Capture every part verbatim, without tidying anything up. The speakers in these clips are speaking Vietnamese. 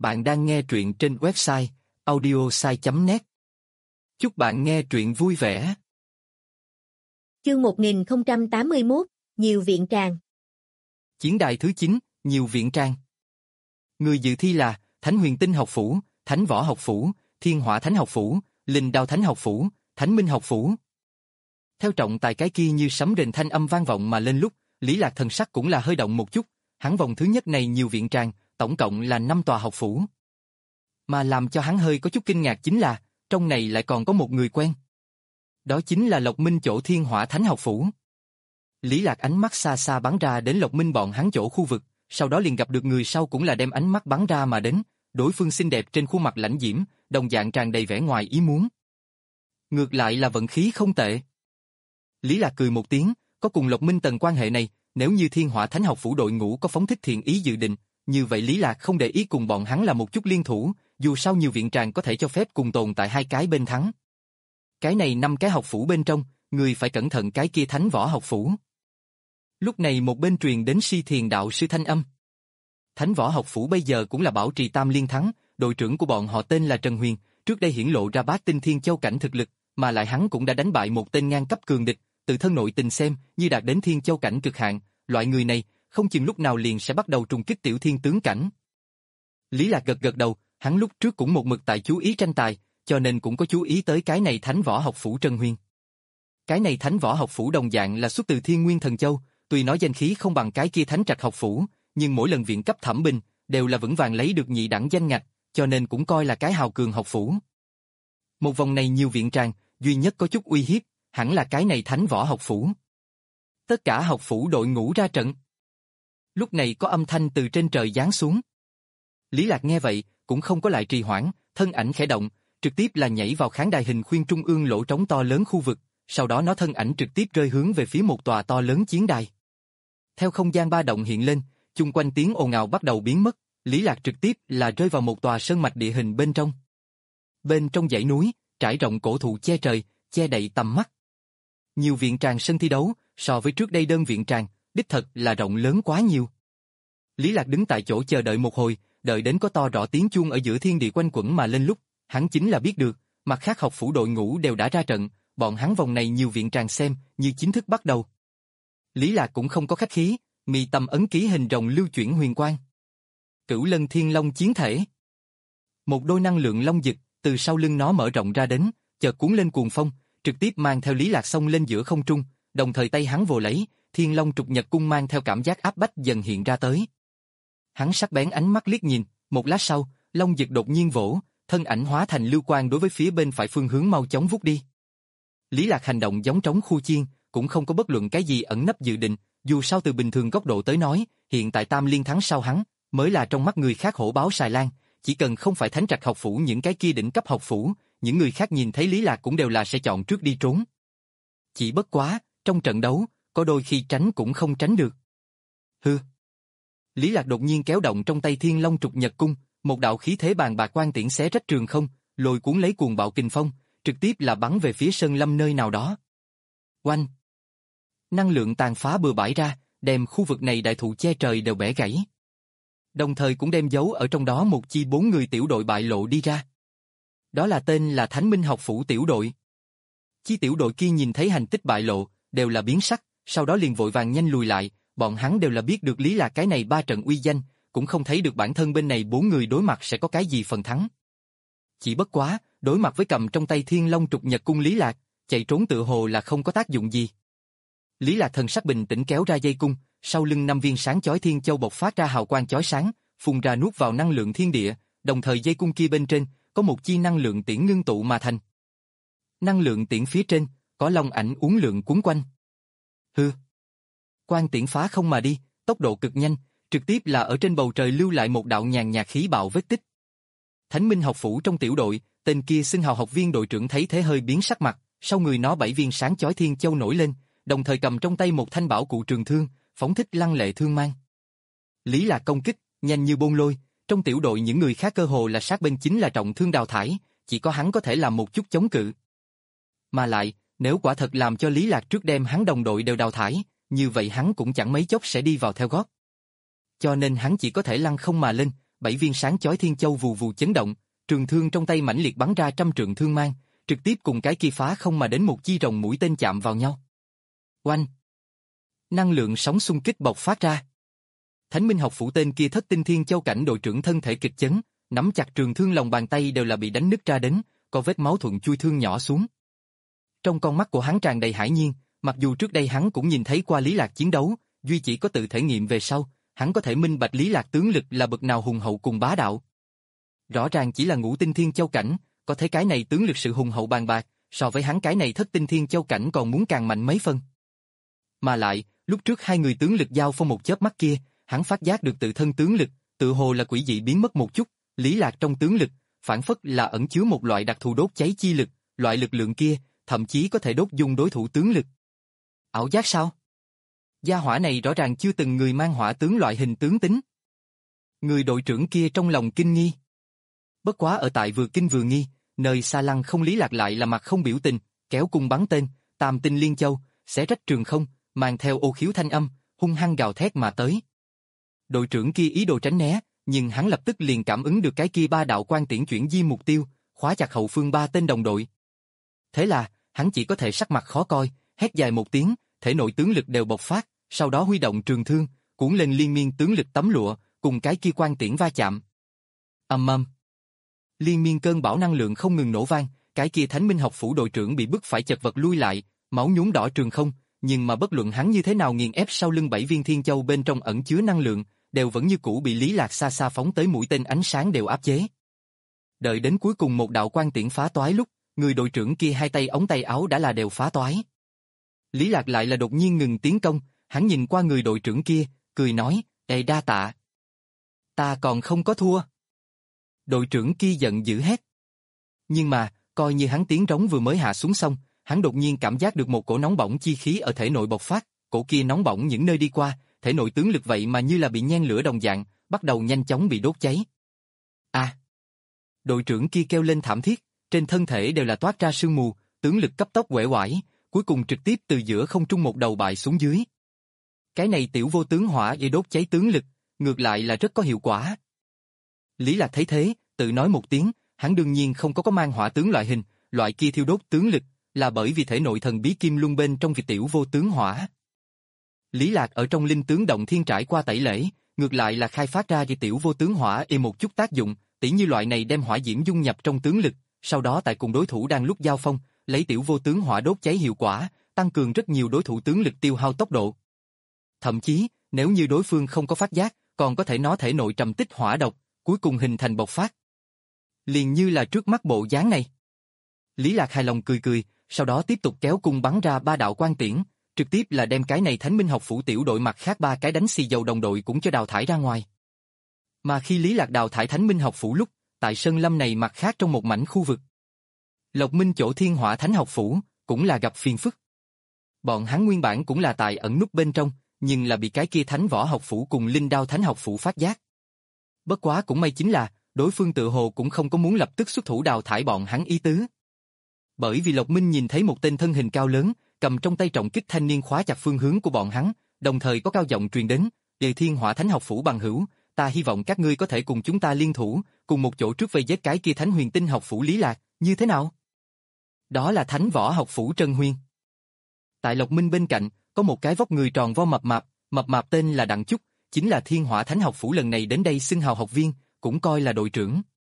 Bạn đang nghe truyện trên website audiosai chấm net. Chúc bạn nghe truyện vui vẻ. Chương một nghìn không trăm tám mươi mốt, nhiều viện tràng. Chiến đài thứ chín, nhiều viện tràng. Người dự thi là Thánh Huyền Tinh học phủ, Thánh Võ học phủ, Thiên Hỏa Thánh học phủ, Linh Đao Thánh học phủ, Thánh Minh học phủ. Theo trọng tài cái kia như sấm rền thanh âm vang vọng mà lên lúc, Lý Lạc thần sắc cũng là hơi động một chút. Hắn vòng thứ nhất này nhiều viện tràng, tổng cộng là năm tòa học phủ. Mà làm cho hắn hơi có chút kinh ngạc chính là, trong này lại còn có một người quen. Đó chính là Lộc Minh chỗ Thiên Hỏa Thánh học phủ. Lý Lạc ánh mắt xa xa bắn ra đến Lộc Minh bọn hắn chỗ khu vực, sau đó liền gặp được người sau cũng là đem ánh mắt bắn ra mà đến, đối phương xinh đẹp trên khuôn mặt lãnh diễm, đồng dạng tràn đầy vẻ ngoài ý muốn. Ngược lại là vận khí không tệ. Lý Lạc cười một tiếng, có cùng Lộc Minh tầng quan hệ này, nếu như Thiên Hỏa Thánh học phủ đội ngũ có phóng thích thiện ý dự định, như vậy Lý Lạc không để ý cùng bọn hắn là một chút liên thủ, dù sao nhiều viện tràng có thể cho phép cùng tồn tại hai cái bên thắng. Cái này năm cái học phủ bên trong, người phải cẩn thận cái kia Thánh Võ học phủ. Lúc này một bên truyền đến Si Thiền đạo sư thanh âm. Thánh Võ học phủ bây giờ cũng là bảo trì tam liên thắng, đội trưởng của bọn họ tên là Trần Huyền, trước đây hiển lộ ra bát tinh thiên châu cảnh thực lực, mà lại hắn cũng đã đánh bại một tên ngang cấp cường địch, tự thân nội tình xem như đạt đến thiên châu cảnh cực hạn, loại người này không chừng lúc nào liền sẽ bắt đầu trùng kích tiểu thiên tướng cảnh. Lý Lạc gật gật đầu, hắn lúc trước cũng một mực tại chú ý tranh tài, cho nên cũng có chú ý tới cái này Thánh Võ học phủ Trần Huyền. Cái này Thánh Võ học phủ đồng dạng là xuất từ Thiên Nguyên Thần Châu, tuy nói danh khí không bằng cái kia Thánh Trạch học phủ, nhưng mỗi lần viện cấp thẩm bình đều là vững vàng lấy được nhị đẳng danh ngạch, cho nên cũng coi là cái hào cường học phủ. Một vòng này nhiều viện tràng, duy nhất có chút uy hiếp, hẳn là cái này Thánh Võ học phủ. Tất cả học phủ đội ngũ ra trận. Lúc này có âm thanh từ trên trời giáng xuống. Lý Lạc nghe vậy, cũng không có lại trì hoãn, thân ảnh khẽ động, trực tiếp là nhảy vào khán đài hình khuyên trung ương lỗ trống to lớn khu vực, sau đó nó thân ảnh trực tiếp rơi hướng về phía một tòa to lớn chiến đài. Theo không gian ba động hiện lên, chung quanh tiếng ồn ào bắt đầu biến mất, Lý Lạc trực tiếp là rơi vào một tòa sơn mạch địa hình bên trong. Bên trong dãy núi, trải rộng cổ thụ che trời, che đậy tầm mắt. Nhiều viện tràng sân thi đấu, so với trước đây đơn viện tràng, đích thật là rộng lớn quá nhiều. Lý Lạc đứng tại chỗ chờ đợi một hồi, đợi đến có to rõ tiếng chuông ở giữa thiên địa quanh quẩn mà lên lúc, hắn chính là biết được, mặt khác học phủ đội ngũ đều đã ra trận, bọn hắn vòng này nhiều viện tràng xem, như chính thức bắt đầu. Lý Lạc cũng không có khách khí, mi tâm ấn ký hình rồng lưu chuyển huyền quang. Cửu Lân Thiên Long chiến thể. Một đôi năng lượng long dịch từ sau lưng nó mở rộng ra đến, chợt cuốn lên cuồng phong, trực tiếp mang theo Lý Lạc xông lên giữa không trung, đồng thời tay hắn vồ lấy, Thiên Long trục nhật cung mang theo cảm giác áp bách dần hiện ra tới. Hắn sắc bén ánh mắt liếc nhìn, một lát sau, long dịch đột nhiên vỗ, thân ảnh hóa thành lưu quang đối với phía bên phải phương hướng mau chóng vút đi. Lý Lạc hành động giống trống khu chiên, cũng không có bất luận cái gì ẩn nấp dự định, dù sao từ bình thường góc độ tới nói, hiện tại tam liên thắng sau hắn, mới là trong mắt người khác hổ báo xài lan, chỉ cần không phải Thánh Trạch học phủ những cái kia đỉnh cấp học phủ, những người khác nhìn thấy Lý Lạc cũng đều là sẽ chọn trước đi trốn. Chỉ bất quá, trong trận đấu, có đôi khi tránh cũng không tránh được. Hừ. Lý Lạc đột nhiên kéo động trong tay Thiên Long trục nhật cung, một đạo khí thế bàn bạc quang tiễn xé rách trường không, lôi cuốn lấy cuồng bạo kình phong, trực tiếp là bắn về phía sơn lâm nơi nào đó. Oanh! Năng lượng tàn phá bừa bãi ra, đem khu vực này đại thụ che trời đều bẻ gãy. Đồng thời cũng đem giấu ở trong đó một chi bốn người tiểu đội bại lộ đi ra. Đó là tên là Thánh Minh học phủ tiểu đội. Chi tiểu đội kia nhìn thấy hành tích bại lộ, đều là biến sắc, sau đó liền vội vàng nhanh lùi lại, bọn hắn đều là biết được Lý Lạc cái này ba trận uy danh, cũng không thấy được bản thân bên này bốn người đối mặt sẽ có cái gì phần thắng. Chỉ bất quá, đối mặt với cầm trong tay Thiên Long trục nhật cung Lý Lạc, chạy trốn tựa hồ là không có tác dụng gì. Lý Lạc thần sắc bình tĩnh kéo ra dây cung, sau lưng năm viên sáng chói thiên châu bộc phát ra hào quang chói sáng, phun ra nuốt vào năng lượng thiên địa, đồng thời dây cung kia bên trên có một chi năng lượng tiễn ngưng tụ mà thành. Năng lượng tiễn phía trên có long ảnh uốn lượn cuốn quanh. Hừ. Quang tiễn phá không mà đi, tốc độ cực nhanh, trực tiếp là ở trên bầu trời lưu lại một đạo nhàn nhạt khí bạo vết tích. Thánh Minh học phủ trong tiểu đội, tên kia xưng hào học viên đội trưởng thấy thế hơi biến sắc mặt, sau người nó bảy viên sáng chói thiên châu nổi lên, đồng thời cầm trong tay một thanh bảo cụ trường thương, phóng thích lăng lệ thương mang. Lý Lạc công kích, nhanh như bôn lôi, trong tiểu đội những người khác cơ hồ là sát bên chính là trọng thương đào thải, chỉ có hắn có thể làm một chút chống cự. Mà lại, nếu quả thật làm cho Lý Lạc trước đem hắn đồng đội đều đào thải, như vậy hắn cũng chẳng mấy chốc sẽ đi vào theo gót. Cho nên hắn chỉ có thể lăng không mà lên, bảy viên sáng chói thiên châu vù vù chấn động, trường thương trong tay mãnh liệt bắn ra trăm trượng thương mang, trực tiếp cùng cái kia phá không mà đến một chi rồng mũi tên chạm vào nhau. Oanh! Năng lượng sóng xung kích bộc phát ra. Thánh Minh học phủ tên kia thất tinh thiên châu cảnh đội trưởng thân thể kịch chấn, nắm chặt trường thương lòng bàn tay đều là bị đánh nứt ra đến, có vết máu thuận chui thương nhỏ xuống. Trong con mắt của hắn tràn đầy hãi nhiên, mặc dù trước đây hắn cũng nhìn thấy qua Lý Lạc chiến đấu, duy chỉ có tự thể nghiệm về sau, hắn có thể minh bạch Lý Lạc tướng lực là bậc nào hùng hậu cùng bá đạo. Rõ ràng chỉ là ngũ tinh thiên châu cảnh, có thấy cái này tướng lực sự hùng hậu bàn bạc, so với hắn cái này thất tinh thiên châu cảnh còn muốn càng mạnh mấy phân. Mà lại, lúc trước hai người tướng lực giao phong một chớp mắt kia, hắn phát giác được tự thân tướng lực, tự hồ là quỷ dị biến mất một chút, Lý Lạc trong tướng lực, phản phất là ẩn chứa một loại đặc thù đốt cháy chi lực, loại lực lượng kia, thậm chí có thể đốt dung đối thủ tướng lực. Ảo giác sao? Gia hỏa này rõ ràng chưa từng người mang hỏa tướng loại hình tướng tính. Người đội trưởng kia trong lòng kinh nghi. Bất quá ở tại vừa kinh vừa nghi, nơi xa lăng không Lý Lạc lại là mặt không biểu tình, kéo cung bắn tên, tam tinh liên châu, xé rách trường không, mang theo ô khiếu thanh âm, hung hăng gào thét mà tới. Đội trưởng kia ý đồ tránh né, nhưng hắn lập tức liền cảm ứng được cái kia ba đạo quan tiễn chuyển di mục tiêu, khóa chặt hậu phương ba tên đồng đội. Thế là, hắn chỉ có thể sắc mặt khó coi, hét dài một tiếng, thể nội tướng lực đều bộc phát, sau đó huy động trường thương, cuốn lên liên miên tướng lực tấm lụa, cùng cái kia quan tiễn va chạm. Ầm ầm. Liên miên cơn bão năng lượng không ngừng nổ vang, cái kia Thánh Minh học phủ đội trưởng bị bức phải chật vật lui lại, máu nhuốm đỏ trường không, nhưng mà bất luận hắn như thế nào nghiền ép sau lưng bảy viên thiên châu bên trong ẩn chứa năng lượng, đều vẫn như cũ bị Lý Lạc xa xa phóng tới mũi tên ánh sáng đều áp chế. Đợi đến cuối cùng một đạo quan tiễn phá toái lúc, người đội trưởng kia hai tay ống tay áo đã là đều phá toái. Lý Lạc lại là đột nhiên ngừng tiến công, hắn nhìn qua người đội trưởng kia, cười nói, "Ê đa tạ. Ta còn không có thua." Đội trưởng kia giận dữ hét. Nhưng mà, coi như hắn tiếng trống vừa mới hạ xuống xong, hắn đột nhiên cảm giác được một cổ nóng bỏng chi khí ở thể nội bộc phát, cổ kia nóng bỏng những nơi đi qua, thể nội tướng lực vậy mà như là bị nhen lửa đồng dạng, bắt đầu nhanh chóng bị đốt cháy. A! Đội trưởng kia kêu lên thảm thiết, trên thân thể đều là toát ra sương mù, tướng lực cấp tốc uể oải, cuối cùng trực tiếp từ giữa không trung một đầu bại xuống dưới. Cái này tiểu vô tướng hỏa để đốt cháy tướng lực, ngược lại là rất có hiệu quả. Lý Lạc thấy thế, tự nói một tiếng, hắn đương nhiên không có có mang hỏa tướng loại hình, loại kia thiêu đốt tướng lực, là bởi vì thể nội thần bí kim luân bên trong việc tiểu vô tướng hỏa. Lý Lạc ở trong linh tướng động thiên trải qua tẩy lễ, ngược lại là khai phát ra việc tiểu vô tướng hỏa ê một chút tác dụng, tỉ như loại này đem hỏa diễm dung nhập trong tướng lực, sau đó tại cùng đối thủ đang lúc giao phong, lấy tiểu vô tướng hỏa đốt cháy hiệu quả, tăng cường rất nhiều đối thủ tướng lực tiêu hao tốc độ. Thậm chí, nếu như đối phương không có phát giác, còn có thể nó thể nội trầm tích hỏa độc, cuối cùng hình thành bộc phát. Liền như là trước mắt bộ dáng này. Lý Lạc hài lòng cười cười, sau đó tiếp tục kéo cung bắn ra ba đạo quan tiễn, trực tiếp là đem cái này Thánh Minh học phủ tiểu đội mặt khác ba cái đánh xì dầu đồng đội cũng cho đào thải ra ngoài. Mà khi Lý Lạc đào thải Thánh Minh học phủ lúc, tại sơn lâm này mặt khác trong một mảnh khu vực, Lộc Minh chỗ Thiên Hỏa Thánh học phủ cũng là gặp phiền phức. Bọn hắn nguyên bản cũng là tại ẩn núp bên trong, nhưng là bị cái kia Thánh Võ học phủ cùng Linh Đao Thánh học phủ phát giác. Bất quá cũng may chính là, đối phương tự hồ cũng không có muốn lập tức xuất thủ đào thải bọn hắn ý tứ. Bởi vì Lộc Minh nhìn thấy một tên thân hình cao lớn, cầm trong tay trọng kích thanh niên khóa chặt phương hướng của bọn hắn, đồng thời có cao giọng truyền đến, "Đề Thiên Hỏa Thánh học phủ bằng hữu, ta hy vọng các ngươi có thể cùng chúng ta liên thủ, cùng một chỗ trước vây giết cái kia Thánh Huyền Tinh học phủ Lý Lạc, như thế nào?" Đó là Thánh Võ học phủ Trân Huyên. Tại Lộc Minh bên cạnh, có một cái vóc người tròn vo mập mạp, mập mạp tên là Đặng Chúc, chính là Thiên Hỏa Thánh học phủ lần này đến đây xưng hào học viên, cũng coi là đội trưởng.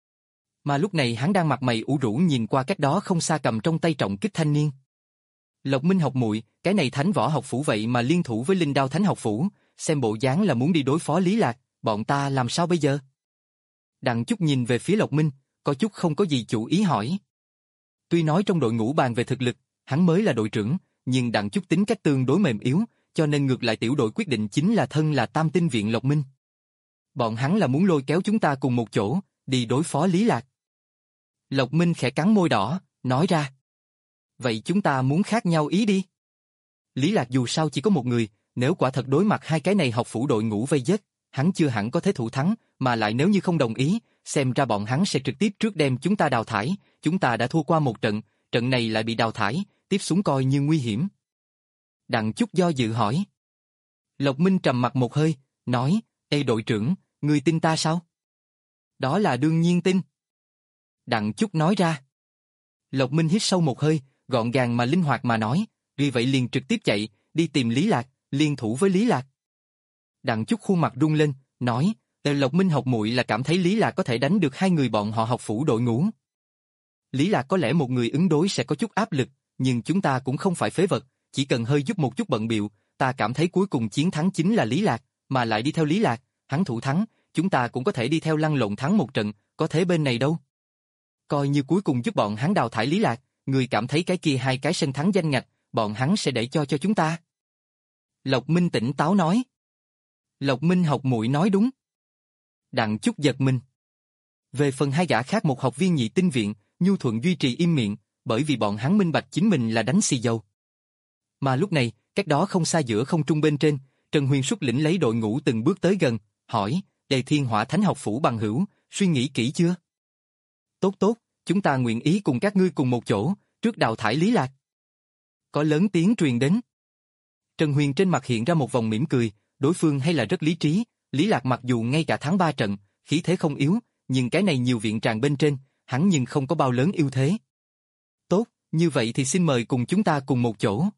Mà lúc này hắn đang mặt mày ủ rũ nhìn qua cách đó không xa cầm trong tay trọng kích thanh niên. Lộc Minh học muội, cái này Thánh Võ học phủ vậy mà liên thủ với Linh Đao Thánh học phủ, xem bộ dáng là muốn đi đối phó Lý Lạc, bọn ta làm sao bây giờ? Đặng Chúc nhìn về phía Lộc Minh, có chút không có gì chủ ý hỏi. Tuy nói trong đội ngũ bàn về thực lực, hắn mới là đội trưởng, nhưng Đặng Chúc tính cách tương đối mềm yếu, cho nên ngược lại tiểu đội quyết định chính là thân là Tam Tinh viện Lộc Minh. Bọn hắn là muốn lôi kéo chúng ta cùng một chỗ, đi đối phó Lý Lạc. Lộc Minh khẽ cắn môi đỏ, nói ra. Vậy chúng ta muốn khác nhau ý đi. Lý Lạc dù sao chỉ có một người, nếu quả thật đối mặt hai cái này học phủ đội ngũ vây giết, hắn chưa hẳn có thể thủ thắng, mà lại nếu như không đồng ý, xem ra bọn hắn sẽ trực tiếp trước đem chúng ta đào thải, chúng ta đã thua qua một trận, trận này lại bị đào thải, tiếp xuống coi như nguy hiểm. Đặng Chúc do dự hỏi. Lộc Minh trầm mặt một hơi, nói, Ê đội trưởng, ngươi tin ta sao? Đó là đương nhiên tin. Đặng Chúc nói ra. Lộc Minh hít sâu một hơi, gọn gàng mà linh hoạt mà nói, vì vậy liền trực tiếp chạy, đi tìm Lý Lạc, liên thủ với Lý Lạc. Đặng Chúc khuôn mặt rung lên, nói, Tề Lộc Minh học muội là cảm thấy Lý Lạc có thể đánh được hai người bọn họ học phủ đội ngũ. Lý Lạc có lẽ một người ứng đối sẽ có chút áp lực, nhưng chúng ta cũng không phải phế vật, chỉ cần hơi giúp một chút bận bịu, ta cảm thấy cuối cùng chiến thắng chính là Lý Lạc, mà lại đi theo Lý Lạc, hắn thủ thắng, chúng ta cũng có thể đi theo lăn lộn thắng một trận, có thế bên này đâu. Coi như cuối cùng giúp bọn hắn đào thải Lý Lạc, người cảm thấy cái kia hai cái sân thắng danh ngạch, bọn hắn sẽ để cho cho chúng ta. Lộc Minh tỉnh táo nói. Lộc Minh học muội nói đúng. Đặng Chúc giật mình. Về phần hai gã khác, một học viên nhị tinh viện, nhu thuận duy trì im miệng, bởi vì bọn hắn minh bạch chính mình là đánh xì dầu. Mà lúc này, cách đó không xa giữa không trung bên trên, Trần Huyền xuất lĩnh lấy đội ngũ từng bước tới gần, hỏi, Đề Thiên Hỏa Thánh học phủ bằng hữu, suy nghĩ kỹ chưa? Tốt tốt, chúng ta nguyện ý cùng các ngươi cùng một chỗ, trước đào thải Lý Lạc. Có lớn tiếng truyền đến. Trần Huyền trên mặt hiện ra một vòng mỉm cười, đối phương hay là rất lý trí, Lý Lạc mặc dù ngay cả thắng ba trận, khí thế không yếu, nhưng cái này nhiều viện tràng bên trên, hắn nhưng không có bao lớn ưu thế. Tốt, như vậy thì xin mời cùng chúng ta cùng một chỗ.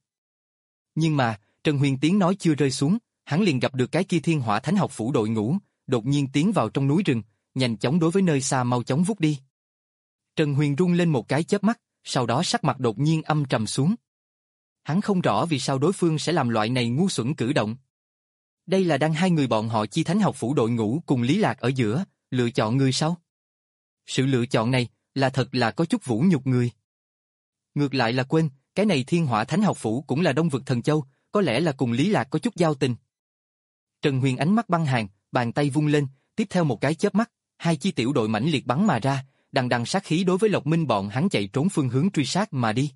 Nhưng mà, Trần Huyền tiếng nói chưa rơi xuống, hắn liền gặp được cái kia Thiên Hỏa Thánh học phủ đội ngũ, đột nhiên tiến vào trong núi rừng, nhanh chóng đối với nơi xa mau chóng vút đi. Trần Huyền rung lên một cái chớp mắt, sau đó sắc mặt đột nhiên âm trầm xuống. Hắn không rõ vì sao đối phương sẽ làm loại này ngu xuẩn cử động. Đây là đang hai người bọn họ chi Thánh học phủ đội ngũ cùng Lý Lạc ở giữa, lựa chọn người sau. Sự lựa chọn này là thật là có chút vũ nhục người. Ngược lại là quên, cái này Thiên Hỏa Thánh học phủ cũng là Đông Vực Thần Châu, có lẽ là cùng Lý Lạc có chút giao tình. Trần Huyền ánh mắt băng hàn, bàn tay vung lên, tiếp theo một cái chớp mắt, hai chi tiểu đội mãnh liệt bắn mà ra, đằng đằng sát khí đối với Lộc Minh bọn hắn chạy trốn phương hướng truy sát mà đi.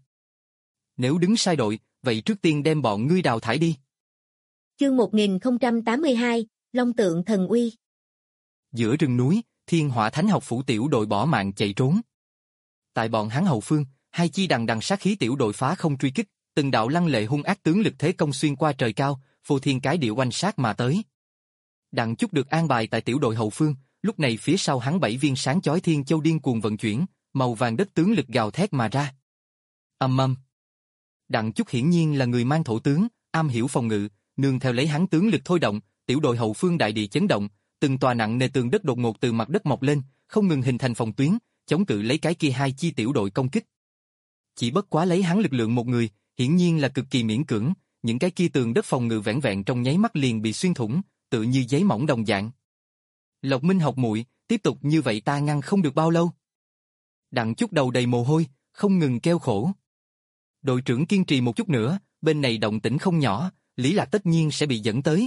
Nếu đứng sai đội, vậy trước tiên đem bọn ngươi đào thải đi. Chương một nghìn không trăm tám mươi hai, Long Tượng Thần Uy. Giữa rừng núi, Thiên Hỏa Thánh học phủ tiểu đội bỏ mạng chạy trốn. Tại bọn hắn hậu phương, hai chi đằng đằng sát khí tiểu đội phá không truy kích, từng đạo lăng lệ hung ác tướng lực thế công xuyên qua trời cao, phô thiên cái địa oanh sát mà tới. Đặng Chúc được an bài tại tiểu đội hậu phương, lúc này phía sau hắn bảy viên sáng chói thiên châu điên cuồng vận chuyển, màu vàng đất tướng lực gào thét mà ra. Ầm ầm. Đặng Chúc hiển nhiên là người mang thổ tướng, am hiểu phòng ngự, nương theo lấy hắn tướng lực thôi động, tiểu đội hậu phương đại địa chấn động, từng tòa nặng nề tường đất đột ngột từ mặt đất mọc lên, không ngừng hình thành phòng tuyến, chống cự lấy cái kia hai chi tiểu đội công kích. Chỉ bất quá lấy hắn lực lượng một người, hiển nhiên là cực kỳ miễn cưỡng, những cái kia tường đất phòng ngự vẻn vẹn trong nháy mắt liền bị xuyên thủng, tự như giấy mỏng đồng dạng. Lộc Minh học muội, tiếp tục như vậy ta ngăn không được bao lâu. Đặng Chúc đầu đầy mồ hôi, không ngừng kêu khổ. Đội trưởng kiên trì một chút nữa, bên này động tĩnh không nhỏ, Lý Lạc tất nhiên sẽ bị dẫn tới.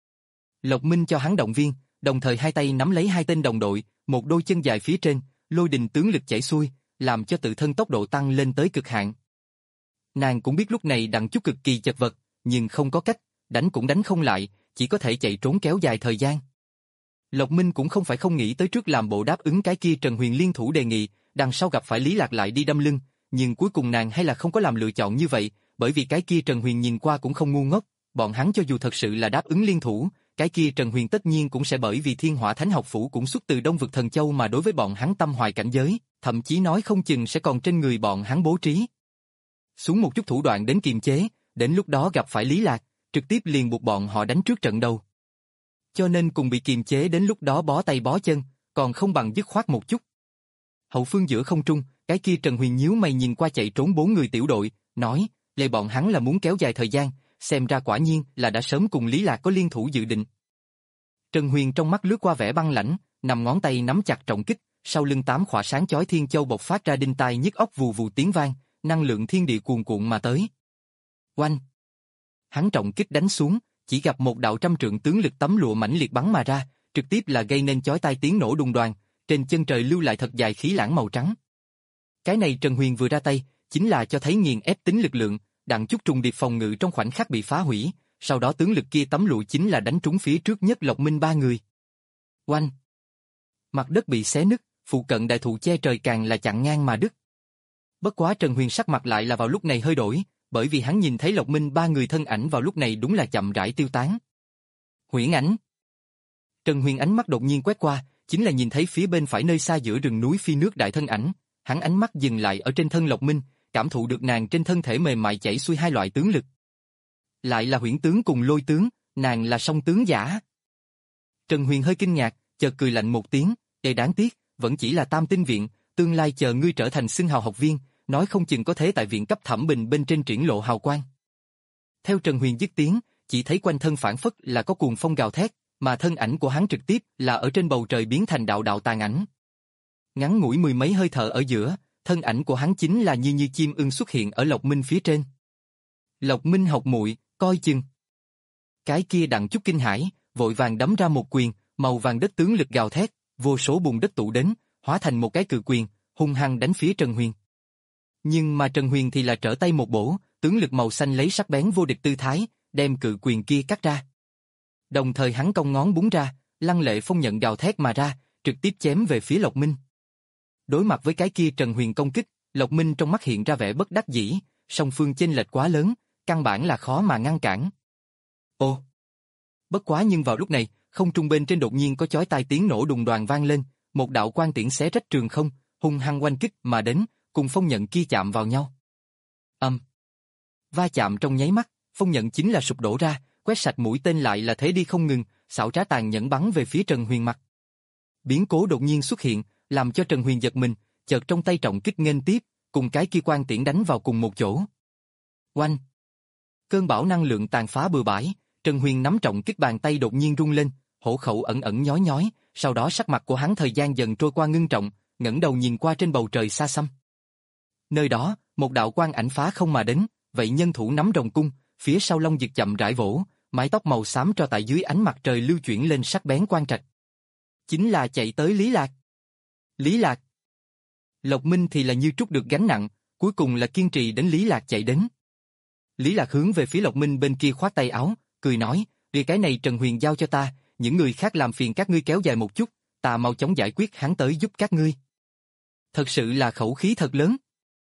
Lộc Minh cho hắn động viên, đồng thời hai tay nắm lấy hai tên đồng đội, một đôi chân dài phía trên, lôi đình tướng lực chảy xuôi, làm cho tự thân tốc độ tăng lên tới cực hạn. Nàng cũng biết lúc này Đặng Chúc cực kỳ chật vật, nhưng không có cách, đánh cũng đánh không lại, chỉ có thể chạy trốn kéo dài thời gian. Lộc Minh cũng không phải không nghĩ tới trước làm bộ đáp ứng cái kia Trần Huyền liên thủ đề nghị, đằng sau gặp phải Lý Lạc lại đi đâm lưng, nhưng cuối cùng nàng hay là không có làm lựa chọn như vậy, bởi vì cái kia Trần Huyền nhìn qua cũng không ngu ngốc, bọn hắn cho dù thật sự là đáp ứng liên thủ, cái kia Trần Huyền tất nhiên cũng sẽ bởi vì Thiên Hỏa Thánh học phủ cũng xuất từ Đông Vực Thần Châu mà đối với bọn hắn tâm hoài cảnh giới, thậm chí nói không chừng sẽ còn trên người bọn hắn bố trí xuống một chút thủ đoạn đến kiềm chế, đến lúc đó gặp phải Lý Lạc, trực tiếp liền buộc bọn họ đánh trước trận đầu. Cho nên cùng bị kiềm chế đến lúc đó bó tay bó chân, còn không bằng dứt khoát một chút. Hậu phương giữa không trung, cái kia Trần Huyền nhíu mày nhìn qua chạy trốn bốn người tiểu đội, nói, lệ bọn hắn là muốn kéo dài thời gian, xem ra quả nhiên là đã sớm cùng Lý Lạc có liên thủ dự định. Trần Huyền trong mắt lướt qua vẻ băng lãnh, nằm ngón tay nắm chặt trọng kích, sau lưng tám khỏa sáng chói thiên châu bộc phát ra đinh tai nhức óc vù vù tiếng vang, năng lượng thiên địa cuồn cuộn mà tới. Oanh! Hắn trọng kích đánh xuống, chỉ gặp một đạo trăm trượng tướng lực tấm lụa mãnh liệt bắn mà ra, trực tiếp là gây nên chói tai tiếng nổ đùng đoàng, trên chân trời lưu lại thật dài khí lãng màu trắng. Cái này Trần Huyền vừa ra tay, chính là cho thấy nghiền ép tính lực lượng, Đặng Chúc trùng điệp phòng ngự trong khoảnh khắc bị phá hủy, sau đó tướng lực kia tấm lụa chính là đánh trúng phía trước nhất Lộc Minh ba người. Oanh! Mặt đất bị xé nứt, phụ cận đại thụ che trời càng là chặn ngang mà đứt. Bất quá Trần Huyền sắc mặt lại là vào lúc này hơi đổi, bởi vì hắn nhìn thấy Lộc Minh ba người thân ảnh vào lúc này đúng là chậm rãi tiêu tán. Huyễn ảnh! Trần Huyền ánh mắt đột nhiên quét qua, chính là nhìn thấy phía bên phải nơi xa giữa rừng núi phi nước đại thân ảnh, hắn ánh mắt dừng lại ở trên thân Lộc Minh, cảm thụ được nàng trên thân thể mềm mại chảy xuôi hai loại tướng lực. Lại là huyễn tướng cùng lôi tướng, nàng là song tướng giả. Trần Huyền hơi kinh ngạc, chợt cười lạnh một tiếng, "Ê đáng tiếc, vẫn chỉ là tam tinh viện, tương lai chờ ngươi trở thành xưng hào học viên, nói không chừng có thể tại viện cấp thẩm bình bên trên triển lộ hào quang." Theo Trần Huyền dứt tiếng, chỉ thấy quanh thân phản phất là có cuồng phong gào thét, mà thân ảnh của hắn trực tiếp là ở trên bầu trời biến thành đạo đạo tàn ảnh. Ngắn ngủi mười mấy hơi thở ở giữa, thân ảnh của hắn chính là như như chim ưng xuất hiện ở Lộc Minh phía trên. Lộc Minh học muội, coi chừng. Cái kia đặng chút kinh hãi, vội vàng đấm ra một quyền, màu vàng đất tướng lực gào thét, vô số bùn đất tụ đến, hóa thành một cái cự quyền, hung hăng đánh phía Trần Huyền. Nhưng mà Trần Huyền thì là trở tay một bổ, tướng lực màu xanh lấy sắc bén vô địch tư thái, đem cự quyền kia cắt ra. Đồng thời hắn cong ngón búng ra, lăng lệ phong nhận gào thét mà ra, trực tiếp chém về phía Lộc Minh. Đối mặt với cái kia Trần Huyền công kích, Lộc Minh trong mắt hiện ra vẻ bất đắc dĩ, song phương chênh lệch quá lớn, căn bản là khó mà ngăn cản. Ô! Bất quá nhưng vào lúc này, không trung bên trên đột nhiên có chói tai tiếng nổ đùng đoàng vang lên, một đạo quang tiễn xé rách trường không, hung hăng oanh kích mà đến, cùng phong nhận kia chạm vào nhau. Âm! Va chạm trong nháy mắt, phong nhận chính là sụp đổ ra, quét sạch mũi tên lại là thế đi không ngừng, xảo trá tàn nhẫn bắn về phía Trần Huyền mặt. Biến cố đột nhiên xuất hiện, làm cho Trần Huyền giật mình, chợt trong tay trọng kích nghênh tiếp, cùng cái kia quang tiễn đánh vào cùng một chỗ. Oanh! Cơn bão năng lượng tàn phá bừa bãi, Trần Huyền nắm trọng kích bàn tay đột nhiên rung lên, hổ khẩu ẩn ẩn nhói nhói, sau đó sắc mặt của hắn thời gian dần trôi qua ngưng trọng, ngẩng đầu nhìn qua trên bầu trời xa xăm. Nơi đó, một đạo quang ảnh phá không mà đến, vậy nhân thủ nắm rồng cung, phía sau long diệt chậm rãi vỗ, mái tóc màu xám cho tại dưới ánh mặt trời lưu chuyển lên sắc bén quang trạch. Chính là chạy tới Lý Lạc. Lý Lạc. Lộc Minh thì là như trút được gánh nặng, cuối cùng là kiên trì đến Lý Lạc chạy đến. Lý Lạc hướng về phía Lộc Minh bên kia khoát tay áo, cười nói, "Vì cái này Trần Huyền giao cho ta, những người khác làm phiền các ngươi kéo dài một chút, ta mau chóng giải quyết hắn tới giúp các ngươi." Thật sự là khẩu khí thật lớn.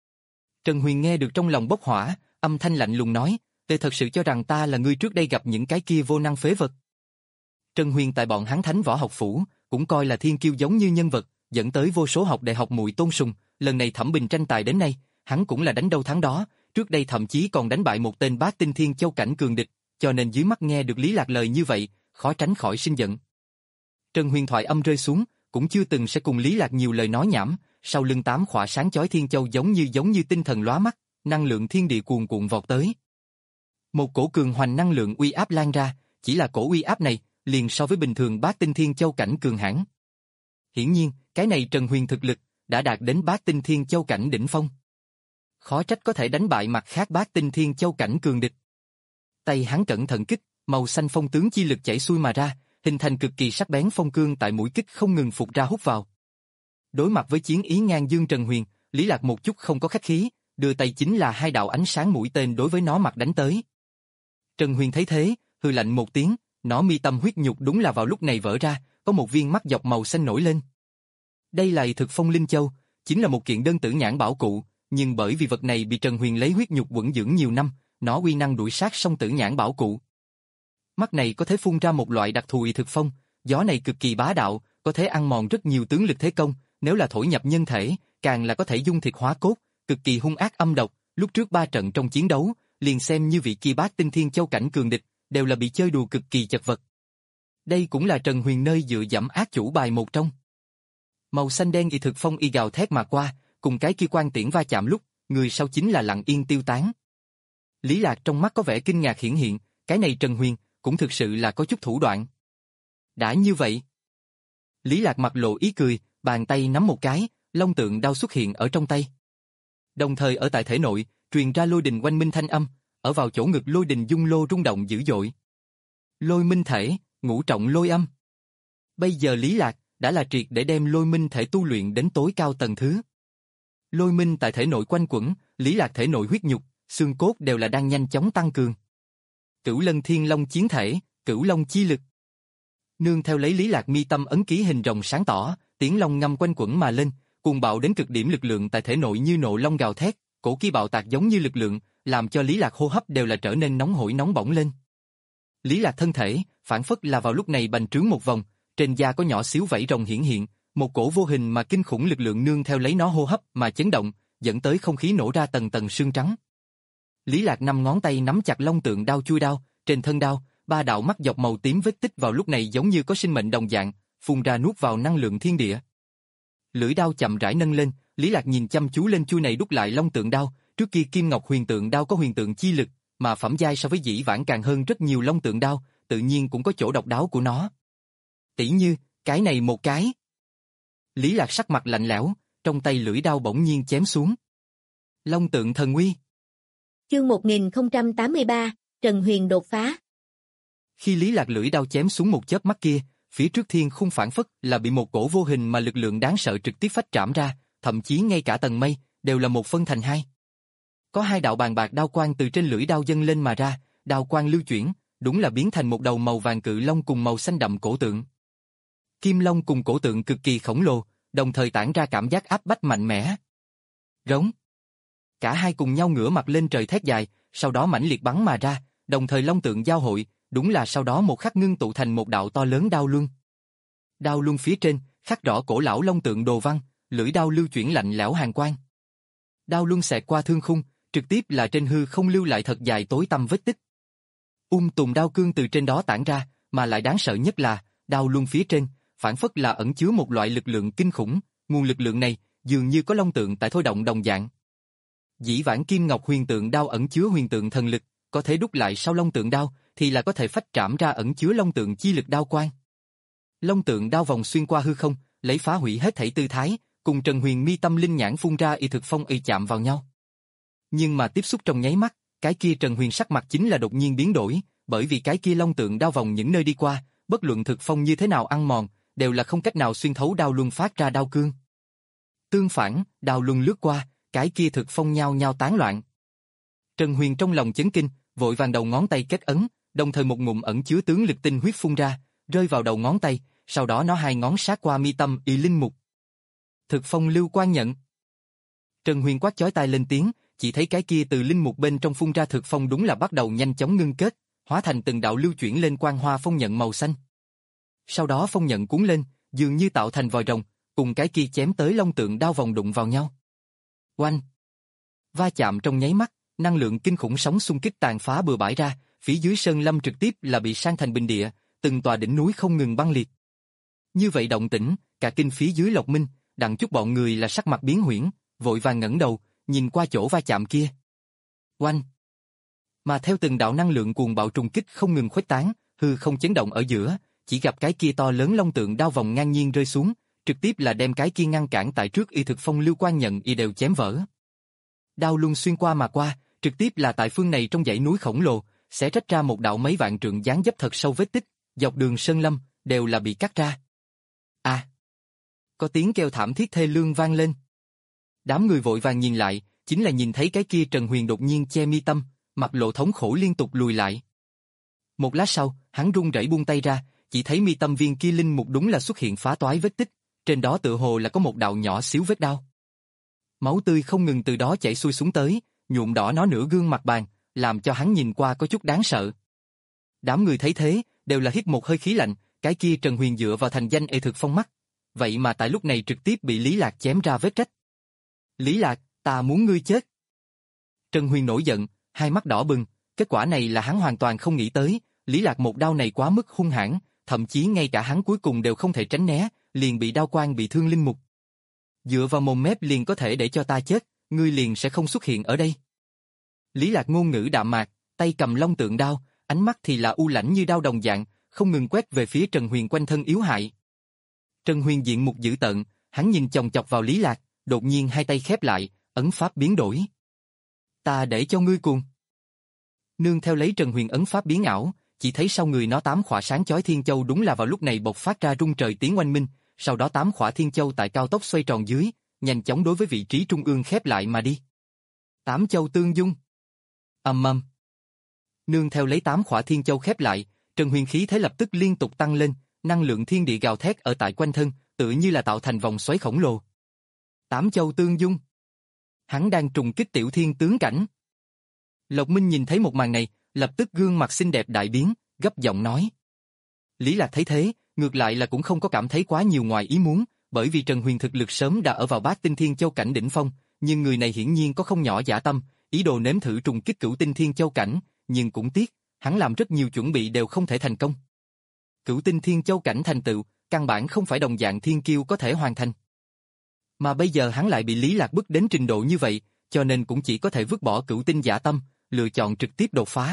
Trần Huyền nghe được trong lòng bốc hỏa, âm thanh lạnh lùng nói, "Tề thật sự cho rằng ta là ngươi trước đây gặp những cái kia vô năng phế vật." Trần Huyền tại bọn hắn Thánh Võ Học Phủ, cũng coi là thiên kiêu giống như nhân vật, dẫn tới vô số học đại học muội tôn sùng, lần này thẩm bình tranh tài đến nay, hắn cũng là đánh đâu thắng đó, trước đây thậm chí còn đánh bại một tên bát tinh thiên châu cảnh cường địch, cho nên dưới mắt nghe được Lý Lạc lời như vậy, khó tránh khỏi sinh giận. Trần Huyền thoại âm rơi xuống, cũng chưa từng sẽ cùng Lý Lạc nhiều lời nói nhảm, sau lưng tám khỏa sáng chói thiên châu giống như giống như tinh thần lóa mắt, năng lượng thiên địa cuồn cuộn vọt tới. Một cổ cường hoành năng lượng uy áp lan ra, chỉ là cổ uy áp này, liền so với bình thường bát tinh thiên châu cảnh cường hãn. Hiển nhiên, cái này Trần Huyền thực lực đã đạt đến bát tinh thiên châu cảnh đỉnh phong. Khó trách có thể đánh bại mặt khác bát tinh thiên châu cảnh cường địch. Tay hắn cẩn thận kích, màu xanh phong tướng chi lực chảy xuôi mà ra, hình thành cực kỳ sắc bén phong cương tại mũi kích không ngừng phục ra hút vào. Đối mặt với chiến ý ngang dương Trần Huyền, Lý Lạc một chút không có khách khí, đưa tay chính là hai đạo ánh sáng mũi tên đối với nó mặt đánh tới. Trần Huyền thấy thế, hừ lạnh một tiếng, nó mi tâm huyết nhục đúng là vào lúc này vỡ ra, có một viên mắt dọc màu xanh nổi lên. Đây là thực phong linh châu, chính là một kiện đơn tử nhãn bảo cụ, nhưng bởi vì vật này bị Trần Huyền lấy huyết nhục quẩn dưỡng nhiều năm, nó uy năng đuổi sát song tử nhãn bảo cụ. Mắt này có thể phun ra một loại đặc thù y thực phong, gió này cực kỳ bá đạo, có thể ăn mòn rất nhiều tướng lực thế công, nếu là thổi nhập nhân thể, càng là có thể dung thịt hóa cốt, cực kỳ hung ác âm độc. Lúc trước ba trận trong chiến đấu, liền xem như vị kia bát tinh thiên châu cảnh cường địch, đều là bị chơi đùa cực kỳ chật vật. Đây cũng là Trần Huyền nơi dựa dẫm ác chủ bài một trong. Màu xanh đen y thực phong y gào thét mà qua, cùng cái kia quang tiễn va chạm lúc, người sau chính là lặng yên tiêu tán. Lý Lạc trong mắt có vẻ kinh ngạc hiển hiện, cái này Trần Huyền cũng thực sự là có chút thủ đoạn. Đã như vậy, Lý Lạc mặt lộ ý cười, bàn tay nắm một cái, long tượng đao xuất hiện ở trong tay. Đồng thời ở tại thể nội, truyền ra lôi đình oanh minh thanh âm, ở vào chỗ ngực lôi đình dung lô rung động dữ dội. Lôi minh thể, ngũ trọng lôi âm. Bây giờ Lý Lạc đã là triệt để đem lôi minh thể tu luyện đến tối cao tầng thứ. Lôi minh tại thể nội quanh quẩn, Lý Lạc thể nội huyết nhục, xương cốt đều là đang nhanh chóng tăng cường. Cửu Lân Thiên Long chiến thể, Cửu Long chi lực. Nương theo lấy Lý Lạc mi tâm ấn ký hình rồng sáng tỏ, tiếng long ngâm quanh quẩn mà lên, cuồng bạo đến cực điểm lực lượng tại thể nội như nộ long gào thét, cổ kia bạo tạc giống như lực lượng, làm cho Lý Lạc hô hấp đều là trở nên nóng hổi nóng bỏng lên. Lý Lạc thân thể, phản phất là vào lúc này bành trướng một vòng, trên da có nhỏ xíu vảy rồng hiển hiện, một cổ vô hình mà kinh khủng lực lượng nương theo lấy nó hô hấp mà chấn động, dẫn tới không khí nổ ra tầng tầng sương trắng. Lý Lạc năm ngón tay nắm chặt long tượng đao chui đao, trên thân đao, ba đạo mắt dọc màu tím vết tích vào lúc này giống như có sinh mệnh đồng dạng, phun ra nuốt vào năng lượng thiên địa. Lưỡi đao chậm rãi nâng lên, Lý Lạc nhìn chăm chú lên chui này đúc lại long tượng đao, trước kia Kim Ngọc Huyền Tượng đao có huyền tượng chi lực, mà phẩm giai so với dĩ vãng càng hơn rất nhiều long tượng đao, tự nhiên cũng có chỗ độc đáo của nó. Tỷ như, cái này một cái. Lý Lạc sắc mặt lạnh lẽo, trong tay lưỡi đao bỗng nhiên chém xuống. Long tượng thần uy. Chương một nghìn không trăm tám mươi ba, Trần Huyền đột phá. Khi Lý Lạc lưỡi đao chém xuống một chớp mắt kia, phía trước thiên khung phản phất là bị một cổ vô hình mà lực lượng đáng sợ trực tiếp phách trảm ra, thậm chí ngay cả tầng mây đều là một phân thành hai. Có hai đạo bàn bạc đao quang từ trên lưỡi đao dâng lên mà ra, đao quang lưu chuyển, đúng là biến thành một đầu màu vàng cự long cùng màu xanh đậm cổ tượng. Kim long cùng cổ tượng cực kỳ khổng lồ, đồng thời tản ra cảm giác áp bách mạnh mẽ. Rống. Cả hai cùng nhau ngửa mặt lên trời thét dài, sau đó mãnh liệt bắn mà ra, đồng thời long tượng giao hội, đúng là sau đó một khắc ngưng tụ thành một đạo to lớn đao luân. Đao luân phía trên, khắc rõ cổ lão long tượng đồ văn, lưỡi đao lưu chuyển lạnh lẽo hàn quang. Đao luân xẹt qua thương khung, trực tiếp là trên hư không lưu lại thật dài tối tăm vết tích. Um tùm đao cương từ trên đó tản ra, mà lại đáng sợ nhất là, đao luân phía trên, phản phất là ẩn chứa một loại lực lượng kinh khủng, nguồn lực lượng này, dường như có long tượng tại thôi động đồng dạng. Dĩ vãng Kim Ngọc Huyền Tượng đao ẩn chứa huyền tượng thần lực, có thể đúc lại sau long tượng đao, thì là có thể phách trảm ra ẩn chứa long tượng chi lực đao quang. Long tượng đao vòng xuyên qua hư không, lấy phá hủy hết thảy tư thái, cùng Trần Huyền mi tâm linh nhãn phun ra y thực phong y chạm vào nhau. Nhưng mà tiếp xúc trong nháy mắt, cái kia Trần Huyền sắc mặt chính là đột nhiên biến đổi, bởi vì cái kia long tượng đao vòng những nơi đi qua, bất luận thực phong như thế nào ăn mòn, đều là không cách nào xuyên thấu đao luân phát ra đao cương. Tương phản, đao luân lướt qua, cái kia thực phong nhao nhao tán loạn. Trần Huyền trong lòng chấn kinh, vội vàng đầu ngón tay kết ấn, đồng thời một ngụm ẩn chứa tướng lực tinh huyết phun ra, rơi vào đầu ngón tay, sau đó nó hai ngón sát qua mi tâm y linh mục. Thực phong lưu quan nhận. Trần Huyền quát chói tai lên tiếng, chỉ thấy cái kia từ linh mục bên trong phun ra thực phong đúng là bắt đầu nhanh chóng ngưng kết, hóa thành từng đạo lưu chuyển lên quang hoa phong nhận màu xanh. Sau đó phong nhận cuốn lên, dường như tạo thành vòi rồng, cùng cái kia chém tới long tượng đao vòng đụng vào nhau. Oanh! Va chạm trong nháy mắt, năng lượng kinh khủng sóng xung kích tàn phá bừa bãi ra, phía dưới sơn lâm trực tiếp là bị san thành bình địa, từng tòa đỉnh núi không ngừng băng liệt. Như vậy động tĩnh, cả kinh phía dưới Lộc Minh, Đặng Chúc bọn người là sắc mặt biến huyễn, vội vàng ngẩng đầu, nhìn qua chỗ va chạm kia. Oanh! Mà theo từng đạo năng lượng cuồng bạo trùng kích không ngừng khuếch tán, hư không chấn động ở giữa, chỉ gặp cái kia to lớn long tượng đao vòng ngang nhiên rơi xuống, trực tiếp là đem cái kia ngăn cản tại trước y thực phong lưu quan nhận y đều chém vỡ. Đao luân xuyên qua mà qua, trực tiếp là tại phương này trong dãy núi khổng lồ, sẽ rách ra một đạo mấy vạn trượng dáng dấp thật sâu vết tích, dọc đường sơn lâm, đều là bị cắt ra. À! Có tiếng kêu thảm thiết thê lương vang lên. Đám người vội vàng nhìn lại, chính là nhìn thấy cái kia Trần Huyền đột nhiên che mi tâm, mặt lộ thống khổ liên tục lùi lại. Một lát sau, hắn run rẩy buông tay ra, chỉ thấy mi tâm viên kia linh mục đúng là xuất hiện phá toái vết tích, trên đó tựa hồ là có một đạo nhỏ xíu vết đao. Máu tươi không ngừng từ đó chảy xuôi xuống tới, nhuộm đỏ nó nửa gương mặt bàn, làm cho hắn nhìn qua có chút đáng sợ. Đám người thấy thế, đều là hít một hơi khí lạnh, cái kia Trần Huyền dựa vào thành danh y thực phong mắt, vậy mà tại lúc này trực tiếp bị Lý Lạc chém ra vết rách. Lý Lạc, ta muốn ngươi chết. Trần Huyền nổi giận, hai mắt đỏ bừng, kết quả này là hắn hoàn toàn không nghĩ tới, Lý Lạc một đao này quá mức hung hãn, thậm chí ngay cả hắn cuối cùng đều không thể tránh né, liền bị đao quang bị thương linh mục. Dựa vào mồm mép liền có thể để cho ta chết, ngươi liền sẽ không xuất hiện ở đây. Lý Lạc ngôn ngữ đạm mạc, tay cầm long tượng đao, ánh mắt thì là u lãnh như đao đồng dạng, không ngừng quét về phía Trần Huyền quanh thân yếu hại. Trần Huyền diện mục dữ tợn, hắn nhìn chòng chọc vào Lý Lạc, đột nhiên hai tay khép lại, ấn pháp biến đổi. Ta để cho ngươi cuồng. Nương theo lấy Trần Huyền ấn pháp biến ảo, chỉ thấy sau người nó tám khỏa sáng chói thiên châu đúng là vào lúc này bộc phát ra rung trời tiếng oanh minh, sau đó tám khỏa thiên châu tại cao tốc xoay tròn dưới, nhanh chóng đối với vị trí trung ương khép lại mà đi. Tám châu tương dung. Ầm ầm. Nương theo lấy tám khỏa thiên châu khép lại, Trần Huyền khí thế lập tức liên tục tăng lên, năng lượng thiên địa gào thét ở tại quanh thân, tự như là tạo thành vòng xoáy khổng lồ. Tám châu tương dung. Hắn đang trùng kích tiểu thiên tướng cảnh. Lộc Minh nhìn thấy một màn này, lập tức gương mặt xinh đẹp đại biến, gấp giọng nói. Lý Lạc thấy thế, ngược lại là cũng không có cảm thấy quá nhiều ngoài ý muốn, bởi vì Trần Huyền thực lực sớm đã ở vào bát tinh thiên châu cảnh đỉnh phong, nhưng người này hiển nhiên có không nhỏ dã tâm, ý đồ nếm thử trùng kích cửu tinh thiên châu cảnh, nhưng cũng tiếc, hắn làm rất nhiều chuẩn bị đều không thể thành công. Cửu tinh thiên châu cảnh thành tựu, căn bản không phải đồng dạng thiên kiêu có thể hoàn thành. Mà bây giờ hắn lại bị Lý Lạc bức đến trình độ như vậy, cho nên cũng chỉ có thể vứt bỏ cửu tinh dã tâm, lựa chọn trực tiếp đột phá.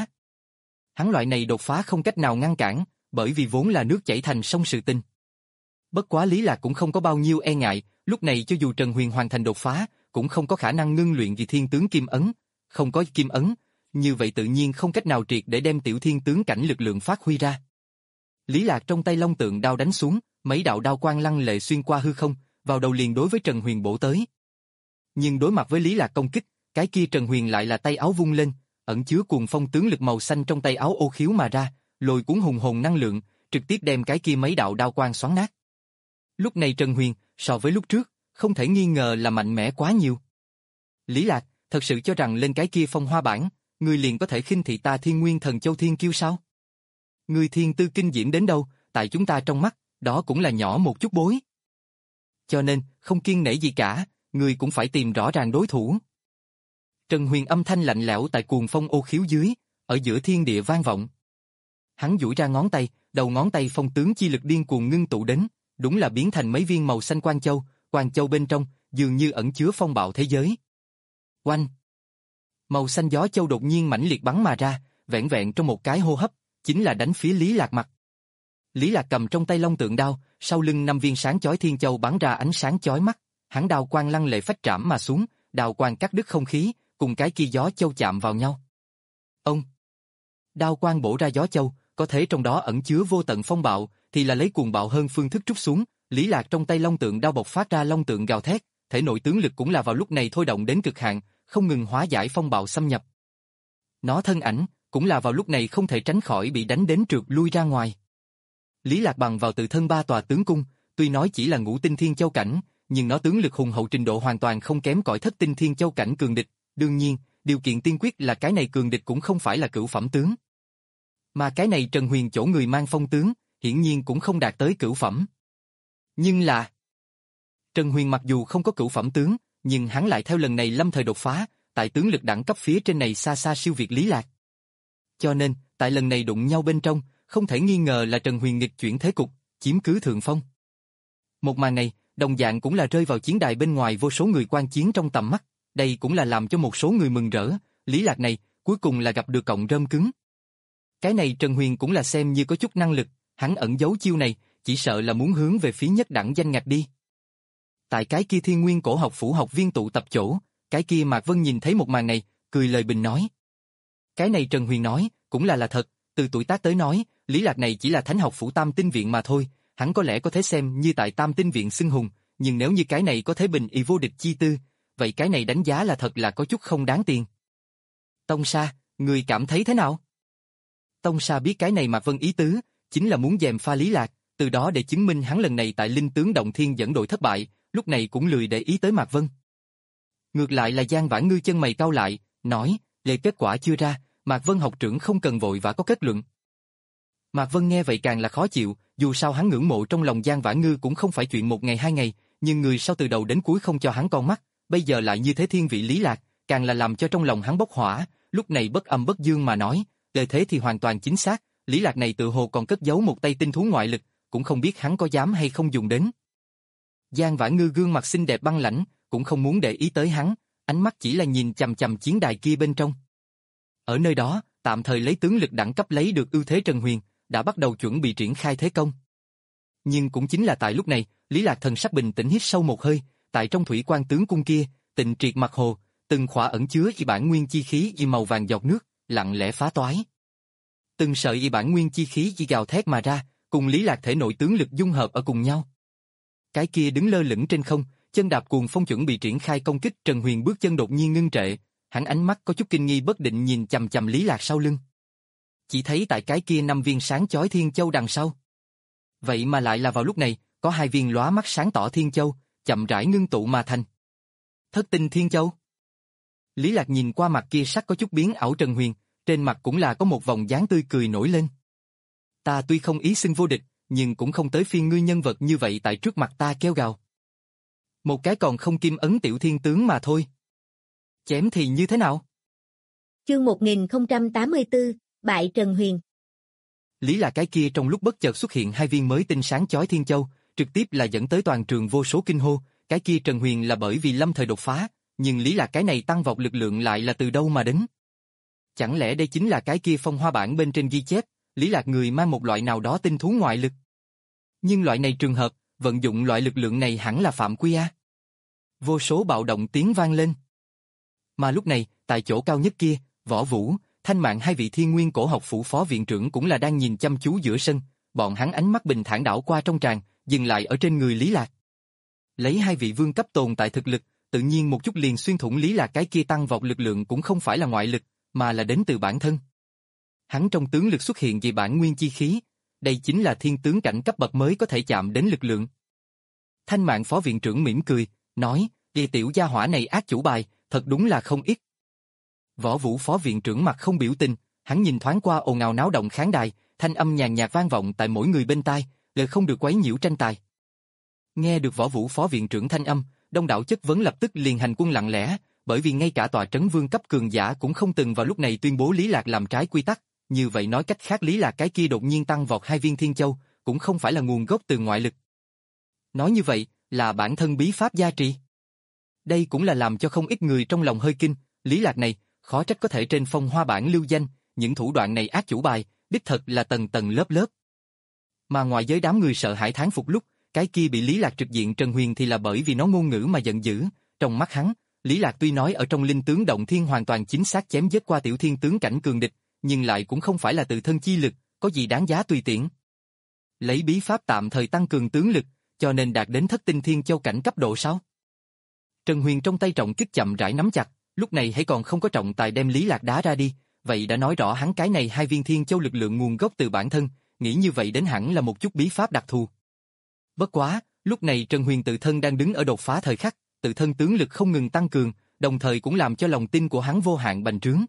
Hắn loại này đột phá không cách nào ngăn cản, bởi vì vốn là nước chảy thành sông sự tình. Bất quá Lý Lạc cũng không có bao nhiêu e ngại, lúc này cho dù Trần Huyền hoàn thành đột phá, cũng không có khả năng ngưng luyện vì thiên tướng kim ấn, không có kim ấn, như vậy tự nhiên không cách nào triệt để đem tiểu thiên tướng cảnh lực lượng phát huy ra. Lý Lạc trong tay long tượng đao đánh xuống, mấy đạo đao quang lăng lệ xuyên qua hư không, vào đầu liền đối với Trần Huyền bổ tới. Nhưng đối mặt với Lý Lạc công kích, cái kia Trần Huyền lại là tay áo vung lên, ẩn chứa cuồng phong tướng lực màu xanh trong tay áo ô khiếu mà ra, lôi cuốn hùng hồn năng lượng, trực tiếp đem cái kia mấy đạo đao quang xoắn nát. Lúc này Trần Huyền, so với lúc trước, không thể nghi ngờ là mạnh mẽ quá nhiều. Lý Lạc, thật sự cho rằng lên cái kia phong hoa bảng, ngươi liền có thể khinh thị ta Thiên Nguyên Thần Châu Thiên Kiêu sao? Ngươi thiên tư kinh diễm đến đâu, tại chúng ta trong mắt, đó cũng là nhỏ một chút bối. Cho nên, không kiêng nể gì cả, ngươi cũng phải tìm rõ ràng đối thủ. Trần Huyền âm thanh lạnh lẽo tại cuồng phong ô khiếu dưới, ở giữa thiên địa vang vọng. Hắn duỗi ra ngón tay, đầu ngón tay phong tướng chi lực điên cuồng ngưng tụ đến, đúng là biến thành mấy viên màu xanh quang châu, quang châu bên trong, dường như ẩn chứa phong bạo thế giới. Oanh! Màu xanh gió châu đột nhiên mãnh liệt bắn mà ra, vẹn vẹn trong một cái hô hấp, chính là đánh phía Lý Lạc mặt. Lý Lạc cầm trong tay long tượng đao, sau lưng năm viên sáng chói thiên châu bắn ra ánh sáng chói mắt, hắn đao quang lăng lệ phách trảm mà xuống, đao quang cắt đứt không khí, cùng cái kia gió châu chạm vào nhau. Ông! Đao quang bổ ra gió châu, có thể trong đó ẩn chứa vô tận phong bạo, thì là lấy cuồng bạo hơn phương thức trút xuống, Lý Lạc trong tay long tượng đao bộc phát ra long tượng gào thét, thể nội tướng lực cũng là vào lúc này thôi động đến cực hạn, không ngừng hóa giải phong bạo xâm nhập. Nó thân ảnh, cũng là vào lúc này không thể tránh khỏi bị đánh đến trượt lui ra ngoài. Lý Lạc bằng vào tự thân ba tòa tướng cung, tuy nói chỉ là ngũ tinh thiên châu cảnh, nhưng nó tướng lực hùng hậu trình độ hoàn toàn không kém cỏi thất tinh thiên châu cảnh cường địch, đương nhiên, điều kiện tiên quyết là cái này cường địch cũng không phải là cửu phẩm tướng. Mà cái này Trần Huyền chỗ người mang phong tướng, hiển nhiên cũng không đạt tới cửu phẩm. Nhưng là... Trần Huyền mặc dù không có cửu phẩm tướng, nhưng hắn lại theo lần này lâm thời đột phá, tại tướng lực đẳng cấp phía trên này xa xa siêu việt Lý Lạc. Cho nên, tại lần này đụng nhau bên trong, không thể nghi ngờ là Trần Huyền nghịch chuyển thế cục, chiếm cứ thượng phong. Một màn này, đồng dạng cũng là rơi vào chiến đài bên ngoài vô số người quan chiến trong tầm mắt, đây cũng là làm cho một số người mừng rỡ, Lý Lạc này, cuối cùng là gặp được cọng rơm cứng. Cái này Trần Huyền cũng là xem như có chút năng lực, hắn ẩn giấu chiêu này, chỉ sợ là muốn hướng về phía nhất đẳng danh ngạch đi. Tại cái kia Thiên Nguyên Cổ Học Phủ học viên tụ tập chỗ, cái kia Mạc Vân nhìn thấy một màn này, cười lời bình nói. Cái này Trần Huyền nói, cũng là là thật, từ tuổi tác tới nói, Lý Lạc này chỉ là Thánh Học Phủ Tam Tinh Viện mà thôi, hắn có lẽ có thể xem như tại Tam Tinh Viện xưng hùng, nhưng nếu như cái này có thể bình y vô địch chi tư, vậy cái này đánh giá là thật là có chút không đáng tiền. Tông Sa, người cảm thấy thế nào? Tông Sa biết cái này Mạc Vân ý tứ, chính là muốn gièm pha Lý Lạc, từ đó để chứng minh hắn lần này tại Linh Tướng Động Thiên dẫn đội thất bại, lúc này cũng lười để ý tới Mạc Vân. Ngược lại là Giang Vãn Ngư chân mày cau lại, nói, lệ kết quả chưa ra, Mạc Vân học trưởng không cần vội vã có kết luận. Mạc Vân nghe vậy càng là khó chịu, dù sao hắn ngưỡng mộ trong lòng Giang Vãn Ngư cũng không phải chuyện một ngày hai ngày, nhưng người sau từ đầu đến cuối không cho hắn con mắt, bây giờ lại như thế thiên vị Lý Lạc, càng là làm cho trong lòng hắn bốc hỏa, lúc này bất âm bất dương mà nói, lời thế thì hoàn toàn chính xác, Lý Lạc này tự hồ còn cất giấu một tay tinh thú ngoại lực, cũng không biết hắn có dám hay không dùng đến. Giang Vãn Ngư gương mặt xinh đẹp băng lãnh, cũng không muốn để ý tới hắn, ánh mắt chỉ là nhìn chằm chằm chiến đài kia bên trong. Ở nơi đó, tạm thời lấy tướng lực đẳng cấp lấy được ưu thế Trần Huyền, đã bắt đầu chuẩn bị triển khai thế công. Nhưng cũng chính là tại lúc này, Lý Lạc thần sắc bình tĩnh hít sâu một hơi, tại trong thủy quan tướng cung kia, tịnh triệt mặt hồ, từng khỏa ẩn chứa y bản nguyên chi khí y màu vàng giọt nước, lặng lẽ phá toái. Từng sợi y bản nguyên chi khí y gào thét mà ra, cùng Lý Lạc thể nội tướng lực dung hợp ở cùng nhau. Cái kia đứng lơ lửng trên không, chân đạp cuồng phong chuẩn bị triển khai công kích, Trần Huyền bước chân đột nhiên ngưng trệ, hắn ánh mắt có chút kinh nghi bất định nhìn chằm chằm Lý Lạc sau lưng. Chỉ thấy tại cái kia năm viên sáng chói thiên châu đằng sau. Vậy mà lại là vào lúc này, có hai viên lóa mắt sáng tỏ thiên châu, chậm rãi ngưng tụ mà thành. Thất tinh thiên châu. Lý Lạc nhìn qua mặt kia sắc có chút biến ảo Trần Huyền, trên mặt cũng là có một vòng dáng tươi cười nổi lên. Ta tuy không ý xưng vô địch, nhưng cũng không tới phiên ngươi nhân vật như vậy tại trước mặt ta kêu gào. Một cái còn không kim ấn tiểu thiên tướng mà thôi. Chém thì như thế nào? Chương một nghìn không trăm tám mươi tư, bại Trần Huyền. Lý là cái kia trong lúc bất chợt xuất hiện hai viên mới tinh sáng chói thiên châu, trực tiếp là dẫn tới toàn trường vô số kinh hô, cái kia Trần Huyền là bởi vì lâm thời đột phá, nhưng Lý là cái này tăng vọt lực lượng lại là từ đâu mà đến? Chẳng lẽ đây chính là cái kia phong hoa bản bên trên ghi chép, Lý Lạc người mang một loại nào đó tinh thú ngoại lực? Nhưng loại này trường hợp, vận dụng loại lực lượng này hẳn là phạm quy a. Vô số bạo động tiếng vang lên. Mà lúc này, tại chỗ cao nhất kia, Võ Vũ, Thanh Mạn hai vị Thiên Nguyên Cổ Học phủ phó viện trưởng cũng là đang nhìn chăm chú giữa sân, bọn hắn ánh mắt bình thản đảo qua trong tràng, dừng lại ở trên người Lý Lạc. Lấy hai vị vương cấp tồn tại thực lực, tự nhiên một chút liền xuyên thủng Lý Lạc cái kia tăng vọt lực lượng cũng không phải là ngoại lực, mà là đến từ bản thân. Hắn trong tướng lực xuất hiện vì bản nguyên chi khí, đây chính là thiên tướng cảnh cấp bậc mới có thể chạm đến lực lượng. Thanh Mạn phó viện trưởng mỉm cười, nói, "Kỳ tiểu gia hỏa này ác chủ bài, thật đúng là không ít." Võ Vũ phó viện trưởng mặt không biểu tình, hắn nhìn thoáng qua ồn ào náo động khán đài, thanh âm nhàn nhạt vang vọng tại mỗi người bên tai, lời không được quấy nhiễu tranh tài. Nghe được Võ Vũ phó viện trưởng thanh âm, đông đảo chất vấn lập tức liền hành quân lặng lẽ, bởi vì ngay cả tòa trấn vương cấp cường giả cũng không từng vào lúc này tuyên bố Lý Lạc làm trái quy tắc, như vậy nói cách khác Lý Lạc cái kia đột nhiên tăng vọt hai viên thiên châu, cũng không phải là nguồn gốc từ ngoại lực. Nói như vậy, là bản thân bí pháp gia trì. Đây cũng là làm cho không ít người trong lòng hơi kinh, Lý Lạc này, khó trách có thể trên phong hoa bản lưu danh, những thủ đoạn này ác chủ bài, đích thật là tầng tầng lớp lớp. Mà ngoài giới đám người sợ hãi thán phục lúc, cái kia bị Lý Lạc trực diện Trần Huyền thì là bởi vì nó ngôn ngữ mà giận dữ, trong mắt hắn, Lý Lạc tuy nói ở trong linh tướng động thiên hoàn toàn chính xác chém giết qua tiểu thiên tướng cảnh cường địch, nhưng lại cũng không phải là tự thân chi lực, có gì đáng giá tùy tiện. Lấy bí pháp tạm thời tăng cường tướng lực, cho nên đạt đến thất tinh thiên châu cảnh cấp độ sao? Trần Huyền trong tay trọng kích chậm rãi nắm chặt, lúc này hãy còn không có trọng tài đem Lý Lạc đá ra đi, vậy đã nói rõ hắn cái này hai viên thiên châu lực lượng nguồn gốc từ bản thân, nghĩ như vậy đến hẳn là một chút bí pháp đặc thù. Bất quá, lúc này Trần Huyền tự thân đang đứng ở đột phá thời khắc, tự thân tướng lực không ngừng tăng cường, đồng thời cũng làm cho lòng tin của hắn vô hạn bành trướng.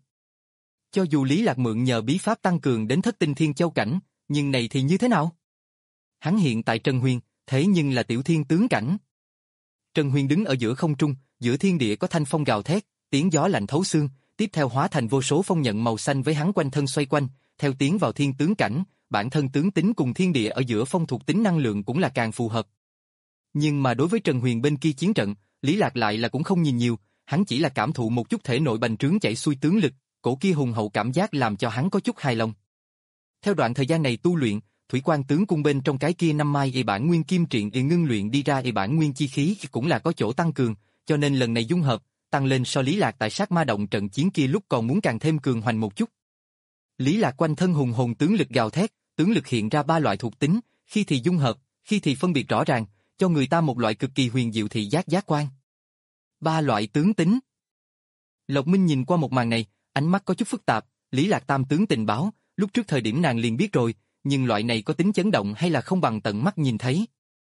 Cho dù Lý Lạc mượn nhờ bí pháp tăng cường đến thất tinh thiên châu cảnh, nhưng này thì như thế nào? Hắn hiện tại Trần Huyền, thế nhưng là tiểu thiên tướng cảnh. Trần Huyền đứng ở giữa không trung, giữa thiên địa có thanh phong gào thét, tiếng gió lạnh thấu xương, tiếp theo hóa thành vô số phong nhận màu xanh với hắn quanh thân xoay quanh, theo tiến vào thiên tướng cảnh, bản thân tướng tính cùng thiên địa ở giữa phong thuộc tính năng lượng cũng là càng phù hợp. Nhưng mà đối với Trần Huyền bên kia chiến trận, Lý Lạc lại là cũng không nhìn nhiều, hắn chỉ là cảm thụ một chút thể nội bành trướng chảy xuôi tướng lực, cổ kia hùng hậu cảm giác làm cho hắn có chút hài lòng. Theo đoạn thời gian này tu luyện, thủy quan tướng cung bên trong cái kia năm mai y bản nguyên kim triện y ngưng luyện đi ra y bản nguyên chi khí cũng là có chỗ tăng cường, cho nên lần này dung hợp, tăng lên so Lý Lạc tại sát ma động trận chiến kia lúc còn muốn càng thêm cường hoành một chút. Lý Lạc quanh thân hùng hồn tướng lực gào thét, tướng lực hiện ra ba loại thuộc tính, khi thì dung hợp, khi thì phân biệt rõ ràng, cho người ta một loại cực kỳ huyền diệu thị giác giác quan. Ba loại tướng tính. Lộc Minh nhìn qua một màn này, ánh mắt có chút phức tạp, Lý Lạc tam tướng tình báo, lúc trước thời điểm nàng liền biết rồi, nhưng loại này có tính chấn động hay là không bằng tận mắt nhìn thấy.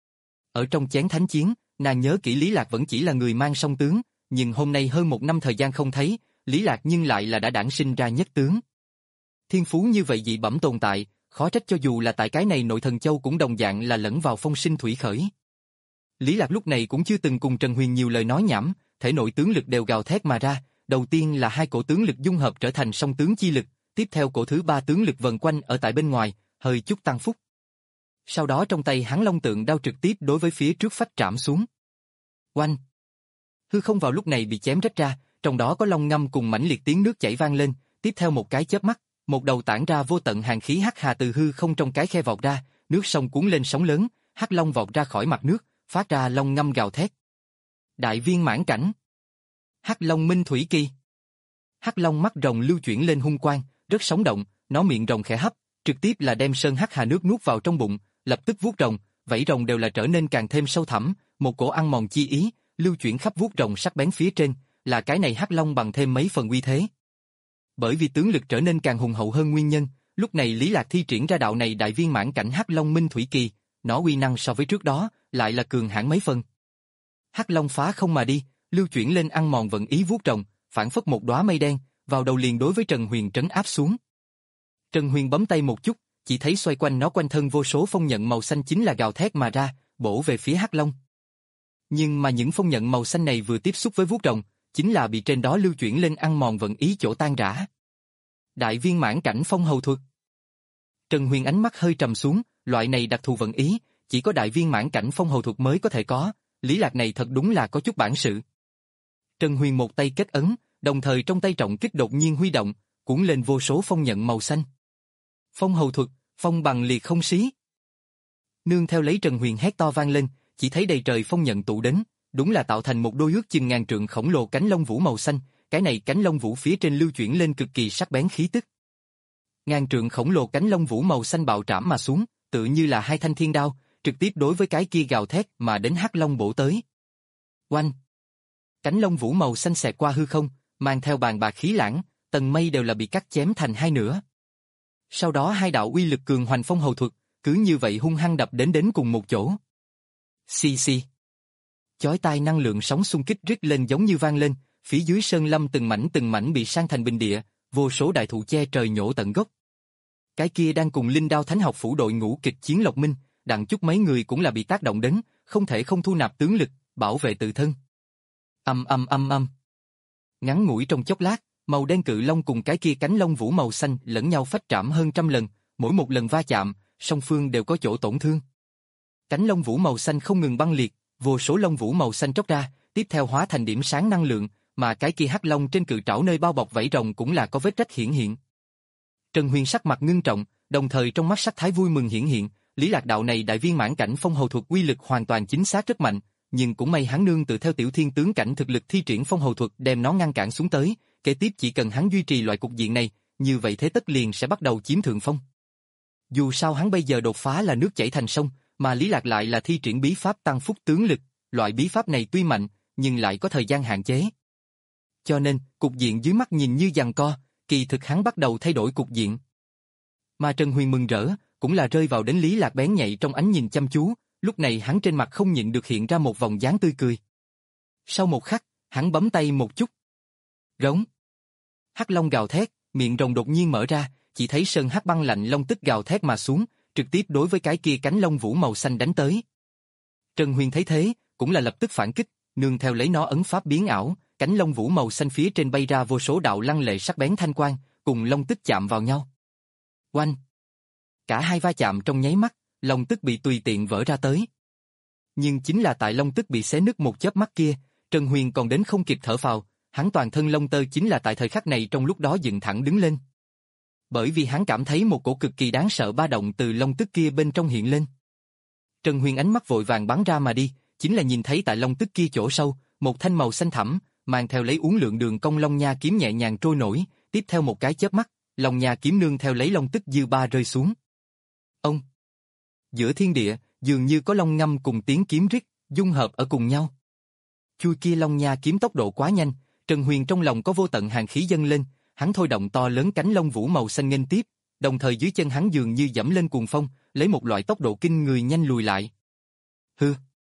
Ở trong chén thánh chiến, nàng nhớ kỹ Lý Lạc vẫn chỉ là người mang song tướng, nhưng hôm nay hơn một năm thời gian không thấy, Lý Lạc nhưng lại là đã đản sinh ra nhất tướng. Thiên phú như vậy dị bẩm tồn tại, khó trách cho dù là tại cái này nội thần châu cũng đồng dạng là lẫn vào phong sinh thủy khởi. Lý Lạc lúc này cũng chưa từng cùng Trần Huyền nhiều lời nói nhảm, thể nội tướng lực đều gào thét mà ra, đầu tiên là hai cổ tướng lực dung hợp trở thành song tướng chi lực, tiếp theo cổ thứ ba tướng lực vần quanh ở tại bên ngoài, hơi chút tăng phúc. Sau đó trong tay hắn long tượng đao trực tiếp đối với phía trước phách trảm xuống. Oanh! Hư không vào lúc này bị chém rách ra, trong đó có long ngâm cùng mãnh liệt tiếng nước chảy vang lên, tiếp theo một cái chớp mắt, một đầu tản ra vô tận hàn khí hắc hà từ hư không trong cái khe vọt ra, nước sông cuốn lên sóng lớn, hắc long vọt ra khỏi mặt nước, phát ra long ngâm gào thét. Đại viên mãn cảnh. Hắc long minh thủy kỳ. Hắc long mắt rồng lưu chuyển lên hung quang, rất sống động, nó miệng rồng khẽ hấp, trực tiếp là đem sơn hắc hà nước nuốt vào trong bụng, lập tức vuốt rồng, vảy rồng đều là trở nên càng thêm sâu thẳm, một cổ ăn mòn chi ý, lưu chuyển khắp vuốt rồng sắc bén phía trên, là cái này hắc long bằng thêm mấy phần uy thế. Bởi vì tướng lực trở nên càng hùng hậu hơn nguyên nhân, lúc này Lý Lạc thi triển ra đạo này đại viên mãn cảnh hắc long minh thủy kỳ, nó uy năng so với trước đó lại là cường hãn mấy phần. Hắc long phá không mà đi, lưu chuyển lên ăn mòn vận ý vuốt rồng, phản phất một đóa mây đen, vào đầu liền đối với Trần Huyền trấn áp xuống. Trần Huyền bấm tay một chút, chỉ thấy xoay quanh nó quanh thân vô số phong nhận màu xanh chính là gào thét mà ra, bổ về phía Hắc Long. Nhưng mà những phong nhận màu xanh này vừa tiếp xúc với vuốt rồng, chính là bị trên đó lưu chuyển lên ăn mòn vận ý chỗ tan rã. Đại viên mãn cảnh phong hầu thuật. Trần Huyền ánh mắt hơi trầm xuống, loại này đặc thù vận ý, chỉ có đại viên mãn cảnh phong hầu thuật mới có thể có, Lý Lạc này thật đúng là có chút bản sự. Trần Huyền một tay kết ấn, đồng thời trong tay trọng kích đột nhiên huy động, cuốn lên vô số phong nhận màu xanh. Phong hầu thuật, phong bằng liệt không xí. Nương theo lấy Trần Huyền hét to vang lên, chỉ thấy đầy trời phong nhận tụ đến, đúng là tạo thành một đôi ước chừng ngàn trượng khổng lồ cánh lông vũ màu xanh, cái này cánh lông vũ phía trên lưu chuyển lên cực kỳ sắc bén khí tức. Ngàn trượng khổng lồ cánh lông vũ màu xanh bạo trảm mà xuống, tự như là hai thanh thiên đao, trực tiếp đối với cái kia gào thét mà đến Hắc Long bổ tới. Oanh! Cánh lông vũ màu xanh xẹt qua hư không, mang theo bàn bạc khí lãng, tầng mây đều là bị cắt chém thành hai nửa. Sau đó hai đạo uy lực cường hoành phong hầu thuật, cứ như vậy hung hăng đập đến đến cùng một chỗ. Xì xì. Chói tai năng lượng sóng xung kích rít lên giống như vang lên, phía dưới sơn lâm từng mảnh từng mảnh bị san thành bình địa, vô số đại thụ che trời nhổ tận gốc. Cái kia đang cùng Linh Đao Thánh học phủ đội ngũ kịch chiến Lộc Minh, đặng chút mấy người cũng là bị tác động đến, không thể không thu nạp tướng lực, bảo vệ tự thân. Âm âm âm âm. Ngắn ngủi trong chốc lát, màu đen cự long cùng cái kia cánh lông vũ màu xanh lẫn nhau phách trảm hơn trăm lần, mỗi một lần va chạm, song phương đều có chỗ tổn thương. Cánh lông vũ màu xanh không ngừng băng liệt, vô số lông vũ màu xanh tróc ra, tiếp theo hóa thành điểm sáng năng lượng, mà cái kia hắc long trên cự trảo nơi bao bọc vảy rồng cũng là có vết rách hiển hiện. Trần Huyền sắc mặt ngưng trọng, đồng thời trong mắt sắc thái vui mừng hiển hiện, Lý Lạc đạo này đại viên mãn cảnh phong hầu thuật uy lực hoàn toàn chính xác rất mạnh, nhưng cũng may hắn nương tự theo tiểu thiên tướng cảnh thực lực thi triển phong hầu thuật đem nó ngăn cản xuống tới, kế tiếp chỉ cần hắn duy trì loại cục diện này, như vậy thế tất liền sẽ bắt đầu chiếm thượng phong. Dù sao hắn bây giờ đột phá là nước chảy thành sông, mà Lý Lạc lại là thi triển bí pháp tăng phúc tướng lực, loại bí pháp này tuy mạnh, nhưng lại có thời gian hạn chế. Cho nên, cục diện dưới mắt nhìn như giằng co, kỳ thực hắn bắt đầu thay đổi cục diện. Mà Trần Huyền mừng rỡ, cũng là rơi vào đến Lý Lạc bén nhạy trong ánh nhìn chăm chú, lúc này hắn trên mặt không nhịn được hiện ra một vòng dáng tươi cười. Sau một khắc, hắn bấm tay một chút. Rống. Hắc long gào thét, miệng rồng đột nhiên mở ra, chỉ thấy sơn hắc băng lạnh long tức gào thét mà xuống, trực tiếp đối với cái kia cánh lông vũ màu xanh đánh tới. Trần Huyền thấy thế, cũng là lập tức phản kích, nương theo lấy nó ấn pháp biến ảo, cánh lông vũ màu xanh phía trên bay ra vô số đạo lăng lệ sắc bén thanh quang, cùng long tức chạm vào nhau. Oanh! Cả hai va chạm trong nháy mắt, long tức bị tùy tiện vỡ ra tới. Nhưng chính là tại long tức bị xé nứt một chớp mắt kia, Trần Huyền còn đến không kịp thở phào, hắn toàn thân lông tơ chính là tại thời khắc này trong lúc đó dựng thẳng đứng lên. Bởi vì hắn cảm thấy một cổ cực kỳ đáng sợ ba động từ long tức kia bên trong hiện lên. Trần Huyền ánh mắt vội vàng bắn ra mà đi, chính là nhìn thấy tại long tức kia chỗ sâu, một thanh màu xanh thẳm, mang theo lấy uốn lượn đường cong long nha kiếm nhẹ nhàng trôi nổi, tiếp theo một cái chớp mắt, long nha kiếm nương theo lấy long tức dư ba rơi xuống. Ông! Giữa thiên địa, dường như có long ngâm cùng tiếng kiếm rít, dung hợp ở cùng nhau. Chui kia long nha kiếm tốc độ quá nhanh, Trần Huyền trong lòng có vô tận hàn khí dâng lên, hắn thôi động to lớn cánh lông vũ màu xanh nghênh tiếp, đồng thời dưới chân hắn dường như dẫm lên cuồng phong, lấy một loại tốc độ kinh người nhanh lùi lại. Hư!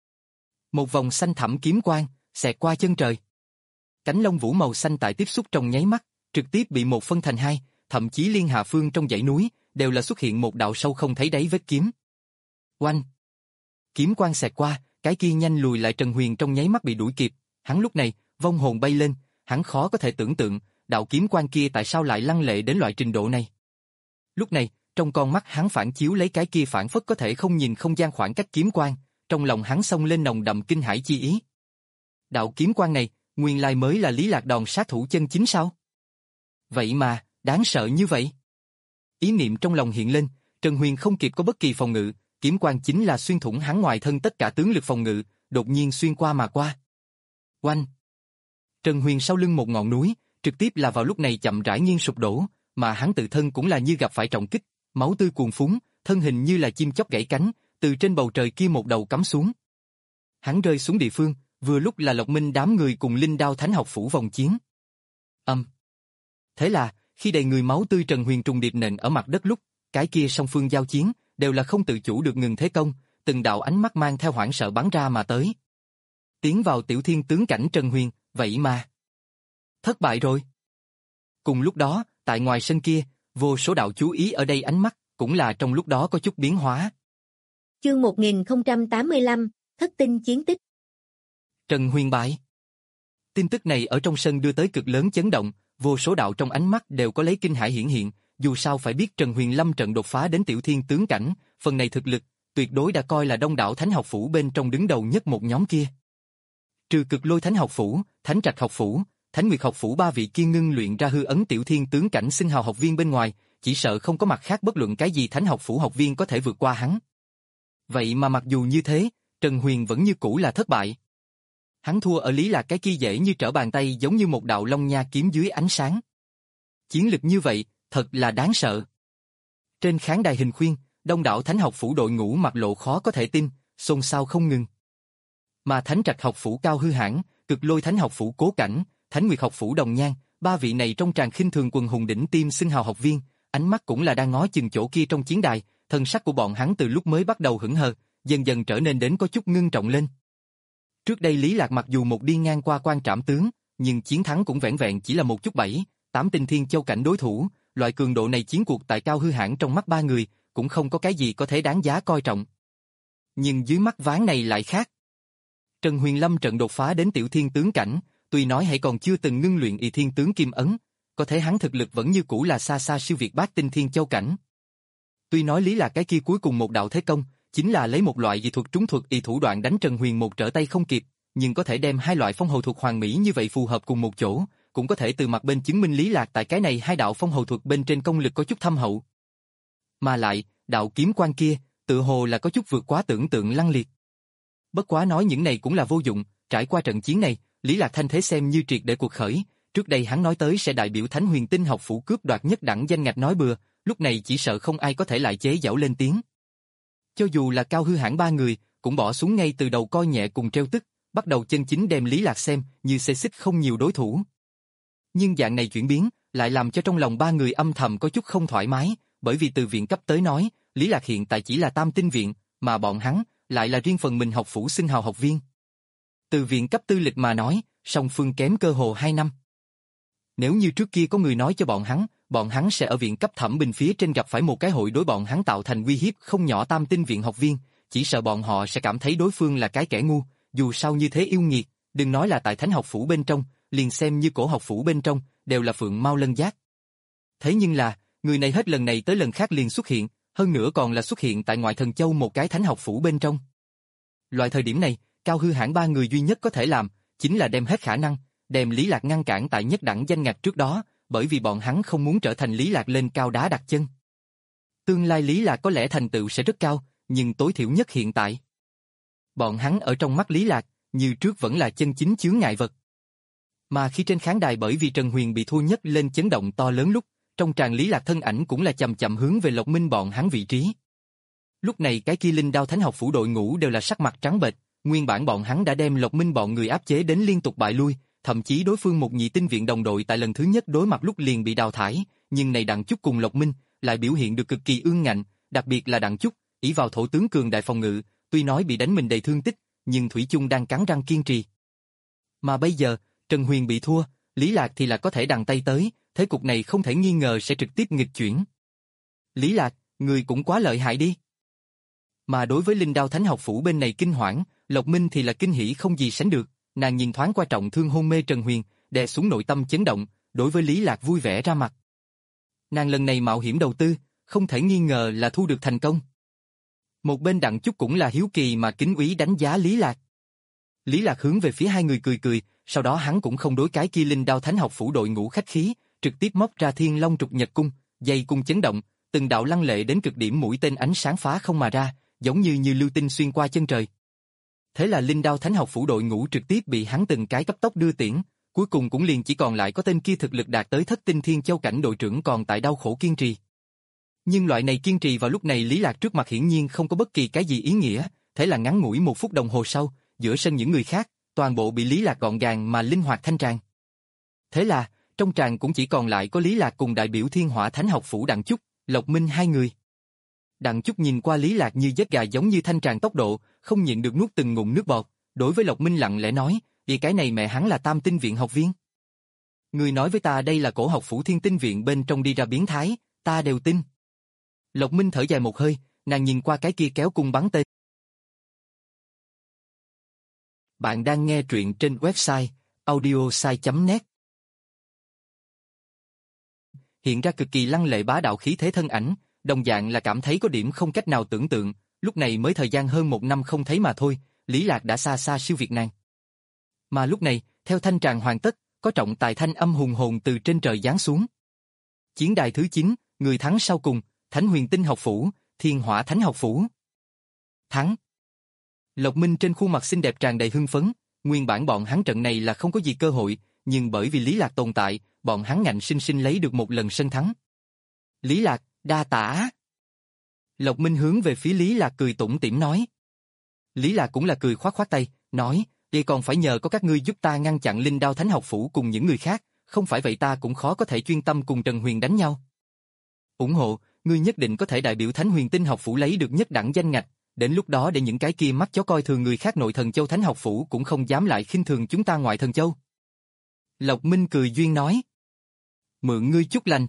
Một vòng xanh thẳm kiếm quang, xẹt qua chân trời. Cánh lông vũ màu xanh tại tiếp xúc trong nháy mắt, trực tiếp bị một phân thành hai, thậm chí liên hạ phương trong dãy núi, đều là xuất hiện một đạo sâu không thấy đáy vết kiếm. Oanh! Kiếm quang xẹt qua, cái kia nhanh lùi lại Trần Huyền trong nháy mắt bị đuổi kịp, hắn lúc này, vong hồn bay lên, hắn khó có thể tưởng tượng, đạo kiếm quang kia tại sao lại lăng lệ đến loại trình độ này. Lúc này, trong con mắt hắn phản chiếu lấy cái kia phản phất có thể không nhìn không gian khoảng cách kiếm quang, trong lòng hắn xông lên nồng đậm kinh hãi chi ý. Đạo kiếm quang này, nguyên lai mới là Lý Lạc đòn sát thủ chân chính sao? Vậy mà, đáng sợ như vậy. Ý niệm trong lòng hiện lên, Trần Huyền không kịp có bất kỳ phòng ngự, kiếm quang chính là xuyên thủng hắn ngoài thân tất cả tướng lực phòng ngự, đột nhiên xuyên qua mà qua. Oanh! Trần Huyền sau lưng một ngọn núi, trực tiếp là vào lúc này chậm rãi nghiêng sụp đổ, mà hắn tự thân cũng là như gặp phải trọng kích, máu tươi cuồn phúng, thân hình như là chim chóc gãy cánh, từ trên bầu trời kia một đầu cắm xuống. Hắn rơi xuống địa phương, vừa lúc là Lộc Minh đám người cùng Linh Đao Thánh học phủ vòng chiến. Âm. Thế là, khi đầy người máu tươi Trần Huyền trùng điệp nện ở mặt đất lúc, cái kia song phương giao chiến, đều là không tự chủ được ngừng thế công, từng đạo ánh mắt mang theo hoảng sợ bắn ra mà tới. Tiến vào tiểu thiên tướng cảnh Trần Huyền, vậy mà thất bại rồi. Cùng lúc đó, tại ngoài sân kia, vô số đạo chú ý ở đây ánh mắt, cũng là trong lúc đó có chút biến hóa. Chương một nghìn không trăm tám mươi lăm, thất tinh chiến tích. Trần Huyền bại. Tin tức này ở trong sân đưa tới cực lớn chấn động, vô số đạo trong ánh mắt đều có lấy kinh hãi hiển hiện, dù sao phải biết Trần Huyền lâm trận đột phá đến tiểu thiên tướng cảnh, phần này thực lực, tuyệt đối đã coi là đông đảo thánh học phủ bên trong đứng đầu nhất một nhóm kia. Trừ Cực Lôi Thánh học phủ, Thánh Trạch học phủ, Thánh Nguyệt học phủ ba vị kiên ngưng luyện ra hư ấn tiểu thiên tướng cảnh xưng hào học viên bên ngoài, chỉ sợ không có mặt khác bất luận cái gì thánh học phủ học viên có thể vượt qua hắn. Vậy mà mặc dù như thế, Trần Huyền vẫn như cũ là thất bại. Hắn thua ở Lý Lạc cái kia dễ như trở bàn tay, giống như một đạo long nha kiếm dưới ánh sáng. Chiến lực như vậy, thật là đáng sợ. Trên khán đài hình khuyên, đông đảo thánh học phủ đội ngũ mặt lộ khó có thể tin, xôn xao không ngừng. Mà Thánh Trạch học phủ Cao Hư Hãn, Cực Lôi Thánh học phủ Cố Cảnh, Thánh Nguyệt học phủ Đồng Nhan, ba vị này trong tràng khinh thường quần hùng đỉnh tiêm xưng hào học viên, ánh mắt cũng là đang ngó chừng chỗ kia trong chiến đài, thân sắc của bọn hắn từ lúc mới bắt đầu hững hờ, dần dần trở nên đến có chút ngưng trọng lên. Trước đây Lý Lạc mặc dù một đi ngang qua quan trảm tướng, nhưng chiến thắng cũng vẻn vẹn chỉ là một chút bảy, tám tinh thiên châu cảnh đối thủ, loại cường độ này chiến cuộc tại Cao Hư Hãn trong mắt ba người, cũng không có cái gì có thể đáng giá coi trọng. Nhưng dưới mắt ván này lại khác. Trần Huyền lâm trận đột phá đến tiểu thiên tướng cảnh, tuy nói hãy còn chưa từng ngưng luyện y thiên tướng kim ấn, có thể hắn thực lực vẫn như cũ là xa xa siêu việt bát tinh thiên châu cảnh. Tuy nói Lý Lạc cái kia cuối cùng một đạo thế công, chính là lấy một loại dị thuật trúng thuật y thủ đoạn đánh Trần Huyền một trở tay không kịp, nhưng có thể đem hai loại phong hầu thuật hoàn mỹ như vậy phù hợp cùng một chỗ, cũng có thể từ mặt bên chứng minh Lý Lạc tại cái này hai đạo phong hầu thuật bên trên công lực có chút thâm hậu. Mà lại, đạo kiếm quan kia, tự hồ là có chút vượt quá tưởng tượng lăng liệt. Bất quá nói những này cũng là vô dụng, trải qua trận chiến này, Lý Lạc thanh thế xem như triệt để cuộc khởi, trước đây hắn nói tới sẽ đại biểu Thánh Huyền Tinh học phủ cướp đoạt nhất đẳng danh ngạch nói bừa, lúc này chỉ sợ không ai có thể lại chế giễu lên tiếng. Cho dù là Cao Hư Hãn ba người, cũng bỏ xuống ngay từ đầu coi nhẹ cùng treo tức, bắt đầu chân chính đem Lý Lạc xem như xê xích không nhiều đối thủ. Nhưng dạng này chuyển biến, lại làm cho trong lòng ba người âm thầm có chút không thoải mái, bởi vì từ viện cấp tới nói, Lý Lạc hiện tại chỉ là tam tinh viện, mà bọn hắn lại là riêng phần mình học phủ xưng hào học viên. Từ viện cấp tư lịch mà nói, song phương kém cơ hồ hai năm. Nếu như trước kia có người nói cho bọn hắn, bọn hắn sẽ ở viện cấp thẩm bình phía trên gặp phải một cái hội đối bọn hắn tạo thành uy hiếp không nhỏ tam tinh viện học viên, chỉ sợ bọn họ sẽ cảm thấy đối phương là cái kẻ ngu, dù sao như thế yêu nghiệt, đừng nói là tại thánh học phủ bên trong, liền xem như cổ học phủ bên trong, đều là phượng mau lân giác. Thế nhưng là, người này hết lần này tới lần khác liền xuất hiện, hơn nữa còn là xuất hiện tại ngoại thần châu một cái thánh học phủ bên trong. Loại thời điểm này, Cao Hư Hãn ba người duy nhất có thể làm, chính là đem hết khả năng, đem Lý Lạc ngăn cản tại nhất đẳng danh ngạch trước đó, bởi vì bọn hắn không muốn trở thành Lý Lạc lên cao đá đặt chân. Tương lai Lý Lạc có lẽ thành tựu sẽ rất cao, nhưng tối thiểu nhất hiện tại. Bọn hắn ở trong mắt Lý Lạc, như trước vẫn là chân chính chướng ngại vật. Mà khi trên khán đài bởi vì Trần Huyền bị thua nhất lên chấn động to lớn lúc, trong tràng Lý Lạc thân ảnh cũng là chậm chậm hướng về Lộc Minh bọn hắn vị trí. Lúc này cái kia Linh Đao Thánh học phủ đội ngũ đều là sắc mặt trắng bệch, nguyên bản bọn hắn đã đem Lộc Minh bọn người áp chế đến liên tục bại lui, thậm chí đối phương một nhị tinh viện đồng đội tại lần thứ nhất đối mặt lúc liền bị đào thải, nhưng này Đặng Chúc cùng Lộc Minh lại biểu hiện được cực kỳ ương ngạnh, đặc biệt là Đặng Chúc, ỷ vào thổ tướng cường đại phòng ngự, tuy nói bị đánh mình đầy thương tích, nhưng thủy chung đang cắn răng kiên trì. Mà bây giờ, Trần Huyền bị thua, Lý Lạc thì là có thể đằng tay tới, thế cục này không thể nghi ngờ sẽ trực tiếp nghịch chuyển. Lý Lạc, người cũng quá lợi hại đi. Mà đối với Linh Đao Thánh học phủ bên này kinh hoảng, Lộc Minh thì là kinh hỉ không gì sánh được, nàng nhìn thoáng qua trọng thương hôn mê Trần Huyền, đè xuống nội tâm chấn động, đối với Lý Lạc vui vẻ ra mặt. Nàng lần này mạo hiểm đầu tư, không thể nghi ngờ là thu được thành công. Một bên Đặng Chúc cũng là hiếu kỳ mà kính úy đánh giá Lý Lạc. Lý Lạc hướng về phía hai người cười cười, sau đó hắn cũng không đối cái kia Linh Đao Thánh học phủ đội ngũ khách khí, trực tiếp móc ra Thiên Long Trục Nhật Cung, dây cung chấn động, từng đạo lăng lệ đến cực điểm mũi tên ánh sáng phá không mà ra, giống như như lưu tinh xuyên qua chân trời. Thế là Linh Đao Thánh học phủ đội ngũ trực tiếp bị hắn từng cái cấp tốc đưa tiễn, cuối cùng cũng liền chỉ còn lại có tên kia thực lực đạt tới thất tinh thiên châu cảnh đội trưởng còn tại đau khổ kiên trì. Nhưng loại này kiên trì vào lúc này Lý Lạc trước mặt hiển nhiên không có bất kỳ cái gì ý nghĩa, thế là ngắn ngủi một phút đồng hồ sau, giữa sân những người khác, toàn bộ bị Lý Lạc gọn gàng mà linh hoạt thanh tràng. Thế là, trong tràng cũng chỉ còn lại có Lý Lạc cùng đại biểu Thiên Hỏa Thánh học phủ Đặng Chúc, Lộc Minh hai người. Đặng Chúc nhìn qua Lý Lạc như giết gà giống như thanh tràng tốc độ, không nhịn được nuốt từng ngụm nước bọt, đối với Lộc Minh lặng lẽ nói, vì cái này mẹ hắn là tam tinh viện học viên. Người nói với ta đây là cổ học phủ Thiên Tinh viện bên trong đi ra biến thái, ta đều tin. Lộc Minh thở dài một hơi, nàng nhìn qua cái kia kéo cung bắn tên. Bạn đang nghe truyện trên website audiosai chấm net. Hiện ra cực kỳ lăng lệ bá đạo khí thế thân ảnh, đồng dạng là cảm thấy có điểm không cách nào tưởng tượng, lúc này mới thời gian hơn một năm không thấy mà thôi, Lý Lạc đã xa xa siêu việt nàng. Mà lúc này, theo thanh tràng hoàn tất, có trọng tài thanh âm hùng hồn từ trên trời giáng xuống. Chiến đài thứ chín, người thắng sau cùng, Thánh Huyền Tinh học phủ, Thiên Hỏa Thánh học phủ. Thắng. Lộc Minh trên khuôn mặt xinh đẹp tràn đầy hưng phấn, nguyên bản bọn hắn trận này là không có gì cơ hội, nhưng bởi vì Lý Lạc tồn tại, bọn hắn ngạnh sinh sinh lấy được một lần sân thắng. Lý Lạc, đa tạ. Lộc Minh hướng về phía Lý Lạc cười tủm tỉm nói. Lý Lạc cũng là cười khoát khoát tay, nói, vậy còn phải nhờ có các ngươi giúp ta ngăn chặn Linh Đao Thánh học phủ cùng những người khác, không phải vậy ta cũng khó có thể chuyên tâm cùng Trần Huyền đánh nhau. Ủng hộ, ngươi nhất định có thể đại biểu Thánh Huyền Tinh học phủ lấy được nhất đẳng danh ngạch, đến lúc đó để những cái kia mắt chó coi thường người khác Nội Thần Châu Thánh học phủ cũng không dám lại khinh thường chúng ta Ngoại Thần Châu. Lộc Minh cười duyên nói. Mượn ngươi chút lành.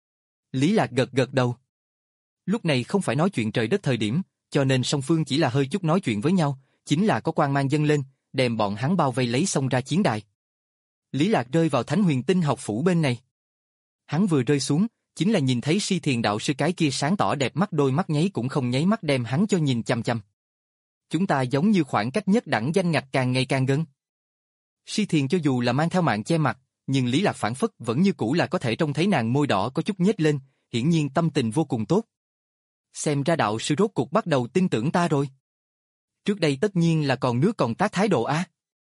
Lý Lạc gật gật đầu. Lúc này không phải nói chuyện trời đất thời điểm, cho nên song phương chỉ là hơi chút nói chuyện với nhau, chính là có quang mang dâng lên, đem bọn hắn bao vây lấy xông ra chiến đài. Lý Lạc rơi vào Thánh Huyền Tinh học phủ bên này. Hắn vừa rơi xuống, chính là nhìn thấy Si Thiền đạo sư cái kia sáng tỏ đẹp mắt đôi mắt nháy cũng không nháy mắt đem hắn cho nhìn chằm chằm. Chúng ta giống như khoảng cách nhất đẳng danh ngạch càng ngày càng gần. Si Thiền cho dù là mang theo mạng che mặt, nhưng Lý Lạc phản phất vẫn như cũ là có thể trông thấy nàng môi đỏ có chút nhếch lên, hiển nhiên tâm tình vô cùng tốt. Xem ra đạo sư rốt cuộc bắt đầu tin tưởng ta rồi. Trước đây tất nhiên là còn nước còn tát thái độ á.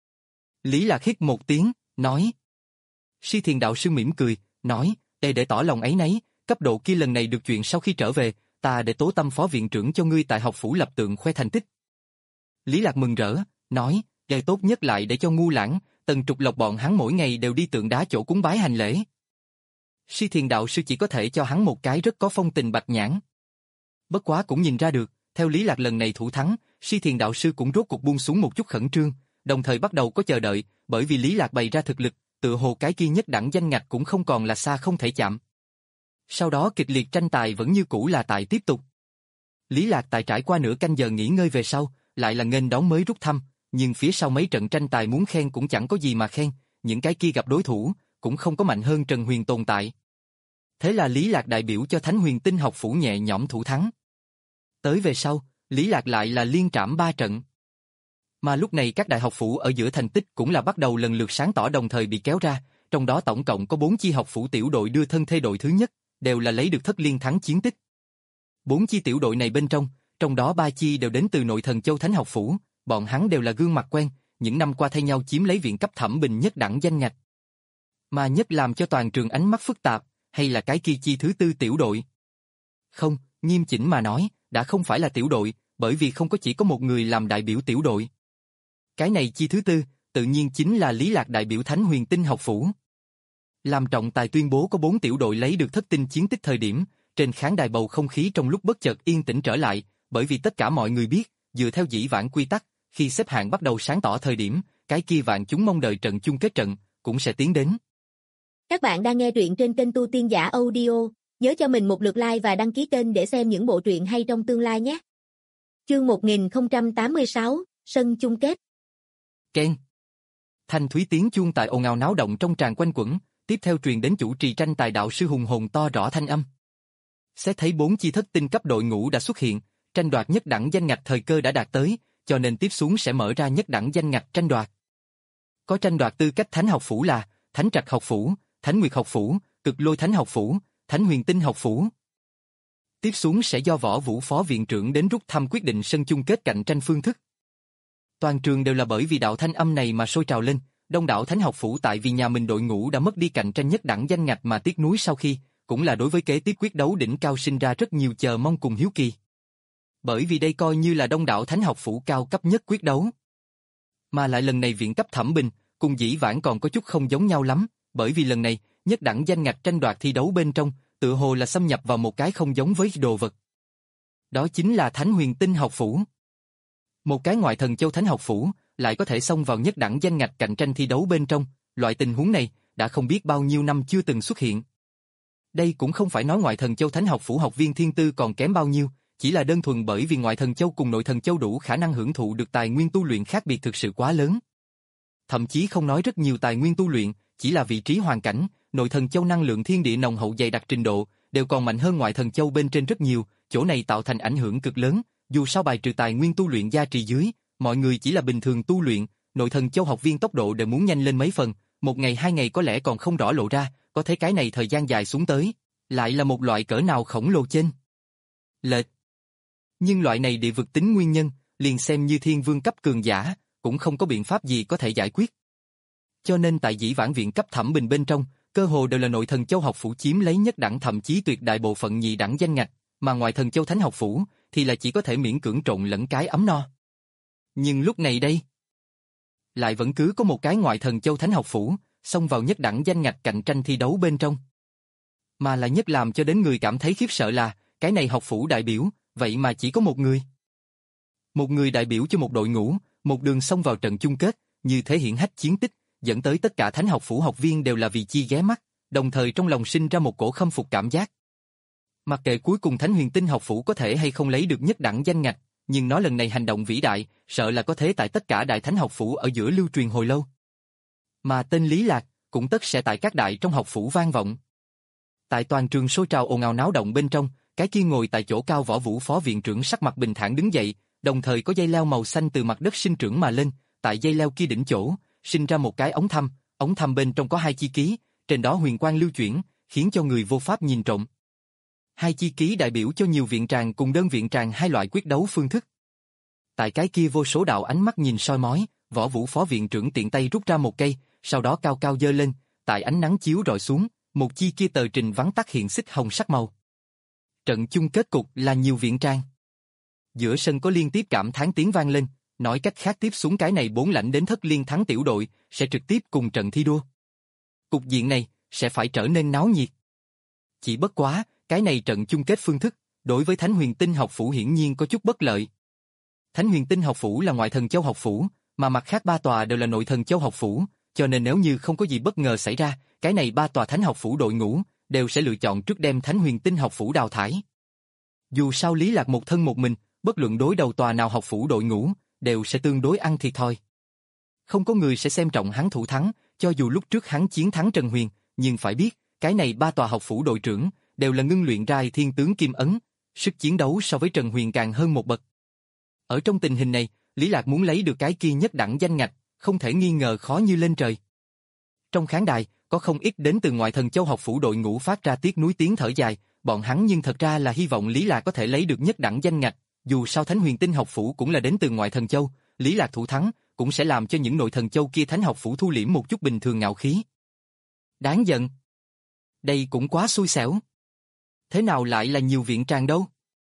Lý Lạc hít một tiếng, nói. Si Thiền đạo sư mỉm cười, nói, để để tỏ lòng ấy nấy, cấp độ kia lần này được chuyện sau khi trở về, ta để tố tâm phó viện trưởng cho ngươi tại học phủ lập tượng khoe thành tích. Lý Lạc mừng rỡ, nói, để tốt nhất lại để cho Ngu Lãng, Tần Trục Lộc bọn hắn mỗi ngày đều đi tượng đá chỗ cúng bái hành lễ. Si Thiền đạo sư chỉ có thể cho hắn một cái rất có phong tình bạch nhãn. Bất quá cũng nhìn ra được, theo Lý Lạc lần này thủ thắng, Si Thiền đạo sư cũng rốt cuộc buông xuống một chút khẩn trương, đồng thời bắt đầu có chờ đợi, bởi vì Lý Lạc bày ra thực lực, tự hồ cái kia nhất đẳng danh ngạch cũng không còn là xa không thể chạm. Sau đó kịch liệt tranh tài vẫn như cũ là tại tiếp tục. Lý Lạc tại trải qua nửa canh giờ nghỉ ngơi về sau, lại là nghênh đón mới rút thăm, nhưng phía sau mấy trận tranh tài muốn khen cũng chẳng có gì mà khen, những cái kia gặp đối thủ, cũng không có mạnh hơn Trần Huyền tồn tại. Thế là Lý Lạc đại biểu cho Thánh Huyền Tinh học phủ nhẹ nhõm thủ thắng. Tới về sau, Lý Lạc lại là liên trảm ba trận. Mà lúc này các đại học phủ ở giữa thành tích cũng là bắt đầu lần lượt sáng tỏ đồng thời bị kéo ra, trong đó tổng cộng có bốn chi học phủ tiểu đội đưa thân thê đội thứ nhất, đều là lấy được thất liên thắng chiến tích. Bốn chi tiểu đội này bên trong, trong đó ba chi đều đến từ Nội Thần Châu Thánh học phủ, bọn hắn đều là gương mặt quen, những năm qua thay nhau chiếm lấy viện cấp thẩm bình nhất đẳng danh ngạch. Mà nhất làm cho toàn trường ánh mắt phức tạp, hay là cái kia chi thứ tư tiểu đội. Không, nghiêm chỉnh mà nói, đã không phải là tiểu đội, bởi vì không có chỉ có một người làm đại biểu tiểu đội. Cái này chi thứ tư, tự nhiên chính là Lý Lạc đại biểu Thánh Huyền Tinh học phủ. Làm trọng tài tuyên bố có bốn tiểu đội lấy được thất tinh chiến tích thời điểm, trên khán đài bầu không khí trong lúc bất chợt yên tĩnh trở lại, bởi vì tất cả mọi người biết, dựa theo dĩ vãng quy tắc, khi xếp hạng bắt đầu sáng tỏ thời điểm, cái kia vạn chúng mong đợi trận chung kết trận, cũng sẽ tiến đến. Các bạn đang nghe truyện trên kênh Tu Tiên Giả Audio, nhớ cho mình một lượt like và đăng ký kênh để xem những bộ truyện hay trong tương lai nhé. Chương một nghìn không trăm tám mươi sáu, sân chung kết. Ken. Thanh thúy tiếng chuông tại ồn ào náo động trong tràng quanh quẩn, tiếp theo truyền đến chủ trì tranh tài đạo sư hùng hồn to rõ thanh âm. Xét thấy bốn chi thất tinh cấp đội ngũ đã xuất hiện, tranh đoạt nhất đẳng danh ngạch thời cơ đã đạt tới, cho nên tiếp xuống sẽ mở ra nhất đẳng danh ngạch tranh đoạt. Có tranh đoạt tư cách Thánh học phủ là Thánh Trạch học phủ, Thánh Nguyệt học phủ, Cực Lôi Thánh học phủ, Thánh Huyền Tinh học phủ. Tiếp xuống sẽ do Võ Vũ phó viện trưởng đến rút thăm quyết định sân chung kết cạnh tranh phương thức. Toàn trường đều là bởi vì đạo thanh âm này mà sôi trào lên, đông đảo Thánh học phủ tại vì nhà mình đội ngũ đã mất đi cạnh tranh nhất đẳng danh ngạch mà tiếc nuối sau khi, cũng là đối với kế tiếp quyết đấu đỉnh cao sinh ra rất nhiều chờ mong cùng hiếu kỳ. Bởi vì đây coi như là đông đảo Thánh học phủ cao cấp nhất quyết đấu. Mà lại lần này viện cấp thẩm bình, cùng dĩ vãng còn có chút không giống nhau lắm, bởi vì lần này, nhất đẳng danh ngạch tranh đoạt thi đấu bên trong, tự hồ là xâm nhập vào một cái không giống với đồ vật. Đó chính là Thánh Huyền Tinh học phủ. Một cái Ngoại Thần Châu Thánh học phủ, lại có thể xông vào nhất đẳng danh ngạch cạnh tranh thi đấu bên trong, loại tình huống này, đã không biết bao nhiêu năm chưa từng xuất hiện. Đây cũng không phải nói Ngoại Thần Châu Thánh Học Phủ học viên thiên tư còn kém bao nhiêu, chỉ là đơn thuần bởi vì Ngoại Thần Châu cùng Nội Thần Châu đủ khả năng hưởng thụ được tài nguyên tu luyện khác biệt thực sự quá lớn. Thậm chí không nói rất nhiều tài nguyên tu luyện, chỉ là vị trí hoàn cảnh, Nội Thần Châu năng lượng thiên địa nồng hậu dày đặc trình độ, đều còn mạnh hơn Ngoại Thần Châu bên trên rất nhiều, chỗ này tạo thành ảnh hưởng cực lớn, dù sao bài trừ tài nguyên tu luyện gia trì dưới, mọi người chỉ là bình thường tu luyện, Nội Thần Châu học viên tốc độ đều muốn nhanh lên mấy phần, một ngày hai ngày có lẽ còn không rõ lộ ra, có thấy cái này thời gian dài xuống tới, lại là một loại cỡ nào khổng lồ trên lệch. Nhưng loại này địa vực tính nguyên nhân, liền xem như thiên vương cấp cường giả, cũng không có biện pháp gì có thể giải quyết. Cho nên tại dĩ vãng viện cấp thẩm bình bên trong, cơ hồ đều là Nội Thần Châu học phủ chiếm lấy nhất đẳng thậm chí tuyệt đại bộ phận nhị đẳng danh ngạch, mà Ngoại Thần Châu Thánh học phủ thì là chỉ có thể miễn cưỡng trộn lẫn cái ấm no. Nhưng lúc này đây, lại vẫn cứ có một cái Ngoại Thần Châu Thánh học phủ xông vào nhất đẳng danh ngạch cạnh tranh thi đấu bên trong. Mà là nhất làm cho đến người cảm thấy khiếp sợ là, cái này học phủ đại biểu, vậy mà chỉ có một người. Một người đại biểu cho một đội ngũ, một đường xông vào trận chung kết, như thể hiện hách chiến tích, dẫn tới tất cả Thánh học phủ học viên đều là vì chi ghé mắt, đồng thời trong lòng sinh ra một cổ khâm phục cảm giác. Mặc kệ cuối cùng Thánh Huyền Tinh học phủ có thể hay không lấy được nhất đẳng danh ngạch, nhưng nó lần này hành động vĩ đại, sợ là có thế tại tất cả đại thánh học phủ ở giữa lưu truyền hồi lâu. Mà tên Lý Lạc, cũng tất sẽ tại các đại trong học phủ vang vọng. Tại toàn trường sôi trào ồn ào náo động bên trong, cái kia ngồi tại chỗ cao Võ Vũ phó viện trưởng sắc mặt bình thản đứng dậy, đồng thời có dây leo màu xanh từ mặt đất sinh trưởng mà lên, tại dây leo kia đỉnh chỗ, sinh ra một cái ống thăm, ống thăm bên trong có hai chi ký, trên đó huyền quang lưu chuyển, khiến cho người vô pháp nhìn trộm. Hai chi ký đại biểu cho nhiều viện tràng cùng đơn viện tràng hai loại quyết đấu phương thức. Tại cái kia vô số đạo ánh mắt nhìn soi mói, Võ Vũ phó viện trưởng tiện tay rút ra một cây, sau đó cao cao giơ lên, tại ánh nắng chiếu rọi xuống, một chi kia tờ trình vắn tắt hiện xích hồng sắc màu. Trận chung kết cục là nhiều viện tràng. Giữa sân có liên tiếp cảm thán tiếng vang lên, nói cách khác tiếp xuống cái này bốn lãnh đến thất liên thắng tiểu đội sẽ trực tiếp cùng trận thi đua. Cục diện này sẽ phải trở nên náo nhiệt. Chỉ bất quá, cái này trận chung kết phương thức, đối với Thánh Huyền Tinh học phủ hiển nhiên có chút bất lợi. Thánh Huyền Tinh học phủ là Ngoại Thần Châu học phủ, mà mặt khác ba tòa đều là Nội Thần Châu học phủ, cho nên nếu như không có gì bất ngờ xảy ra, cái này ba tòa Thánh học phủ đội ngũ đều sẽ lựa chọn trước đem Thánh Huyền Tinh học phủ đào thải. Dù sao Lý Lạc một thân một mình, bất luận đối đầu tòa nào học phủ đội ngũ, đều sẽ tương đối ăn thiệt thòi. Không có người sẽ xem trọng hắn thủ thắng, cho dù lúc trước hắn chiến thắng Trần Huyền, nhưng phải biết, cái này ba tòa học phủ đội trưởng đều là ngưng luyện ra thiên tướng kim ấn, sức chiến đấu so với Trần Huyền càng hơn một bậc. Ở trong tình hình này, Lý Lạc muốn lấy được cái kia nhất đẳng danh ngạch, không thể nghi ngờ khó như lên trời. Trong khán đài, có không ít đến từ Ngoại Thần Châu học phủ đội ngũ phát ra tiếc nuối tiếng thở dài, bọn hắn nhưng thật ra là hy vọng Lý Lạc có thể lấy được nhất đẳng danh ngạch, dù sao Thánh Huyền Tinh học phủ cũng là đến từ Ngoại Thần Châu, Lý Lạc thủ thắng, cũng sẽ làm cho những Nội Thần Châu kia Thánh học phủ thu liễm một chút bình thường ngạo khí. Đáng giận. Đây cũng quá xui xẻo. Thế nào lại là nhiều viện tràng đâu?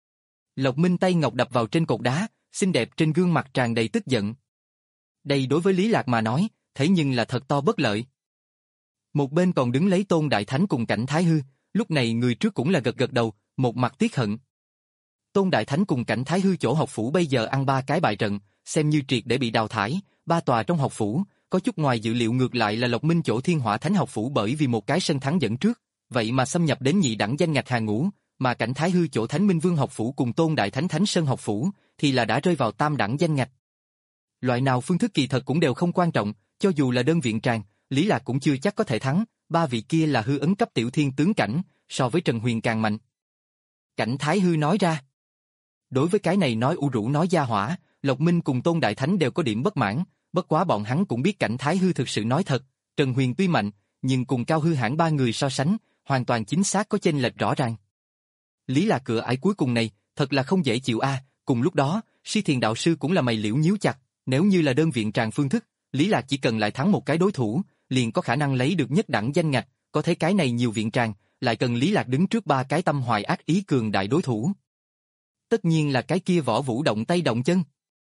Lộc Minh tay ngọc đập vào trên cột đá, xinh đẹp trên gương mặt tràn đầy tức giận. Đây đối với Lý Lạc mà nói, thế nhưng là thật to bất lợi. Một bên còn đứng lấy Tôn Đại Thánh cùng Cảnh Thái Hư, lúc này người trước cũng là gật gật đầu, một mặt tiếc hận. Tôn Đại Thánh cùng Cảnh Thái Hư chỗ học phủ bây giờ ăn ba cái bại trận, xem như triệt để bị đào thải, ba tòa trong học phủ, có chút ngoài dự liệu ngược lại là Lộc Minh chỗ Thiên Hỏa Thánh học phủ bởi vì một cái sân thắng dẫn trước, vậy mà xâm nhập đến nhị đẳng danh ngạch hàng ngũ, mà Cảnh Thái Hư chỗ Thánh Minh Vương học phủ cùng Tôn Đại Thánh Thánh Sơn học phủ thì là đã rơi vào tam đẳng danh ngạch. Loại nào phương thức kỳ thật cũng đều không quan trọng, cho dù là đơn viện tràng, Lý Lạc cũng chưa chắc có thể thắng, ba vị kia là hư ấn cấp tiểu thiên tướng cảnh, so với Trần Huyền càng mạnh. Cảnh Thái Hư nói ra. Đối với cái này nói u rũ nói gia hỏa, Lộc Minh cùng Tôn Đại Thánh đều có điểm bất mãn, bất quá bọn hắn cũng biết Cảnh Thái Hư thực sự nói thật, Trần Huyền tuy mạnh, nhưng cùng Cao Hư hãn ba người so sánh, hoàn toàn chính xác có chênh lệch rõ ràng. Lý Lạc cửa ải cuối cùng này, thật là không dễ chịu a. À. Cùng lúc đó, Si Thiền đạo sư cũng là mày liễu nhíu chặt, nếu như là đơn viện tràng phương thức, Lý Lạc chỉ cần lại thắng một cái đối thủ, liền có khả năng lấy được nhất đẳng danh ngạch, có thấy cái này nhiều viện tràng, lại cần Lý Lạc đứng trước ba cái tâm hoài ác ý cường đại đối thủ. Tất nhiên là cái kia Võ Vũ động tay động chân.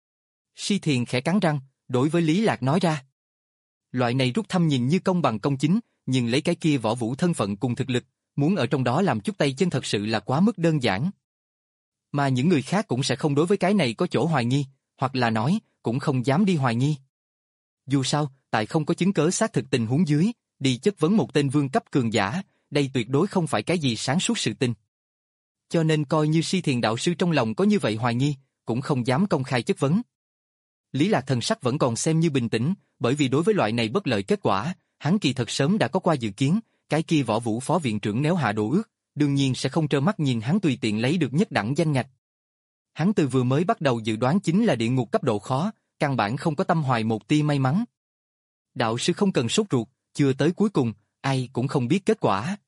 Si Thiền khẽ cắn răng, đối với Lý Lạc nói ra. Loại này rút thăm nhìn như công bằng công chính, nhưng lấy cái kia Võ Vũ thân phận cùng thực lực, muốn ở trong đó làm chút tay chân thật sự là quá mức đơn giản. Mà những người khác cũng sẽ không đối với cái này có chỗ hoài nghi, hoặc là nói, cũng không dám đi hoài nghi. Dù sao, tại không có chứng cớ xác thực tình huống dưới, đi chất vấn một tên vương cấp cường giả, đây tuyệt đối không phải cái gì sáng suốt sự tình. Cho nên coi như Si Thiền đạo sư trong lòng có như vậy hoài nghi, cũng không dám công khai chất vấn. Lý Lạc thần sắc vẫn còn xem như bình tĩnh, bởi vì đối với loại này bất lợi kết quả, hắn kỳ thật sớm đã có qua dự kiến, cái kia Võ Vũ phó viện trưởng nếu hạ đồ ước, đương nhiên sẽ không trơ mắt nhìn hắn tùy tiện lấy được nhất đẳng danh ngạch. Hắn từ vừa mới bắt đầu dự đoán chính là địa ngục cấp độ khó, căn bản không có tâm hoài một tia may mắn. Đạo sư không cần sốt ruột, chưa tới cuối cùng, ai cũng không biết kết quả.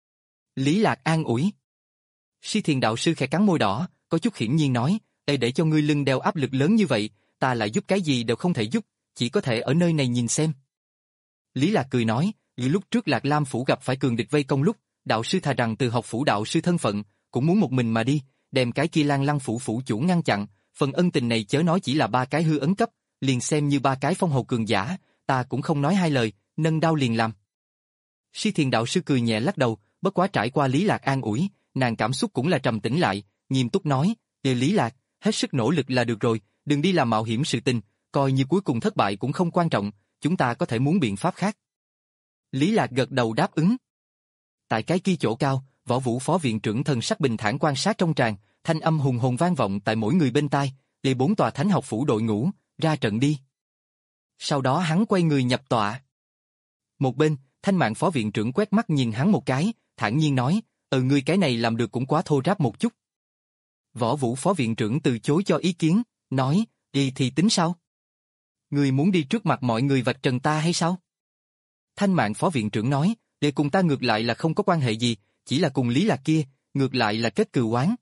Lý Lạc an ủi. Si Thiền đạo sư khẽ cắn môi đỏ, có chút hiển nhiên nói, Ê để cho ngươi lưng đeo áp lực lớn như vậy, ta lại giúp cái gì đều không thể giúp, chỉ có thể ở nơi này nhìn xem. Lý Lạc cười nói, lúc trước Lạc Lam phủ gặp phải cường địch vây công lúc, đạo sư thà rằng từ học phủ đạo sư thân phận, cũng muốn một mình mà đi, đem cái kia Lan Lăng phủ phủ chủ ngăn chặn, phần ân tình này chớ nói chỉ là ba cái hư ấn cấp, liền xem như ba cái phong hầu cường giả, ta cũng không nói hai lời, nâng đao liền làm. Si Thiền đạo sư cười nhẹ lắc đầu, bất quá trải qua Lý Lạc an ủi, nàng cảm xúc cũng là trầm tĩnh lại, nghiêm túc nói, "Ê Lý Lạc, hết sức nỗ lực là được rồi, đừng đi làm mạo hiểm sự tình, coi như cuối cùng thất bại cũng không quan trọng, chúng ta có thể muốn biện pháp khác." Lý Lạc gật đầu đáp ứng. Tại cái kia chỗ cao, Võ Vũ phó viện trưởng thần sắc bình thản quan sát trong tràng, thanh âm hùng hồn vang vọng tại mỗi người bên tai, "Lê bốn tòa thánh học phủ đội ngũ, ra trận đi." Sau đó hắn quay người nhập tọa. Một bên, Thanh Mạn phó viện trưởng quét mắt nhìn hắn một cái, thản nhiên nói, "Ừ ngươi cái này làm được cũng quá thô ráp một chút." Võ Vũ phó viện trưởng từ chối cho ý kiến, nói, "Y thì tính sao? Ngươi muốn đi trước mặt mọi người vạch trần ta hay sao?" Thanh Mạn phó viện trưởng nói, "Để cùng ta ngược lại là không có quan hệ gì, chỉ là cùng Lý Lạc kia, ngược lại là kết cừu oán."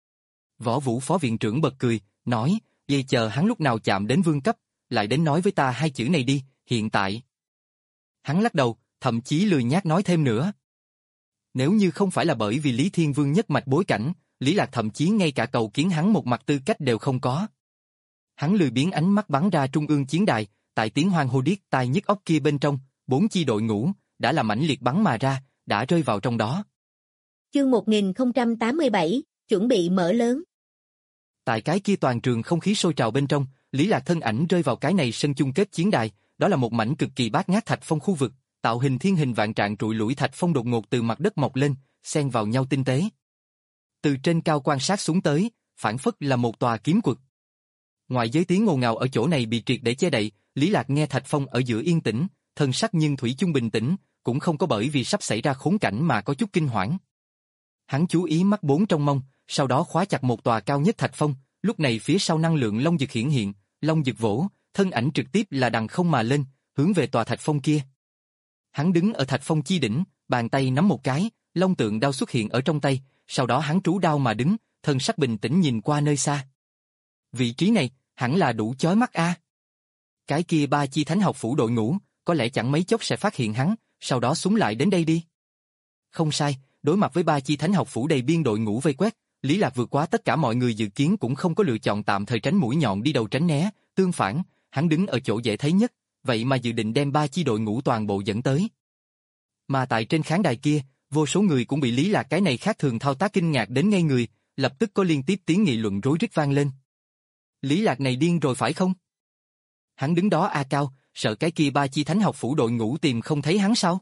Võ Vũ phó viện trưởng bật cười, nói, "Vậy chờ hắn lúc nào chạm đến vương cấp, lại đến nói với ta hai chữ này đi, hiện tại." Hắn lắc đầu, thậm chí lười nhác nói thêm nữa. Nếu như không phải là bởi vì Lý Thiên Vương nhất mạch bối cảnh, Lý Lạc thậm chí ngay cả cầu kiến hắn một mặt tư cách đều không có. Hắn lười biếng ánh mắt bắn ra trung ương chiến đài, tại tiếng hoang hô điếc tai nhức óc kia bên trong, bốn chi đội ngũ đã là mãnh liệt bắn mà ra, đã rơi vào trong đó. Chương một nghìn không trăm tám mươi bảy, chuẩn bị mở lớn. Tại cái kia toàn trường không khí sôi trào bên trong, Lý Lạc thân ảnh rơi vào cái này sân chung kết chiến đài, đó là một mảnh cực kỳ bát ngát thạch phong khu vực, tạo hình thiên hình vạn trạng trụi lủi thạch phong đột ngột từ mặt đất mọc lên, xen vào nhau tinh tế. Từ trên cao quan sát xuống tới, phản phất là một tòa kiếm quật. Ngoài giới tiếng ồn ào ở chỗ này bị triệt để che đậy, Lý Lạc nghe thạch phong ở giữa yên tĩnh, thân sắc nhưng thủy chung bình tĩnh, cũng không có bởi vì sắp xảy ra khốn cảnh mà có chút kinh hoảng. Hắn chú ý mắt bốn trong mông, sau đó khóa chặt một tòa cao nhất thạch phong, lúc này phía sau năng lượng long dực hiển hiện, long dực vỗ, thân ảnh trực tiếp là đằng không mà lên, hướng về tòa thạch phong kia. Hắn đứng ở thạch phong chi đỉnh, bàn tay nắm một cái, long tượng đao xuất hiện ở trong tay, sau đó hắn trú đao mà đứng, thân sắc bình tĩnh nhìn qua nơi xa. Vị trí này, hẳn là đủ chói mắt a. Cái kia ba chi thánh học phủ đội ngũ, có lẽ chẳng mấy chốc sẽ phát hiện hắn, sau đó súng lại đến đây đi. Không sai, đối mặt với ba chi thánh học phủ đầy biên đội ngũ vây quét, Lý Lạc vượt quá tất cả mọi người dự kiến cũng không có lựa chọn tạm thời tránh mũi nhọn đi đầu tránh né, tương phản, hắn đứng ở chỗ dễ thấy nhất, vậy mà dự định đem ba chi đội ngũ toàn bộ dẫn tới. Mà tại trên khán đài kia, vô số người cũng bị Lý Lạc cái này khác thường thao tác kinh ngạc đến ngây người, lập tức có liên tiếp tiếng nghị luận rối rít vang lên. Lý Lạc này điên rồi phải không? Hắn đứng đó a cao, sợ cái kia ba chi thánh học phủ đội ngũ tìm không thấy hắn sao?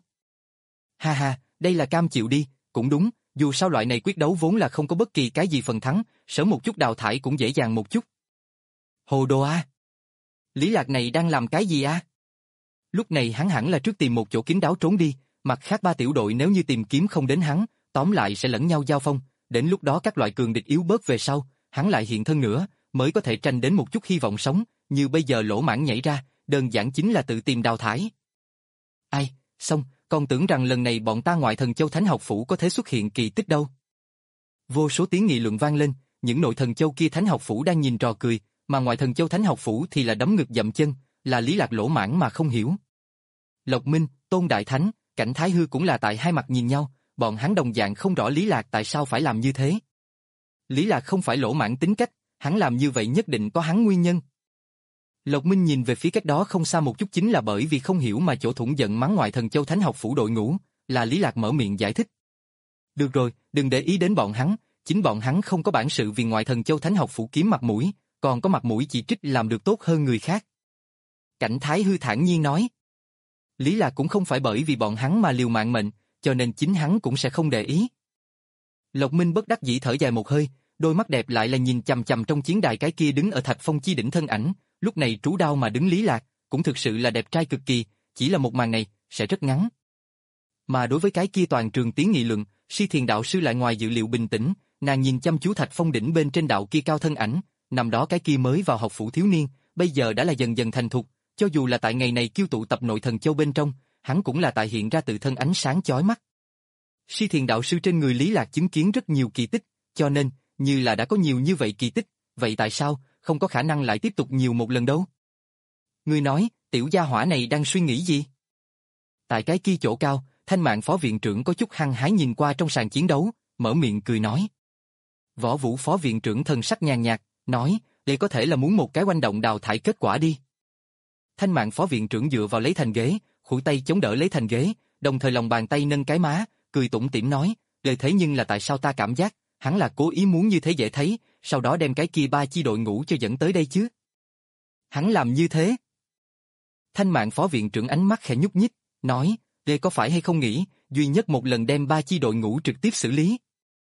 Ha ha, đây là cam chịu đi, cũng đúng, dù sao loại này quyết đấu vốn là không có bất kỳ cái gì phần thắng, sớm một chút đào thải cũng dễ dàng một chút. Hồ đồ a! Lý Lạc này đang làm cái gì a? Lúc này hắn hẳn là trước tìm một chỗ kín đáo trốn đi, mặt khác ba tiểu đội nếu như tìm kiếm không đến hắn, tóm lại sẽ lẫn nhau giao phong, đến lúc đó các loại cường địch yếu bớt về sau, hắn lại hiện thân nữa, mới có thể tranh đến một chút hy vọng sống, như bây giờ lỗ mãng nhảy ra, đơn giản chính là tự tìm đào thải. Ai, xong, còn tưởng rằng lần này bọn ta ngoại thần châu thánh học phủ có thể xuất hiện kỳ tích đâu. Vô số tiếng nghị luận vang lên, những nội thần châu kia thánh học phủ đang nhìn trò cười, mà ngoại thần châu thánh học phủ thì là đấm ngực dậm chân, là Lý Lạc lỗ mãng mà không hiểu. Lộc Minh, Tôn Đại Thánh, Cảnh Thái Hư cũng là tại hai mặt nhìn nhau, bọn hắn đồng dạng không rõ Lý Lạc tại sao phải làm như thế. Lý Lạc không phải lỗ mãng tính cách, hắn làm như vậy nhất định có hắn nguyên nhân. Lộc Minh nhìn về phía cách đó không xa một chút chính là bởi vì không hiểu mà chỗ thủng giận mắng ngoại thần châu thánh học phủ đội ngũ, là Lý Lạc mở miệng giải thích. Được rồi, đừng để ý đến bọn hắn, chính bọn hắn không có bản sự vì ngoại thần châu thánh học phủ kiếm mặt mũi, còn có mặt mũi chỉ trích làm được tốt hơn người khác. Cảnh Thái Hư thản nhiên nói. Lý Lạc cũng không phải bởi vì bọn hắn mà liều mạng mệnh, cho nên chính hắn cũng sẽ không để ý. Lộc Minh bất đắc dĩ thở dài một hơi, đôi mắt đẹp lại là nhìn chằm chằm trong chiến đài cái kia đứng ở Thạch Phong chi đỉnh thân ảnh, lúc này trú đao mà đứng Lý Lạc, cũng thực sự là đẹp trai cực kỳ, chỉ là một màn này, sẽ rất ngắn. Mà đối với cái kia toàn trường tiếng nghị luận, Si Thiền đạo sư lại ngoài dự liệu bình tĩnh, nàng nhìn chăm chú Thạch Phong đỉnh bên trên đạo kia cao thân ảnh, năm đó cái kia mới vào học phủ thiếu niên, bây giờ đã là dần dần thành thục, cho dù là tại ngày này kiêu tụ tập nội thần châu bên trong, hắn cũng là tại hiện ra tự thân ánh sáng chói mắt. Si Thiền đạo sư trên người Lý Lạc chứng kiến rất nhiều kỳ tích, cho nên, như là đã có nhiều như vậy kỳ tích, vậy tại sao, không có khả năng lại tiếp tục nhiều một lần đâu? Ngươi nói, tiểu gia hỏa này đang suy nghĩ gì? Tại cái kia chỗ cao, Thanh Mạn phó viện trưởng có chút hăng hái nhìn qua trong sàn chiến đấu, mở miệng cười nói. Võ Vũ phó viện trưởng thần sắc nhàn nhạt, nói, đây có thể là muốn một cái oanh động đào thải kết quả đi. Thanh Mạn phó viện trưởng dựa vào lấy thành ghế, khuỷu tay chống đỡ lấy thành ghế, đồng thời lòng bàn tay nâng cái má, cười tủm tỉm nói, lời thế nhưng là tại sao ta cảm giác, hắn là cố ý muốn như thế dễ thấy, sau đó đem cái kia ba chi đội ngũ cho dẫn tới đây chứ. Hắn làm như thế. Thanh Mạn phó viện trưởng ánh mắt khẽ nhúc nhích, nói, đây có phải hay không nghĩ, duy nhất một lần đem ba chi đội ngũ trực tiếp xử lý.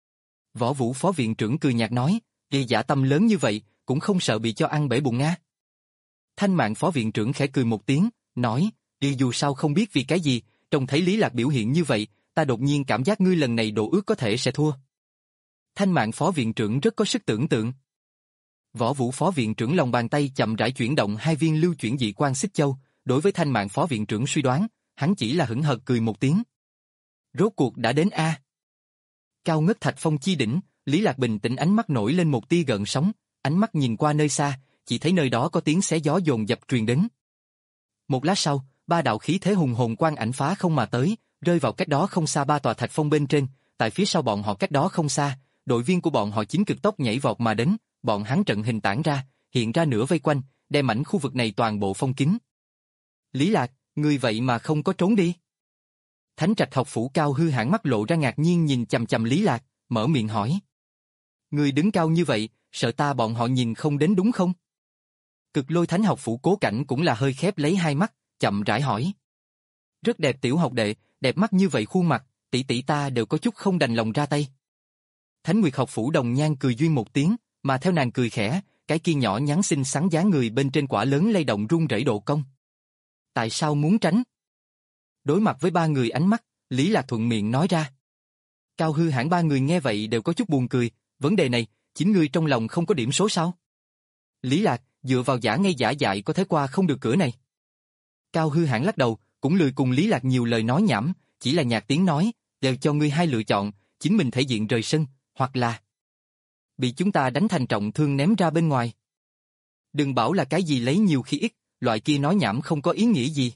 Võ Vũ phó viện trưởng cười nhạt nói, đây dạ tâm lớn như vậy, cũng không sợ bị cho ăn bể bụng nga. Thanh Mạn phó viện trưởng khẽ cười một tiếng, nói, đi dù sao không biết vì cái gì, trông thấy Lý Lạc biểu hiện như vậy, ta đột nhiên cảm giác ngươi lần này đổ ước có thể sẽ thua. Thanh Mạn phó viện trưởng rất có sức tưởng tượng. Võ Vũ phó viện trưởng lòng bàn tay chậm rãi chuyển động hai viên lưu chuyển dị quan xích châu, đối với Thanh Mạn phó viện trưởng suy đoán, hắn chỉ là hững hờ cười một tiếng. Rốt cuộc đã đến a. Cao ngất Thạch Phong chi đỉnh, Lý Lạc bình tĩnh ánh mắt nổi lên một tia gợn sóng, ánh mắt nhìn qua nơi xa, chỉ thấy nơi đó có tiếng xé gió dồn dập truyền đến. Một lát sau, ba đạo khí thế hùng hồn quang ảnh phá không mà tới, rơi vào cách đó không xa ba tòa thạch phong bên trên, tại phía sau bọn họ cách đó không xa, đội viên của bọn họ chính cực tốc nhảy vọt mà đến, bọn hắn trận hình tản ra, hiện ra nửa vây quanh, đem mảnh khu vực này toàn bộ phong kín. Lý Lạc, ngươi vậy mà không có trốn đi? Thánh Trạch học phủ Cao Hư hãn mắt lộ ra ngạc nhiên nhìn chằm chằm Lý Lạc, mở miệng hỏi. Ngươi đứng cao như vậy, sợ ta bọn họ nhìn không đến đúng không? Cực Lôi Thánh học phủ Cố Cảnh cũng là hơi khép lấy hai mắt, chậm rãi hỏi. Rất đẹp tiểu học đệ, đẹp mắt như vậy khuôn mặt, tỷ tỷ ta đều có chút không đành lòng ra tay. Thánh Nguyệt học phủ Đồng Nhan cười duyên một tiếng, mà theo nàng cười khẽ, cái kia nhỏ nhắn xinh xắn dáng người bên trên quả lớn lay động rung rẩy độ cong. Tại sao muốn tránh? Đối mặt với ba người ánh mắt, Lý Lạc thuận miệng nói ra. Cao Hư hãn ba người nghe vậy đều có chút buồn cười, vấn đề này, chính ngươi trong lòng không có điểm số sao? Lý Lạc, dựa vào giả ngây giả dại có thể qua không được cửa này. Cao Hư hãn lắc đầu, cũng lười cùng Lý Lạc nhiều lời nói nhảm, chỉ là nhạt tiếng nói, đều cho ngươi hai lựa chọn, chính mình thể diện rời sân, hoặc là bị chúng ta đánh thành trọng thương ném ra bên ngoài. Đừng bảo là cái gì lấy nhiều khi ít, loại kia nói nhảm không có ý nghĩa gì.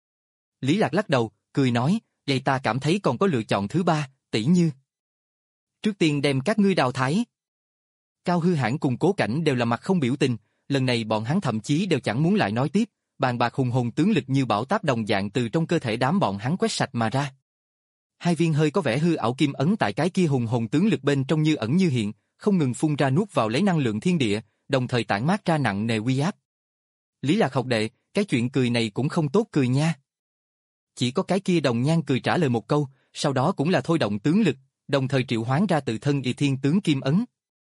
Lý Lạc lắc đầu, cười nói, vậy ta cảm thấy còn có lựa chọn thứ ba, tỷ như. Trước tiên đem các ngươi đào thải. Cao Hư hãn cùng Cố Cảnh đều là mặt không biểu tình, lần này bọn hắn thậm chí đều chẳng muốn lại nói tiếp, bàn bạc hùng hồn tướng lực như bão táp đồng dạng từ trong cơ thể đám bọn hắn quét sạch mà ra. Hai viên hơi có vẻ hư ảo kim ấn tại cái kia hùng hồn tướng lực bên trong như ẩn như hiện, không ngừng phun ra nuốt vào lấy năng lượng thiên địa, đồng thời tản mát ra nặng nề uy áp. Lý Lạc học đệ, cái chuyện cười này cũng không tốt cười nha. Chỉ có cái kia Đồng Nhan cười trả lời một câu, sau đó cũng là thôi động tướng lực, đồng thời triệu hoán ra tự thân Y Thiên tướng kim ấn.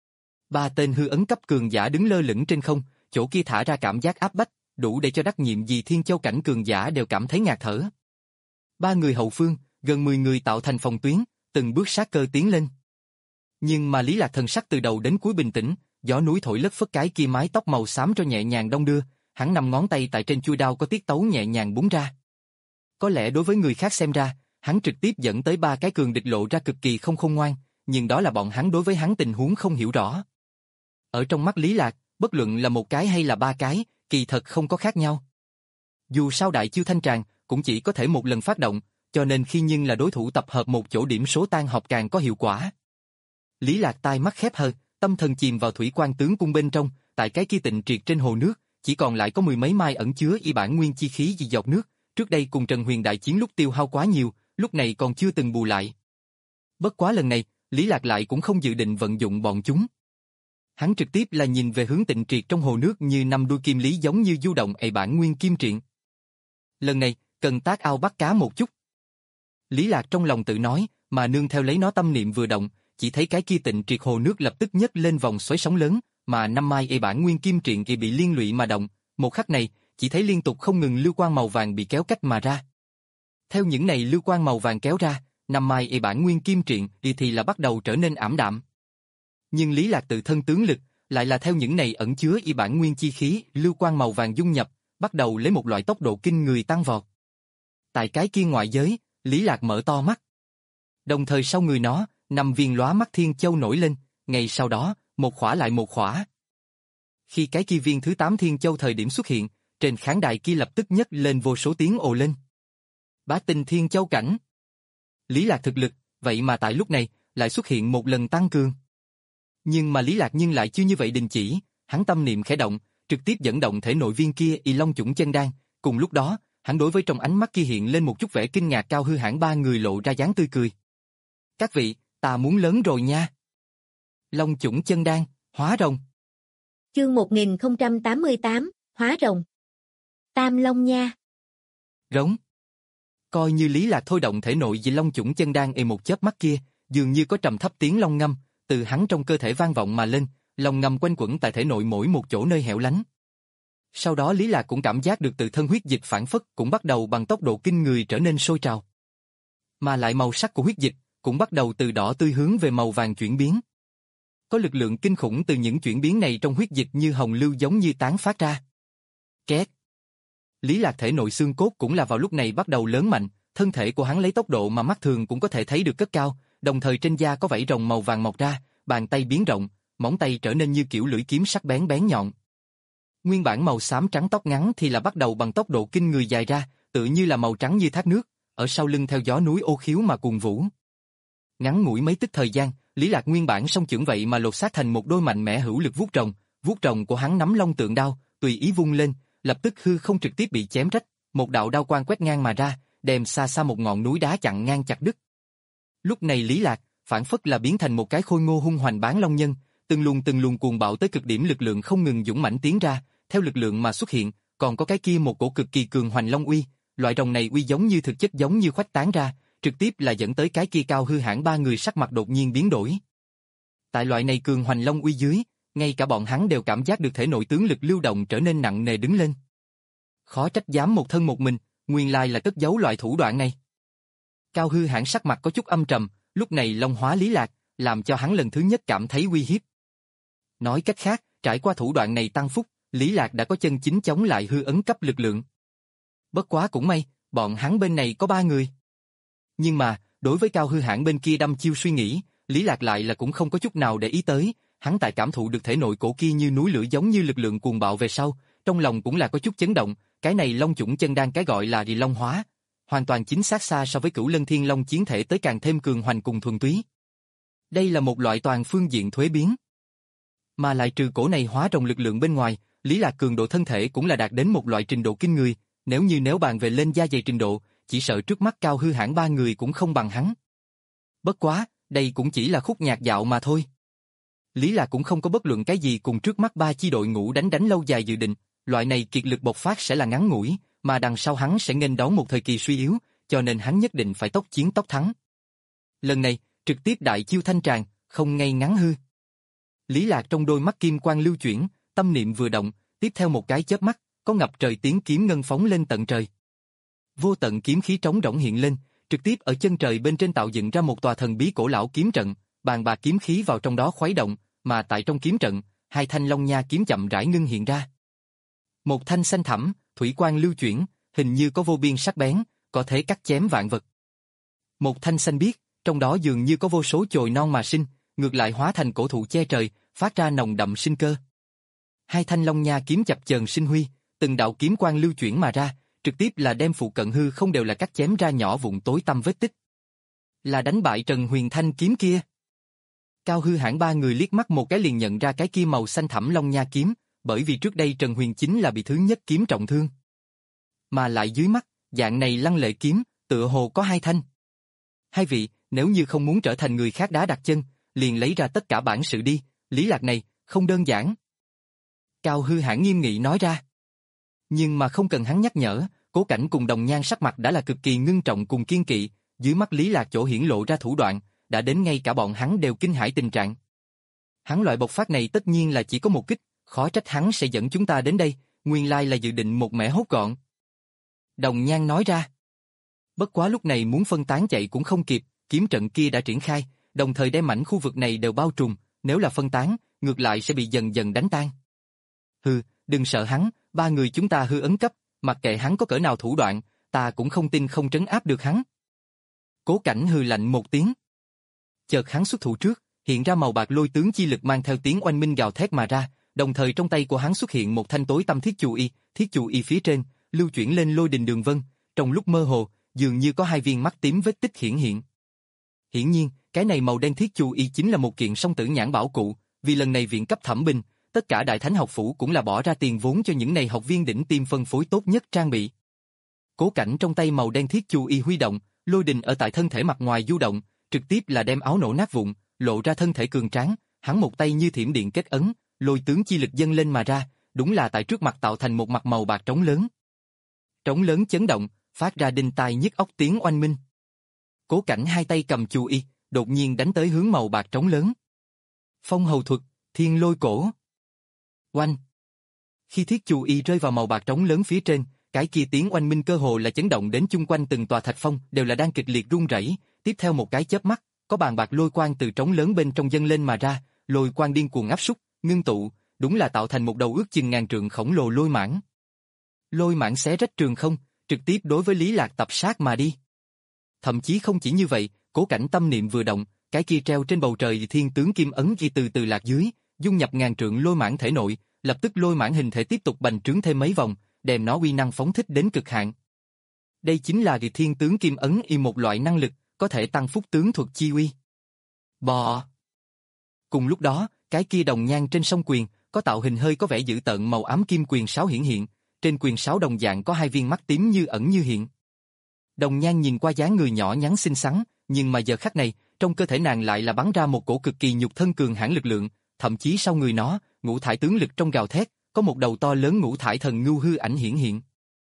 Ba tên hư ấn cấp cường giả đứng lơ lửng trên không, chỗ kia thả ra cảm giác áp bách, đủ để cho đắc nhiệm gì Thiên Châu cảnh cường giả đều cảm thấy ngạt thở. Ba người hậu phương, gần mười người tạo thành phòng tuyến, từng bước sát cơ tiến lên. Nhưng mà Lý Lạc thần sắc từ đầu đến cuối bình tĩnh, gió núi thổi lất phất cái kia mái tóc màu xám cho nhẹ nhàng đong đưa, hắn năm ngón tay tại trên chuôi đao có tiết tấu nhẹ nhàng búng ra. Có lẽ đối với người khác xem ra, hắn trực tiếp dẫn tới ba cái cường địch lộ ra cực kỳ không khôn ngoan, nhưng đó là bọn hắn đối với hắn tình huống không hiểu rõ. Ở trong mắt Lý Lạc, bất luận là một cái hay là ba cái, kỳ thật không có khác nhau. Dù sao đại chiêu thanh tràng, cũng chỉ có thể một lần phát động, cho nên khi nhưng là đối thủ tập hợp một chỗ điểm số tan họp càng có hiệu quả. Lý Lạc tai mắt khép hờ, tâm thần chìm vào thủy quan tướng cung bên trong, tại cái kia tịnh triệt trên hồ nước, chỉ còn lại có mười mấy mai ẩn chứa y bản nguyên chi khí dị giọt nước, trước đây cùng Trần Huyền đại chiến lúc tiêu hao quá nhiều, lúc này còn chưa từng bù lại. Bất quá lần này, Lý Lạc lại cũng không dự định vận dụng bọn chúng. Hắn trực tiếp là nhìn về hướng tịnh triệt trong hồ nước như năm đuôi kim lý giống như du động ệ bản nguyên kim triện. Lần này, cần tác ao bắt cá một chút. Lý Lạc trong lòng tự nói, mà nương theo lấy nó tâm niệm vừa động, chỉ thấy cái kia tịnh triệt hồ nước lập tức nhấc lên vòng xoáy sóng lớn, mà năm mai y bản nguyên kim triện y bị liên lụy mà động, một khắc này, chỉ thấy liên tục không ngừng lưu quang màu vàng bị kéo cách mà ra. Theo những này lưu quang màu vàng kéo ra, năm mai y bản nguyên kim triện y thì là bắt đầu trở nên ảm đạm. Nhưng Lý Lạc tự thân tướng lực, lại là theo những này ẩn chứa y bản nguyên chi khí, lưu quang màu vàng dung nhập, bắt đầu lấy một loại tốc độ kinh người tăng vọt. Tại cái kia ngoại giới, Lý Lạc mở to mắt. Đồng thời sau người nó, năm viên lóa mắt thiên châu nổi lên, ngay sau đó, một khỏa lại một khỏa. Khi cái kia viên thứ tám thiên châu thời điểm xuất hiện, trên khán đài kia lập tức nhấc lên vô số tiếng ồ lên. Bá tinh thiên châu cảnh. Lý Lạc thực lực, vậy mà tại lúc này, lại xuất hiện một lần tăng cường. Nhưng mà Lý Lạc nhưng lại chưa như vậy đình chỉ, hắn tâm niệm khẽ động, trực tiếp dẫn động thể nội viên kia y long chủng chân đan, cùng lúc đó, hắn đối với trong ánh mắt kia hiện lên một chút vẻ kinh ngạc. Cao Hư Hãn ba người lộ ra dáng tươi cười. Các vị, ta muốn lớn rồi nha. Long chủng chân đan, hóa rồng. Chương một nghìn không trăm tám mươi tám, hóa rồng. Tam Long nha. Rống. Coi như Lý Lạc thôi động thể nội vì long chủng chân đan y một chớp mắt kia, dường như có trầm thấp tiếng long ngâm, từ hắn trong cơ thể vang vọng mà lên, long ngâm quanh quẩn tại thể nội mỗi một chỗ nơi hẻo lánh. Sau đó Lý Lạc cũng cảm giác được từ thân huyết dịch phản phất cũng bắt đầu bằng tốc độ kinh người trở nên sôi trào. Mà lại màu sắc của huyết dịch cũng bắt đầu từ đỏ tươi hướng về màu vàng chuyển biến. Có lực lượng kinh khủng từ những chuyển biến này trong huyết dịch như hồng lưu giống như tán phát ra. Két. Lý Lạc thể nội xương cốt cũng là vào lúc này bắt đầu lớn mạnh, thân thể của hắn lấy tốc độ mà mắt thường cũng có thể thấy được cất cao, đồng thời trên da có vảy rồng màu vàng mọc ra, bàn tay biến rộng, móng tay trở nên như kiểu lưỡi kiếm sắc bén bén nhọn. Nguyên bản màu xám trắng tóc ngắn thì là bắt đầu bằng tốc độ kinh người dài ra, tự như là màu trắng như thác nước, ở sau lưng theo gió núi ô khiếu mà cuồn vũ. Ngắn ngủi mấy tức thời gian, Lý Lạc nguyên bản song chưởng vậy mà lột xác thành một đôi mạnh mẽ hữu lực vuốt rồng, vuốt rồng của hắn nắm long tượng đao, tùy ý vung lên, lập tức hư không trực tiếp bị chém rách, một đạo đao quang quét ngang mà ra, đem xa xa một ngọn núi đá chặn ngang chặt đứt. Lúc này Lý Lạc, phản phất là biến thành một cái khôi ngô hung hoành bán long nhân, từng luồng từng luồng cuồng bạo tới cực điểm lực lượng không ngừng dũng mãnh tiến ra, theo lực lượng mà xuất hiện, còn có cái kia một cổ cực kỳ cường hoành long uy, loại rồng này uy giống như thực chất giống như khuếch tán ra, trực tiếp là dẫn tới cái kia Cao Hư Hãn ba người sắc mặt đột nhiên biến đổi. Tại loại này cường hoành long uy dưới, ngay cả bọn hắn đều cảm giác được thể nội tướng lực lưu động trở nên nặng nề đứng lên. Khó trách dám một thân một mình, nguyên lai là cất giấu loại thủ đoạn này. Cao Hư Hãn sắc mặt có chút âm trầm, lúc này long hóa Lý Lạc, làm cho hắn lần thứ nhất cảm thấy uy hiếp. Nói cách khác, trải qua thủ đoạn này tăng phúc, Lý Lạc đã có chân chính chống lại hư ấn cấp lực lượng. Bất quá cũng may, bọn hắn bên này có ba người. Nhưng mà, đối với Cao Hư Hãn bên kia đăm chiêu suy nghĩ, Lý Lạc lại là cũng không có chút nào để ý tới, hắn tại cảm thụ được thể nội cổ kia như núi lửa giống như lực lượng cuồng bạo về sau, trong lòng cũng là có chút chấn động, cái này long chủng chân đan cái gọi là Rì Long hóa, hoàn toàn chính xác xa so với Cửu Lân Thiên Long chiến thể tới càng thêm cường hoành cùng thuần túy. Đây là một loại toàn phương diện thuế biến. Mà lại trừ cổ này hóa rồng lực lượng bên ngoài, Lý Lạc cường độ thân thể cũng là đạt đến một loại trình độ kinh người, nếu như nếu bàn về lên da dày trình độ, chỉ sợ trước mắt Cao Hư Hãn ba người cũng không bằng hắn. Bất quá, đây cũng chỉ là khúc nhạc dạo mà thôi. Lý Lạc cũng không có bất luận cái gì cùng trước mắt ba chi đội ngũ đánh đánh lâu dài dự định, loại này kiệt lực bộc phát sẽ là ngắn ngủi, mà đằng sau hắn sẽ nghênh đón một thời kỳ suy yếu, cho nên hắn nhất định phải tốc chiến tốc thắng. Lần này, trực tiếp đại chiêu thanh tràng, không ngay ngắn hư. Lý Lạc trong đôi mắt kim quang lưu chuyển, tâm niệm vừa động, tiếp theo một cái chớp mắt, có ngập trời tiếng kiếm ngân phóng lên tận trời. Vô tận kiếm khí trống rỗng hiện lên, trực tiếp ở chân trời bên trên tạo dựng ra một tòa thần bí cổ lão kiếm trận, bàn bạc kiếm khí vào trong đó khuấy động, mà tại trong kiếm trận, hai thanh long nha kiếm chậm rãi ngưng hiện ra. Một thanh xanh thẳm, thủy quang lưu chuyển, hình như có vô biên sắc bén, có thể cắt chém vạn vật. Một thanh xanh biếc, trong đó dường như có vô số chồi non mà sinh, ngược lại hóa thành cổ thụ che trời, phát ra nồng đậm sinh cơ. Hai thanh long nha kiếm chập chờn sinh huy, từng đạo kiếm quang lưu chuyển mà ra, trực tiếp là đem phụ cận hư không đều là cắt chém ra nhỏ vụn tối tăm vết tích. Là đánh bại Trần Huyền thanh kiếm kia. Cao Hư Hãn ba người liếc mắt một cái liền nhận ra cái kia màu xanh thẳm long nha kiếm, bởi vì trước đây Trần Huyền chính là bị thứ nhất kiếm trọng thương. Mà lại dưới mắt, dạng này lăng lệ kiếm, tựa hồ có hai thanh. Hai vị, nếu như không muốn trở thành người khác đá đặt chân, liền lấy ra tất cả bản sự đi, Lý Lạc này, không đơn giản. Cao Hư Hãn nghiêm nghị nói ra. Nhưng mà không cần hắn nhắc nhở, Cố Cảnh cùng Đồng Nhan sắc mặt đã là cực kỳ ngưng trọng cùng kiên kỵ, dưới mắt Lý Lạc chỗ hiển lộ ra thủ đoạn, đã đến ngay cả bọn hắn đều kinh hãi tình trạng. Hắn loại bộc phát này tất nhiên là chỉ có một kích, khó trách hắn sẽ dẫn chúng ta đến đây, nguyên lai là dự định một mẻ hốt gọn. Đồng Nhan nói ra. Bất quá lúc này muốn phân tán chạy cũng không kịp, kiếm trận kia đã triển khai, đồng thời đem mảnh khu vực này đều bao trùm, nếu là phân tán, ngược lại sẽ bị dần dần đánh tan. Hừ, đừng sợ hắn, ba người chúng ta hư ấn cấp, mặc kệ hắn có cỡ nào thủ đoạn, ta cũng không tin không trấn áp được hắn. Cố Cảnh hừ lạnh một tiếng. Chợt hắn xuất thủ trước, hiện ra màu bạc lôi tướng chi lực mang theo tiếng oanh minh gào thét mà ra, đồng thời trong tay của hắn xuất hiện một thanh tối tăm thiết chù y, thiết chù y phía trên, lưu chuyển lên lôi đình đường vân, trong lúc mơ hồ, dường như có hai viên mắt tím vết tích hiển hiện. Hiển nhiên, cái này màu đen thiết chù y chính là một kiện song tử nhãn bảo cụ, vì lần này viện cấp thẩm binh, tất cả đại thánh học phủ cũng là bỏ ra tiền vốn cho những này học viên đỉnh tiêm phân phối tốt nhất trang bị. Cố Cảnh trong tay màu đen thiết chù y huy động, lôi đình ở tại thân thể mặt ngoài du động, trực tiếp là đem áo nổ nát vụn, lộ ra thân thể cường tráng, hắn một tay như thiểm điện kết ấn, lôi tướng chi lực dâng lên mà ra, đúng là tại trước mặt tạo thành một mặt màu bạc trống lớn. Trống lớn chấn động, phát ra đinh tai nhức óc tiếng oanh minh. Cố Cảnh hai tay cầm chù y, đột nhiên đánh tới hướng màu bạc trống lớn. Phong hầu thuật, thiên lôi cổ. Oanh. Khi thiết chù y rơi vào màu bạc trống lớn phía trên, cái kia tiếng oanh minh cơ hồ là chấn động đến chung quanh từng tòa thạch phong đều là đang kịch liệt rung rẩy. Tiếp theo một cái chớp mắt, có bàn bạc lôi quang từ trống lớn bên trong dâng lên mà ra, lôi quang điên cuồng áp súc, ngưng tụ, đúng là tạo thành một đầu ước chừng ngàn trượng khổng lồ lôi mãng. Lôi mãng xé rách trường không, trực tiếp đối với Lý Lạc tập sát mà đi. Thậm chí không chỉ như vậy, Cố Cảnh tâm niệm vừa động, cái kia treo trên bầu trời thiên tướng kim ấn kia từ từ lạc dưới, dung nhập ngàn trượng lôi mãng thể nội, lập tức lôi mãng hình thể tiếp tục bành trướng thêm mấy vòng, đem nó uy năng phóng thích đến cực hạn. Đây chính là địa thiên tướng kim ấn y một loại năng lực, có thể tăng phúc tướng thuật chi uy. Bò. Cùng lúc đó, cái kia đồng nhan trên song quyền, có tạo hình hơi có vẻ dữ tợn màu ám kim quyền sáo hiển hiện, trên quyền sáo đồng dạng có hai viên mắt tím như ẩn như hiện. Đồng nhan nhìn qua dáng người nhỏ nhắn xinh xắn, nhưng mà giờ khắc này, trong cơ thể nàng lại là bắn ra một cổ cực kỳ nhục thân cường hãn lực lượng, thậm chí sau người nó, ngũ thải tướng lực trong gào thét, có một đầu to lớn ngũ thải thần ngưu hư ảnh hiển hiện.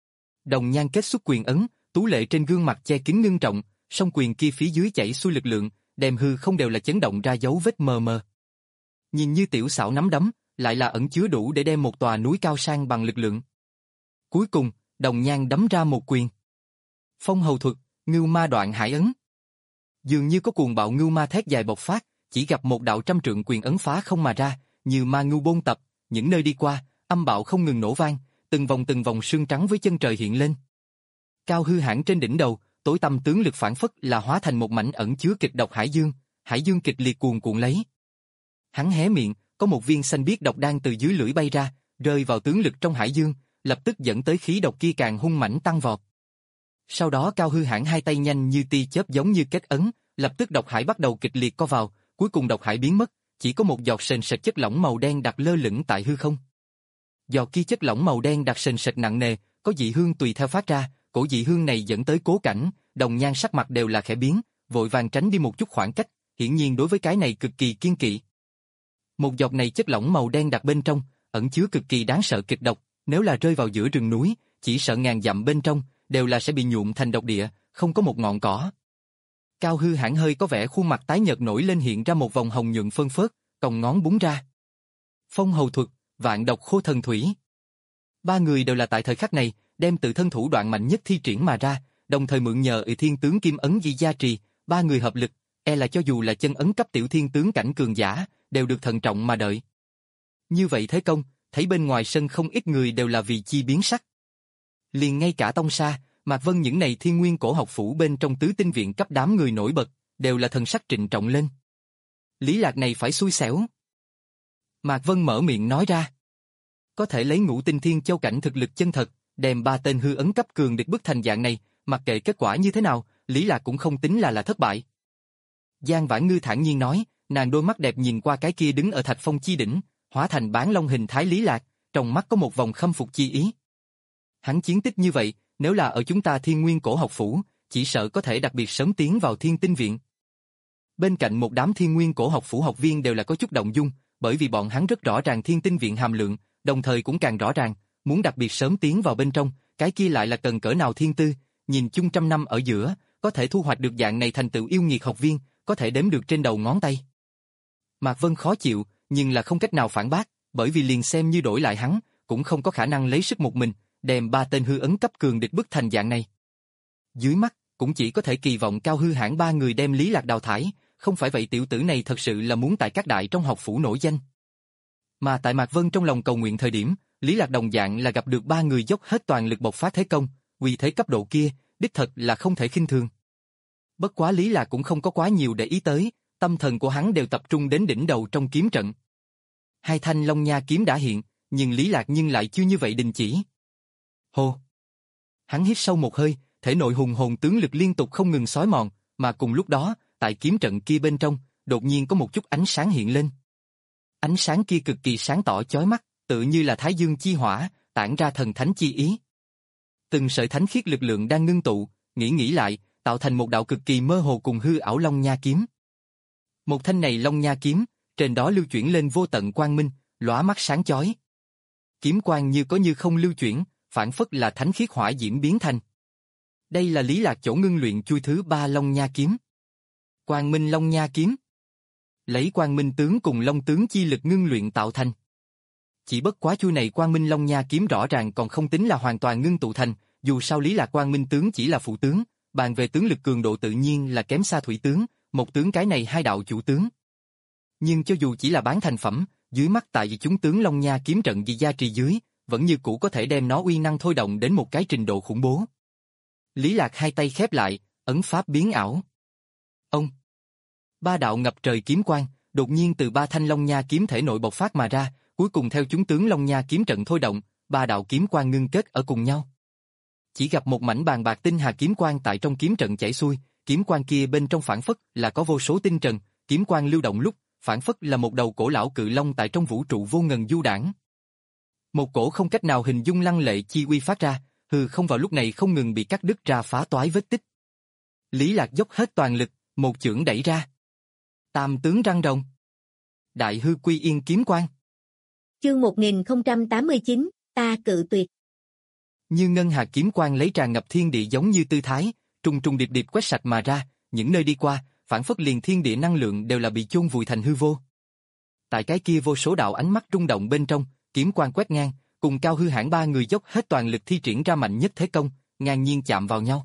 Đồng nhan kết xuất quyền ấn, tú lệ trên gương mặt che kín ngưng trọng, song quyền kia phía dưới chảy xuôi lực lượng, đem hư không đều là chấn động ra dấu vết mờ mờ. Nhìn như tiểu xảo nắm đấm, lại là ẩn chứa đủ để đem một tòa núi cao sang bằng lực lượng. Cuối cùng, đồng nhan đấm ra một quyền. Phong hầu thuật, ngưu ma đoạn hải ấn. Dường như có cuồng bạo ngưu ma thét dài bộc phát, chỉ gặp một đạo trăm trượng quyền ấn phá không mà ra, như ma ngưu bôn tập, những nơi đi qua, âm bạo không ngừng nổ vang, từng vòng từng vòng sương trắng với chân trời hiện lên. Cao hư hãn trên đỉnh đầu, tối tăm tướng lực phản phất là hóa thành một mảnh ẩn chứa kịch độc hải dương, hải dương kịch liệt cuồn cuộn lấy. Hắn hé miệng, có một viên xanh biếc độc đang từ dưới lưỡi bay ra, rơi vào tướng lực trong hải dương, lập tức dẫn tới khí độc kia càng hung mãnh tăng vọt. Sau đó Cao hư hãn hai tay nhanh như tia chớp giống như kết ấn, lập tức độc hải bắt đầu kịch liệt co vào, cuối cùng độc hải biến mất, chỉ có một giọt sền sệt chất lỏng màu đen đặc lơ lửng tại hư không. Giọt kia chất lỏng màu đen đặc sền sệt nặng nề, có dị hương tùy theo phát ra, cổ dị hương này dẫn tới Cố Cảnh, đồng nhan sắc mặt đều là khẽ biến, vội vàng tránh đi một chút khoảng cách, hiển nhiên đối với cái này cực kỳ kiên kỵ. Một giọt này chất lỏng màu đen đặc bên trong, ẩn chứa cực kỳ đáng sợ kịch độc, nếu là rơi vào giữa rừng núi, chỉ sợ ngàn dặm bên trong, đều là sẽ bị nhuộm thành độc địa, không có một ngọn cỏ. Cao hư hãn hơi có vẻ khuôn mặt tái nhợt nổi lên hiện ra một vòng hồng nhuận phân phớt, còng ngón búng ra. Phong hầu thuật, vạn độc khô thần thủy. Ba người đều là tại thời khắc này, đem tự thân thủ đoạn mạnh nhất thi triển mà ra, đồng thời mượn nhờ y thiên tướng kim ấn di gia trì, ba người hợp lực, e là cho dù là chân ấn cấp tiểu thiên tướng cảnh cường giả, đều được thận trọng mà đợi. Như vậy thế công, thấy bên ngoài sân không ít người đều là vì chi biến sắc. Liền ngay cả Tông Sa, Mạc Vân những này thiên nguyên cổ học phủ bên trong tứ tinh viện cấp đám người nổi bật, đều là thần sắc trịnh trọng lên. Lý Lạc này phải xui xẻo. Mạc Vân mở miệng nói ra. Có thể lấy ngũ tinh thiên châu cảnh thực lực chân thật, đem ba tên hư ấn cấp cường địch bức thành dạng này, mặc kệ kết quả như thế nào, Lý Lạc cũng không tính là là thất bại. Giang Vãn Ngư thản nhiên nói, nàng đôi mắt đẹp nhìn qua cái kia đứng ở thạch phong chi đỉnh, hóa thành bán long hình thái Lý Lạc, trong mắt có một vòng khâm phục chi ý. Hắn chiến tích như vậy, nếu là ở chúng ta thiên nguyên cổ học phủ, chỉ sợ có thể đặc biệt sớm tiến vào thiên tinh viện. Bên cạnh một đám thiên nguyên cổ học phủ học viên đều là có chút động dung, bởi vì bọn hắn rất rõ ràng thiên tinh viện hàm lượng, đồng thời cũng càng rõ ràng, muốn đặc biệt sớm tiến vào bên trong, cái kia lại là cần cỡ nào thiên tư, nhìn chung trăm năm ở giữa, có thể thu hoạch được dạng này thành tựu yêu nghiệt học viên, có thể đếm được trên đầu ngón tay. Mạc Vân khó chịu, nhưng là không cách nào phản bác, bởi vì liền xem như đổi lại hắn, cũng không có khả năng lấy sức một mình, đem ba tên hư ấn cấp cường địch bức thành dạng này. Dưới mắt, cũng chỉ có thể kỳ vọng Cao Hư Hãn ba người đem Lý Lạc đào thải, không phải vậy tiểu tử này thật sự là muốn tại các đại trong học phủ nổi danh. Mà tại Mạc Vân trong lòng cầu nguyện thời điểm, Lý Lạc đồng dạng là gặp được ba người dốc hết toàn lực bộc phát thế công, uy thế cấp độ kia, đích thật là không thể khinh thường. Bất quá Lý Lạc cũng không có quá nhiều để ý tới, tâm thần của hắn đều tập trung đến đỉnh đầu trong kiếm trận. Hai thanh Long Nha kiếm đã hiện, nhưng Lý Lạc nhưng lại chưa như vậy đình chỉ. Hô! Hắn hít sâu một hơi, thể nội hùng hồn tướng lực liên tục không ngừng xói mòn, mà cùng lúc đó, tại kiếm trận kia bên trong, đột nhiên có một chút ánh sáng hiện lên. Ánh sáng kia cực kỳ sáng tỏ chói mắt, tự như là Thái Dương chi hỏa, tản ra thần thánh chi ý. Từng sợi thánh khiết lực lượng đang ngưng tụ, nghĩ nghĩ lại, tạo thành một đạo cực kỳ mơ hồ cùng hư ảo Long Nha kiếm. Một thanh này Long Nha kiếm, trên đó lưu chuyển lên vô tận quang minh, lóa mắt sáng chói. Kiếm quang như có như không lưu chuyển, phản phất là thánh khiết hỏa diễm biến thành. Đây là Lý Lạc chỗ ngưng luyện chui thứ ba Long Nha kiếm. Quang Minh Long Nha kiếm. Lấy Quang Minh tướng cùng Long tướng chi lực ngưng luyện tạo thành. Chỉ bất quá chui này Quang Minh Long Nha kiếm rõ ràng còn không tính là hoàn toàn ngưng tụ thành, dù sao Lý Lạc Quang Minh tướng chỉ là phụ tướng, bàn về tướng lực cường độ tự nhiên là kém xa thủy tướng, một tướng cái này hai đạo chủ tướng. Nhưng cho dù chỉ là bán thành phẩm, dưới mắt tại vì chúng tướng Long Nha kiếm trận dị gia trì dưới, vẫn như cũ có thể đem nó uy năng thôi động đến một cái trình độ khủng bố. Lý Lạc hai tay khép lại, ấn pháp biến ảo. Ông! Ba đạo ngập trời kiếm quang, đột nhiên từ ba thanh Long Nha kiếm thể nội bộc phát mà ra, cuối cùng theo chúng tướng Long Nha kiếm trận thôi động, ba đạo kiếm quang ngưng kết ở cùng nhau. Chỉ gặp một mảnh bàn bạc tinh hà kiếm quang tại trong kiếm trận chảy xuôi, kiếm quang kia bên trong phản phất là có vô số tinh trần, kiếm quang lưu động lúc, phản phất là một đầu cổ lão cự long tại trong vũ trụ vô ngần du đãng. Một cổ không cách nào hình dung lăng lệ chi uy phát ra, hư không vào lúc này không ngừng bị cắt đứt ra phá toái vết tích. Lý Lạc dốc hết toàn lực, một chưởng đẩy ra. Tam tướng răng rồng. Đại hư quy yên kiếm quang. Chương một nghìn không trăm tám mươi chín, ta cự tuyệt. Như ngân hà kiếm quang lấy tràn ngập thiên địa giống như tư thái, trùng trùng điệp điệp quét sạch mà ra, những nơi đi qua, phản phất liền thiên địa năng lượng đều là bị chôn vùi thành hư vô. Tại cái kia vô số đạo ánh mắt rung động bên trong, kiếm quang quét ngang, cùng Cao Hư Hãn ba người dốc hết toàn lực thi triển ra mạnh nhất thế công, ngang nhiên chạm vào nhau.